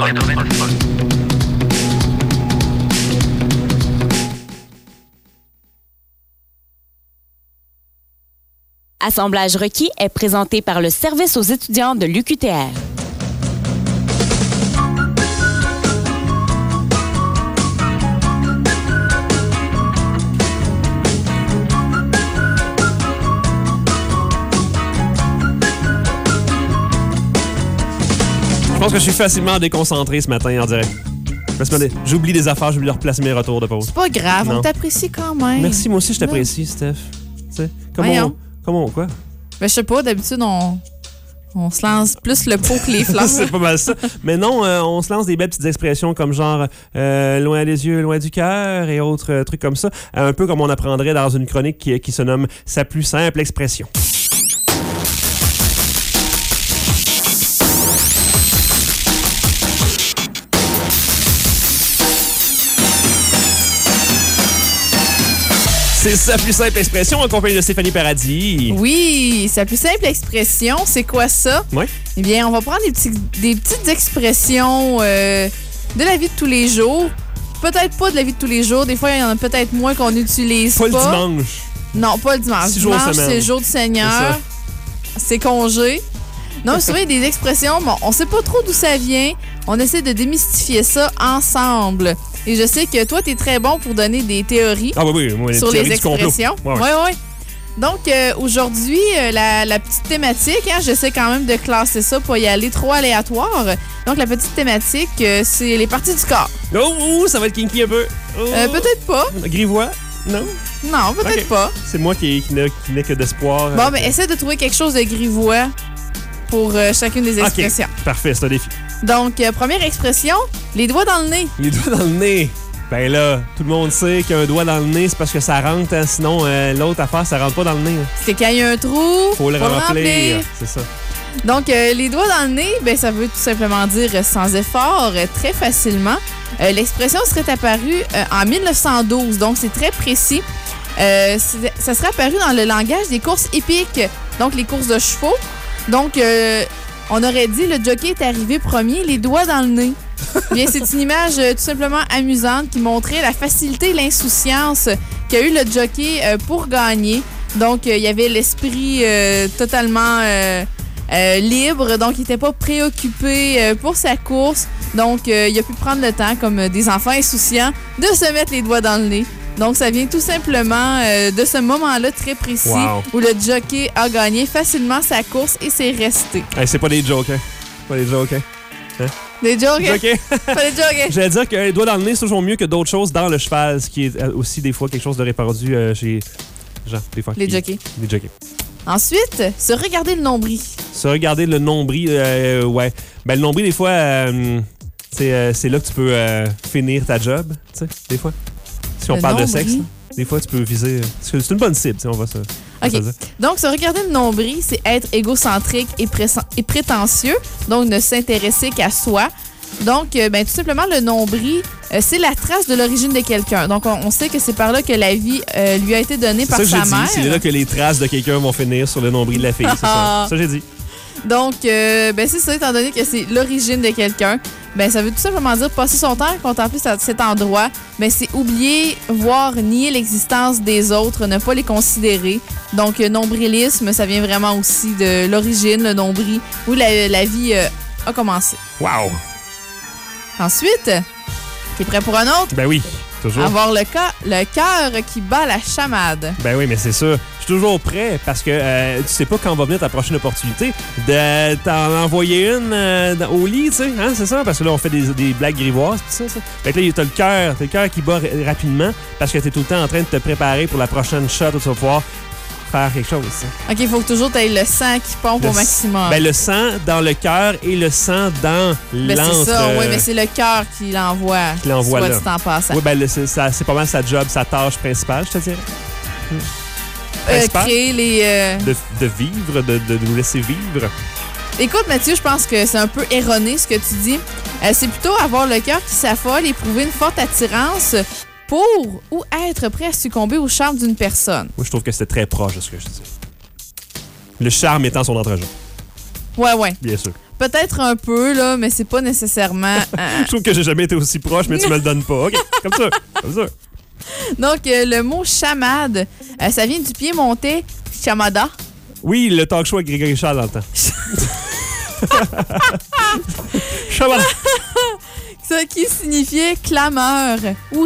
Assemblage requis est présenté par le service aux étudiants de l'UQTR. Je pense que je suis facilement déconcentré ce matin en direct. J'oublie des affaires, j'oublie de replacer mes retours de pause. C'est pas grave, on t'apprécie quand même. Merci, moi aussi je t'apprécie, Steph. Comment quoi? Ben, je sais pas, d'habitude, on se lance plus le pot que les fleurs. C'est pas mal ça. Mais non, on se lance des belles petites expressions comme genre loin des yeux, loin du cœur et autres trucs comme ça. Un peu comme on apprendrait dans une chronique qui se nomme « Sa plus simple expression ». C'est sa plus simple expression en compagnie de Stéphanie Paradis. Oui, sa plus simple expression, c'est quoi ça? Oui. Eh bien, on va prendre des petites expressions de la vie de tous les jours. Peut-être pas de la vie de tous les jours. Des fois, il y en a peut-être moins qu'on n'utilise pas. Pas le dimanche. Non, pas le dimanche. 6 jours dimanche, semaine. c'est le jour du Seigneur. C'est congé. Non, c'est vrai, des expressions, bon, on sait pas trop d'où ça vient. On essaie de démystifier ça ensemble. Et je sais que toi, t'es très bon pour donner des théories sur les expressions. Oui. Donc, aujourd'hui, la petite thématique, j'essaie quand même de classer ça pour y aller trop aléatoire. Donc, la petite thématique, c'est les parties du corps. Oh, ça va être kinky un peu. Peut-être pas. Grivois? Non? Non, peut-être pas. C'est moi qui n'ai que d'espoir. Bon, mais essaie de trouver quelque chose de grivois pour chacune des expressions. OK, parfait, c'est un défi. Donc, première expression, les doigts dans le nez. Les doigts dans le nez. Ben là, tout le monde sait qu'un doigt dans le nez, c'est parce que ça rentre. Hein, sinon, l'autre affaire, ça rentre pas dans le nez. C'est quand il y a un trou, faut le remplir. C'est ça. Donc, les doigts dans le nez, ben, ça veut tout simplement dire sans effort, très facilement. L'expression serait apparue en 1912, donc c'est très précis. Ça serait apparu dans le langage des courses hippiques, donc les courses de chevaux. Donc, On aurait dit le jockey est arrivé premier, les doigts dans le nez. Bien, c'est une image tout simplement amusante qui montrait la facilité et l'insouciance qu'a eu le jockey pour gagner. Donc, il y avait l'esprit totalement libre, donc il n'était pas préoccupé pour sa course. Donc, il a pu prendre le temps, comme des enfants insouciants, de se mettre les doigts dans le nez. Donc, ça vient tout simplement de ce moment-là très précis où le jockey a gagné facilement sa course et c'est resté. Hey, c'est pas des jokes, hein? Pas des jokes, hein? Des jokes? Okay. Pas des jokes? J'allais dire que les doigts dans le nez, c'est toujours mieux que d'autres choses dans le cheval, ce qui est aussi des fois quelque chose de répandu chez des fois, les jockeys. Les jockeys. Ensuite, se regarder le nombril. Se regarder le nombril, ouais. Ben, le nombril, des fois, c'est là que tu peux finir ta job, tu sais, des fois. Si on parle de sexe, des fois, tu peux viser... C'est une bonne cible, on va se... OK. Donc, se regarder le nombril, c'est être égocentrique et prétentieux, donc ne s'intéresser qu'à soi. Donc, tout simplement, le nombril, c'est la trace de l'origine de quelqu'un. Donc, on sait que c'est par là que la vie lui a été donnée par sa mère. C'est là que les traces de quelqu'un vont finir sur le nombril de la fille, c'est ça. Ça, j'ai dit. Donc, c'est ça, étant donné que c'est l'origine de quelqu'un, ça veut tout simplement dire passer son temps à contempler cet endroit, c'est oublier, voire nier l'existence des autres, ne pas les considérer. Donc, nombrilisme, ça vient vraiment aussi de l'origine, le nombril, où la vie a commencé. Wow! Ensuite, t'es prêt pour un autre? Ben oui, toujours. Avoir le cœur qui bat la chamade. Ben oui, mais c'est ça. Je suis toujours prêt parce que tu sais pas quand va venir ta prochaine opportunité de t'en envoyer une au lit, tu sais, hein, c'est ça? Parce que là, on fait des blagues grivoises, pis ça. Fait que là, t'as le cœur qui bat rapidement parce que t'es tout le temps en train de te préparer pour la prochaine shot où tu vas pouvoir faire quelque chose. OK, il faut que toujours tu aies le sang qui pompe au maximum. Ben, le sang dans le cœur et le sang dans l'antre. C'est ça, oui, mais c'est le cœur qui l'envoie. Qui l'envoie là. Soit dit en passant. Oui, c'est pas mal sa job, sa tâche principale, je te dirais. Créer les... De vivre, de nous laisser vivre. Écoute, Mathieu, je pense que c'est un peu erroné ce que tu dis. C'est plutôt avoir le cœur qui s'affole, éprouver une forte attirance pour ou être prêt à succomber au charme d'une personne. Moi, je trouve que c'était très proche de ce que je dis. Le charme étant son entrejeu. Ouais. Bien sûr. Peut-être un peu, là, mais c'est pas nécessairement... Je trouve que j'ai jamais été aussi proche, mais tu me le donnes pas. OK, comme ça. Donc, le mot chamade, ça vient du piémontais chamada. Oui, le talk show avec Grégory Charles dans le temps. Chamada. Ça qui signifiait clameur ou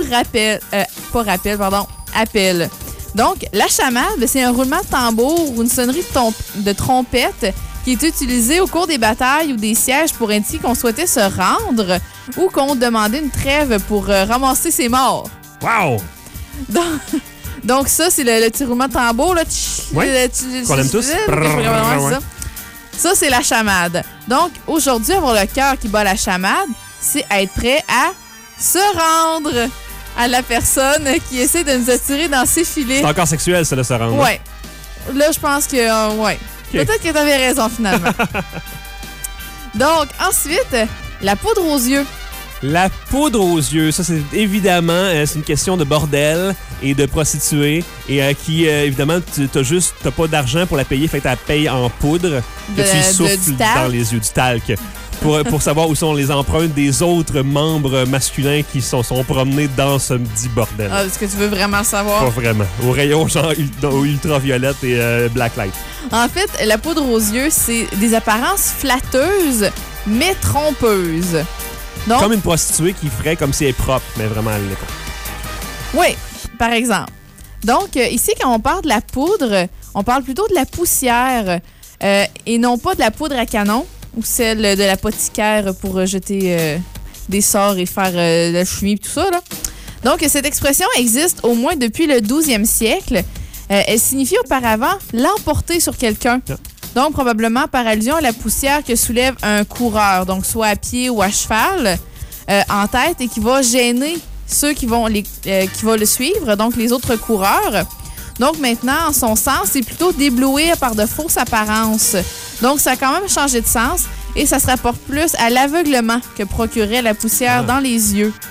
appel. Donc, la chamade, c'est un roulement de tambour ou une sonnerie de trompette qui est utilisée au cours des batailles ou des sièges pour indiquer qu'on souhaitait se rendre ou qu'on demandait une trêve pour ramasser ses morts. Wow! Donc ça, c'est le petit roulement de tambour. Là. Ouais, qu'on aime tous. Ça, c'est la chamade. Donc, aujourd'hui, avoir le cœur qui bat la chamade, c'est être prêt à se rendre à la personne qui essaie de nous attirer dans ses filets. C'est encore sexuel, ça, de se rendre. Ouais. Là, je pense que, ouais. Okay. Peut-être que tu avais raison, finalement. Donc, ensuite, la poudre aux yeux. La poudre aux yeux, ça, c'est évidemment, c'est une question de bordel et de prostituée et qui, évidemment, t'as pas d'argent pour la payer, fait que tu la payes en poudre que tu souffles dans les yeux, du talc. Pour savoir où sont les empreintes des autres membres masculins qui sont promenés dans ce dit bordel. Ah, est-ce que tu veux vraiment le savoir? Pas vraiment. Au rayon genre ultraviolette et blacklight. En fait, la poudre aux yeux, c'est des apparences flatteuses, mais trompeuses. Donc, comme une prostituée qui ferait comme si elle est propre, mais vraiment elle l'est pas. Oui, par exemple. Donc, ici, quand on parle de la poudre, on parle plutôt de la poussière et non pas de la poudre à canon ou celle de l'apothicaire pour jeter des sorts et faire de la chimie et tout ça. Là. Donc, cette expression existe au moins depuis le 12e siècle. Elle signifie auparavant l'emporter sur quelqu'un. Yeah. Donc, probablement par allusion à la poussière que soulève un coureur, donc soit à pied ou à cheval, en tête, et qui va gêner ceux qui vont le suivre, donc les autres coureurs. Donc, maintenant, en son sens, c'est plutôt d'éblouir par de fausses apparences. Donc, ça a quand même changé de sens et ça se rapporte plus à l'aveuglement que procurait la poussière dans les yeux.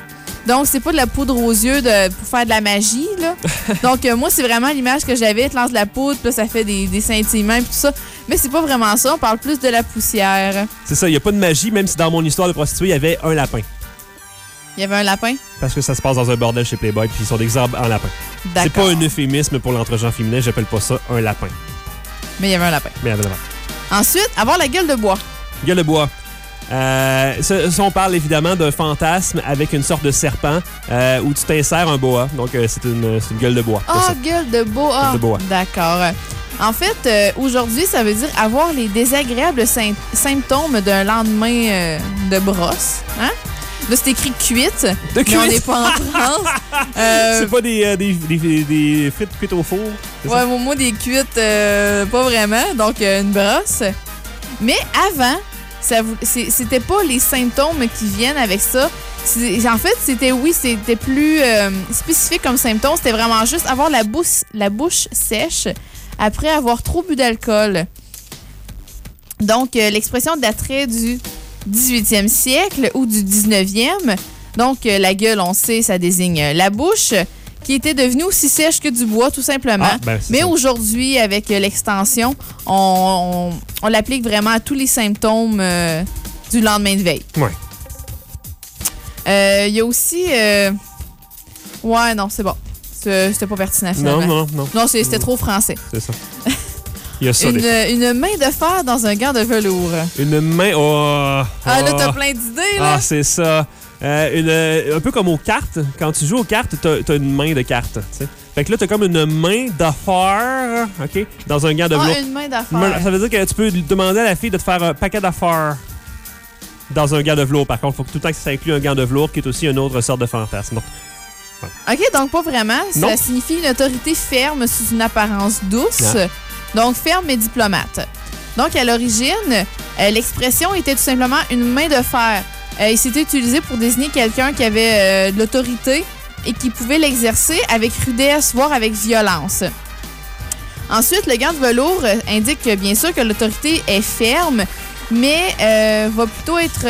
Donc, c'est pas de la poudre aux yeux pour faire de la magie, là. Donc, moi, c'est vraiment l'image que j'avais. Tu lances de la poudre, puis là, ça fait des scintillements et tout ça. Mais c'est pas vraiment ça. On parle plus de la poussière. C'est ça, il n'y a pas de magie, même si dans mon histoire de prostituée, il y avait un lapin. Il y avait un lapin? Parce que ça se passe dans un bordel chez Playboy, puis ils sont déguisés en lapin. D'accord. C'est pas un euphémisme pour l'entre-genre féminin, j'appelle pas ça un lapin. Mais il y avait un lapin. Mais il y avait un lapin. Ensuite, avoir la gueule de bois. Gueule de bois. Ça, on parle évidemment d'un fantasme avec une sorte de serpent où tu t'insères un boa. Donc, c'est une gueule de bois. Gueule de bois. Gueule de bois. D'accord. En fait, aujourd'hui, ça veut dire avoir les désagréables symptômes d'un lendemain de brosse. Hein? Là, c'est écrit cuite. Mais on n'est pas en France. C'est pas des frites cuites au four? Ouais, moi, des cuites, pas vraiment. Donc, une brosse. Mais avant, c'était pas les symptômes qui viennent avec ça. En fait, c'était plus spécifique comme symptôme. C'était vraiment juste avoir la bouche sèche après avoir trop bu d'alcool. Donc, l'expression daterait du 18e siècle ou du 19e. Donc, la gueule, on sait, ça désigne la bouche, qui était devenue aussi sèche que du bois, tout simplement. Mais aujourd'hui, avec l'extension, on l'applique vraiment à tous les symptômes du lendemain de veille. Ouais. Il y a aussi... Ouais, non, c'est bon. C'était pas pertinent, finalement. Non, c'était trop français. C'est ça. Il y a ça, une main de fer dans un gant de velours. Une main... là, t'as plein d'idées, là. C'est ça. Un peu comme aux cartes. Quand tu joues aux cartes, t'as une main de carte. T'sais. Fait que là, t'as comme une main d'affaires, OK, dans un gant de velours. Une main d'affaires. Ça veut dire que tu peux demander à la fille de te faire un paquet d'affaires dans un gant de velours. Par contre, il faut que tout le temps que ça inclue un gant de velours qui est aussi une autre sorte de fantasme. Donc, OK, donc pas vraiment. Non. Ça signifie une autorité ferme sous une apparence douce. Ah. Donc, ferme et diplomate. Donc, à l'origine, l'expression était tout simplement une main de fer. Il s'était utilisé pour désigner quelqu'un qui avait de l'autorité et qui pouvait l'exercer avec rudesse, voire avec violence. Ensuite, le gant de velours indique bien sûr que l'autorité est ferme, mais va plutôt être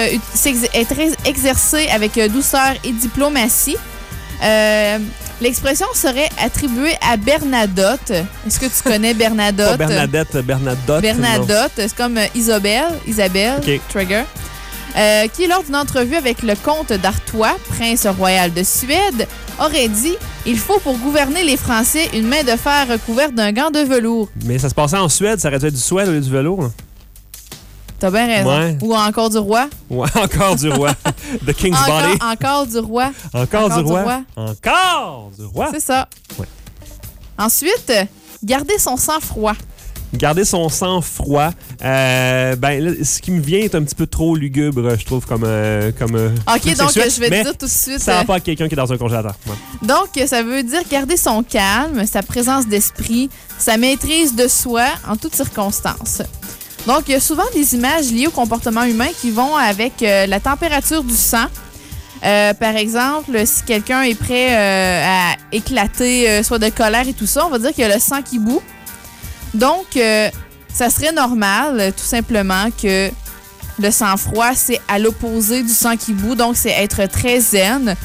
exercée avec douceur et diplomatie. L'expression serait attribuée à Bernadotte. Est-ce que tu connais Bernadotte? Pas Bernadette, Bernadotte. Bernadotte, c'est comme Isabelle, okay. Trigger, qui, lors d'une entrevue avec le comte d'Artois, prince royal de Suède, aurait dit « Il faut pour gouverner les Français une main de fer recouverte d'un gant de velours. » Mais ça se passait en Suède, ça aurait dû être du Suède au lieu du velours. T'as bien raison. Ouais. Ou encore du roi. Ouais, encore du roi. The King's Body. Encore du roi. Encore du roi. Encore du roi. C'est ça. Ouais. Ensuite, garder son sang-froid. Garder son sang-froid. Là, ce qui me vient est un petit peu trop lugubre, je trouve, comme OK, donc sexuel, je vais te dire tout de suite. Ça va pas à quelqu'un qui est dans un congélateur. Ouais. Donc, ça veut dire garder son calme, sa présence d'esprit, sa maîtrise de soi en toutes circonstances. Donc, il y a souvent des images liées au comportement humain qui vont avec la température du sang. Par exemple, si quelqu'un est prêt à éclater, soit de colère et tout ça, on va dire qu'il y a le sang qui bout. Donc, ça serait normal, tout simplement, que le sang-froid, c'est à l'opposé du sang qui bout. Donc, c'est être très zen.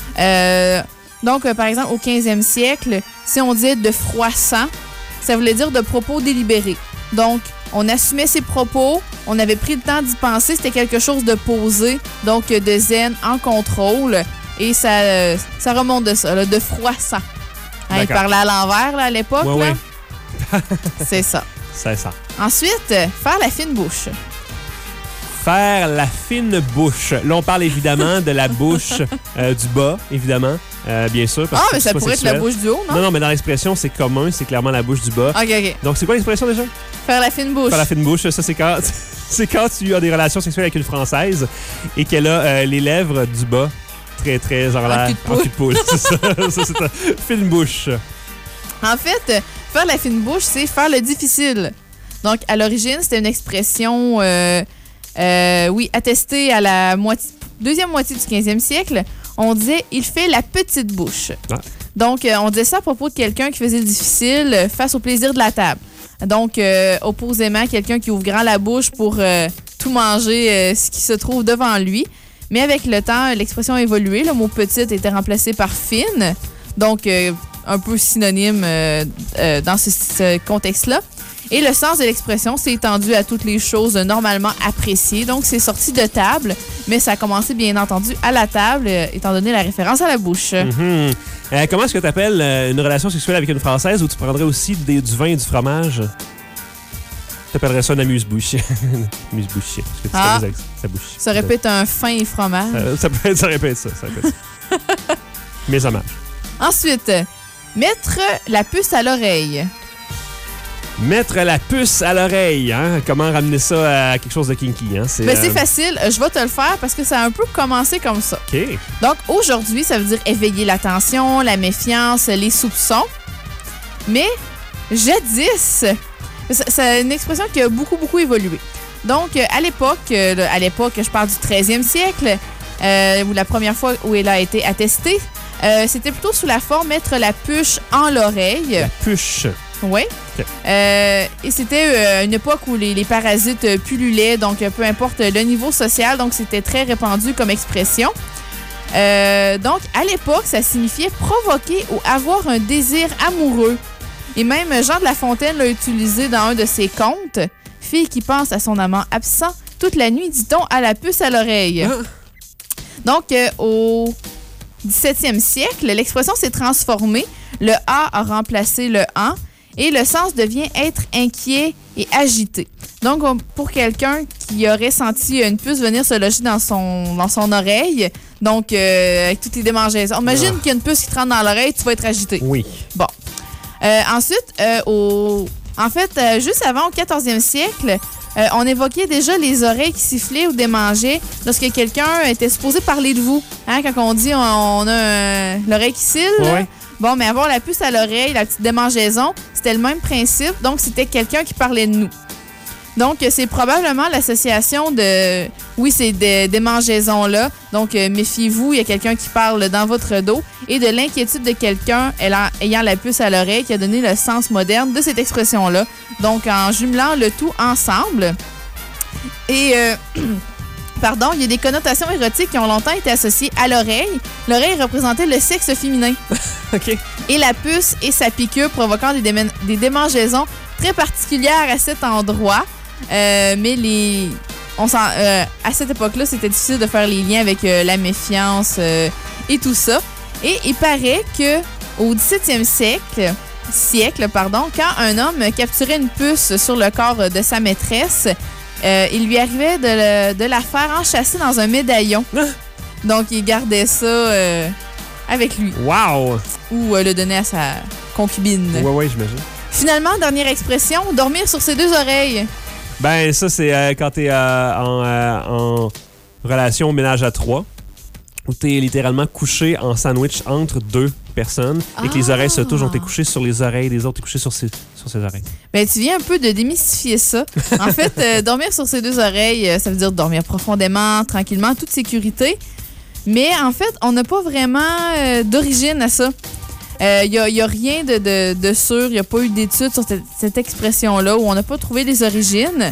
Donc, par exemple, au 15e siècle, si on disait de froid sang, ça voulait dire de propos délibérés. Donc, on assumait ses propos, on avait pris le temps d'y penser, c'était quelque chose de posé, donc de zen, en contrôle, et ça remonte de ça, là, de froid sang. Hein, il parlait à l'envers là, à l'époque. Ouais, là. C'est ça. C'est ça. Ensuite, faire la fine bouche. Faire la fine bouche. Là, on parle évidemment de la bouche du bas, évidemment. Bien sûr. Parce que mais ça pourrait sexuel. être la bouche du haut, non? Non, mais dans l'expression, c'est commun, c'est clairement la bouche du bas. OK. Donc, c'est quoi l'expression déjà? Faire la fine bouche. Faire la fine bouche, ça, c'est quand tu as des relations sexuelles avec une Française et qu'elle a les lèvres du bas très, très en l'air. En cul de poule. C'est ça. Ça, c'est ta fine bouche. En fait, faire la fine bouche, c'est faire le difficile. Donc, à l'origine, c'était une expression, attestée à la deuxième moitié du 15e siècle. On disait « il fait la petite bouche ah. ». Donc, on disait ça à propos de quelqu'un qui faisait le difficile face au plaisir de la table. Donc, opposément, quelqu'un qui ouvre grand la bouche pour tout manger ce qui se trouve devant lui. Mais avec le temps, l'expression a évolué. Le mot petite était remplacé par fine. Donc, un peu synonyme dans ce contexte-là. Et le sens de l'expression s'est étendu à toutes les choses normalement appréciées. Donc, c'est sorti de table, mais ça a commencé, bien entendu, à la table, étant donné la référence à la bouche. Mm-hmm. Comment est-ce que tu appelles une relation sexuelle avec une Française où tu prendrais aussi du vin et du fromage? Tu appellerais ça un amuse-bouche. Amuse-bouche. Parce que tu fais avec sa bouche. Ça répète un fin et fromage. Ça répète ça. Mais ça marche. Ensuite, mettre la puce à l'oreille. Mettre la puce à l'oreille, hein? Comment ramener ça à quelque chose de kinky, hein? C'est facile, je vais te le faire parce que ça a un peu commencé comme ça. OK. Donc, aujourd'hui, ça veut dire éveiller l'attention, la méfiance, les soupçons. Mais, jadis, c'est une expression qui a beaucoup, beaucoup évolué. Donc, à l'époque, je parle du 13e siècle, où la première fois où elle a été attestée, c'était plutôt sous la forme mettre la puce en l'oreille. La puce. Oui. Okay. Et c'était une époque où les parasites pullulaient, donc peu importe le niveau social, donc c'était très répandu comme expression. Donc, à l'époque, ça signifiait provoquer ou avoir un désir amoureux. Et même Jean de La Fontaine l'a utilisé dans un de ses contes. Fille qui pense à son amant absent, toute la nuit, dit-on, à la puce à l'oreille. Donc, au 17e siècle, l'expression s'est transformée. Le A a remplacé le en. Et le sens devient être inquiet et agité. Donc, pour quelqu'un qui aurait senti une puce venir se loger dans son oreille, donc avec toutes les démangeaisons. Imagine qu'il y a une puce qui te rentre dans l'oreille, tu vas être agité. Oui. Bon. Ensuite, juste avant, au 14e siècle, on évoquait déjà les oreilles qui sifflaient ou démangeaient lorsque quelqu'un était supposé parler de vous. Hein, quand on dit on a l'oreille qui cille. Oui. Bon, mais avoir la puce à l'oreille, la petite démangeaison, c'était le même principe. Donc, c'était quelqu'un qui parlait de nous. Donc, c'est probablement l'association de... Oui, c'est des démangeaisons-là. Donc, méfiez-vous, il y a quelqu'un qui parle dans votre dos. Et de l'inquiétude de quelqu'un ayant la puce à l'oreille qui a donné le sens moderne de cette expression-là. Donc, en jumelant le tout ensemble. Et... il y a des connotations érotiques qui ont longtemps été associées à l'oreille. L'oreille représentait le sexe féminin. OK. Et la puce et sa piqûre provoquant des démangeaisons très particulières à cet endroit. Mais à cette époque-là, c'était difficile de faire les liens avec la méfiance et tout ça. Et il paraît que au 17e siècle, quand un homme capturait une puce sur le corps de sa maîtresse, il lui arrivait de la faire enchâsser dans un médaillon. Donc, il gardait ça avec lui. Wow! Ou le donnait à sa concubine. Oui, j'imagine. Finalement, dernière expression, dormir sur ses deux oreilles. Ben, ça, c'est quand t'es en relation ménage à trois, où t'es littéralement couché en sandwich entre deux personnes et que les oreilles se touchent. Donc, t'es couché sur les oreilles des autres, t'es couché sur ses oreilles. Ben, tu viens un peu de démystifier ça. En fait, dormir sur ses deux oreilles, ça veut dire dormir profondément, tranquillement, en toute sécurité. Mais en fait, on n'a pas vraiment d'origine à ça. Il n'y a rien de sûr. Il n'y a pas eu d'études sur cette expression-là où on n'a pas trouvé les origines.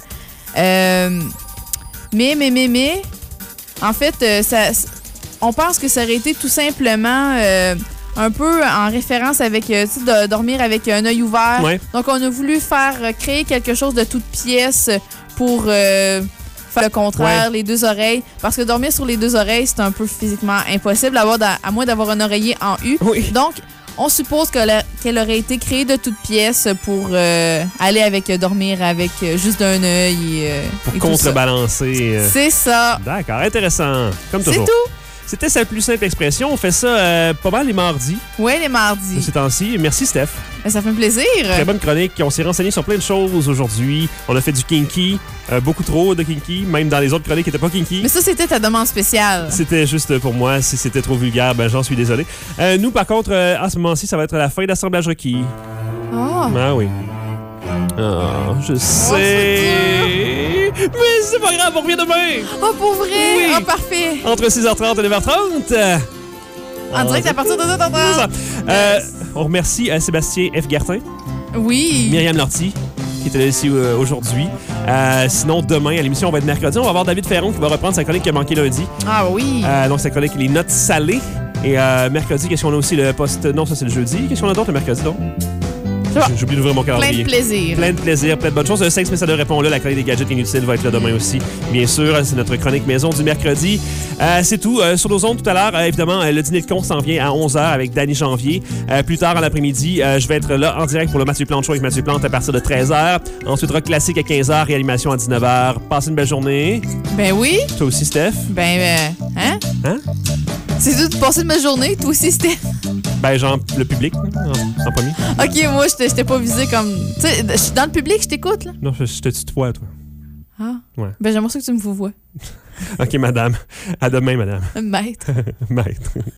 Mais, en fait, on pense que ça aurait été tout simplement un peu en référence avec de dormir avec un œil ouvert. Ouais. Donc, on a voulu créer quelque chose de toute pièce pour faire le contraire, les deux oreilles. Parce que dormir sur les deux oreilles, c'est un peu physiquement impossible, à moins d'avoir un oreiller en U. Oui. Donc, on suppose qu'elle aurait été créée de toutes pièces pour aller dormir avec juste un œil. Pour contrebalancer. C'est ça. D'accord, intéressant. Comme toujours. C'est tout. C'était sa plus simple expression. On fait ça pas mal les mardis. Oui, les mardis. De ces temps-ci. Merci, Steph. Ça fait un plaisir. Très bonne chronique. On s'est renseigné sur plein de choses aujourd'hui. On a fait du kinky, beaucoup trop de kinky, même dans les autres chroniques qui n'étaient pas kinky. Mais ça, c'était ta demande spéciale. C'était juste pour moi. Si c'était trop vulgaire, j'en suis désolé. Nous, par contre, à ce moment-ci, ça va être la fin d'assemblage requis. Oh. Ah oui. Ah, je sais. Mais c'est pas grave, on revient demain. Oh, pour vrai? Oui. Oh, parfait. Entre 6h30 et 9h30. En direct à partir de 2h30. On remercie Sébastien F. Gartin, Oui. Myriam Lortie qui était là ici aujourd'hui. Sinon, demain, à l'émission, on va être mercredi. On va avoir David Ferron qui va reprendre sa chronique qui a manqué lundi. Ah oui! Donc, sa chronique, les notes salées. Et mercredi, qu'est-ce qu'on a aussi? Le poste... Non, ça, c'est le jeudi. Qu'est-ce qu'on a d'autre le mercredi, donc? J'ai oublié d'ouvrir mon calendrier. Plein de plaisir. Plein de plaisir, plein de bonnes choses. Le 5 messages de répond là. La chronique des gadgets inutiles va être là demain aussi. Bien sûr, c'est notre chronique maison du mercredi. C'est tout. Sur nos ondes tout à l'heure, évidemment, le dîner de con s'en vient à 11h avec Danny Janvier. Plus tard en après-midi, je vais être là en direct pour le Mathieu Plante Show avec Mathieu Plante à partir de 13h. Ensuite, rock classique à 15h, réanimation à 19h. Passez une belle journée. Ben oui. Toi aussi, Steph. Hein? Hein? C'est tout de passer de ma journée, toi aussi, Steph. Ben, genre, le public, en premier. OK, moi, je t'ai pas visé comme... Tu sais, je suis dans le public, je t'écoute, là. Non, je te tutoie, toi. Ah? Ouais. Ben, j'aimerais ça que tu me vois. OK, madame. À demain, madame. Maître. Maître.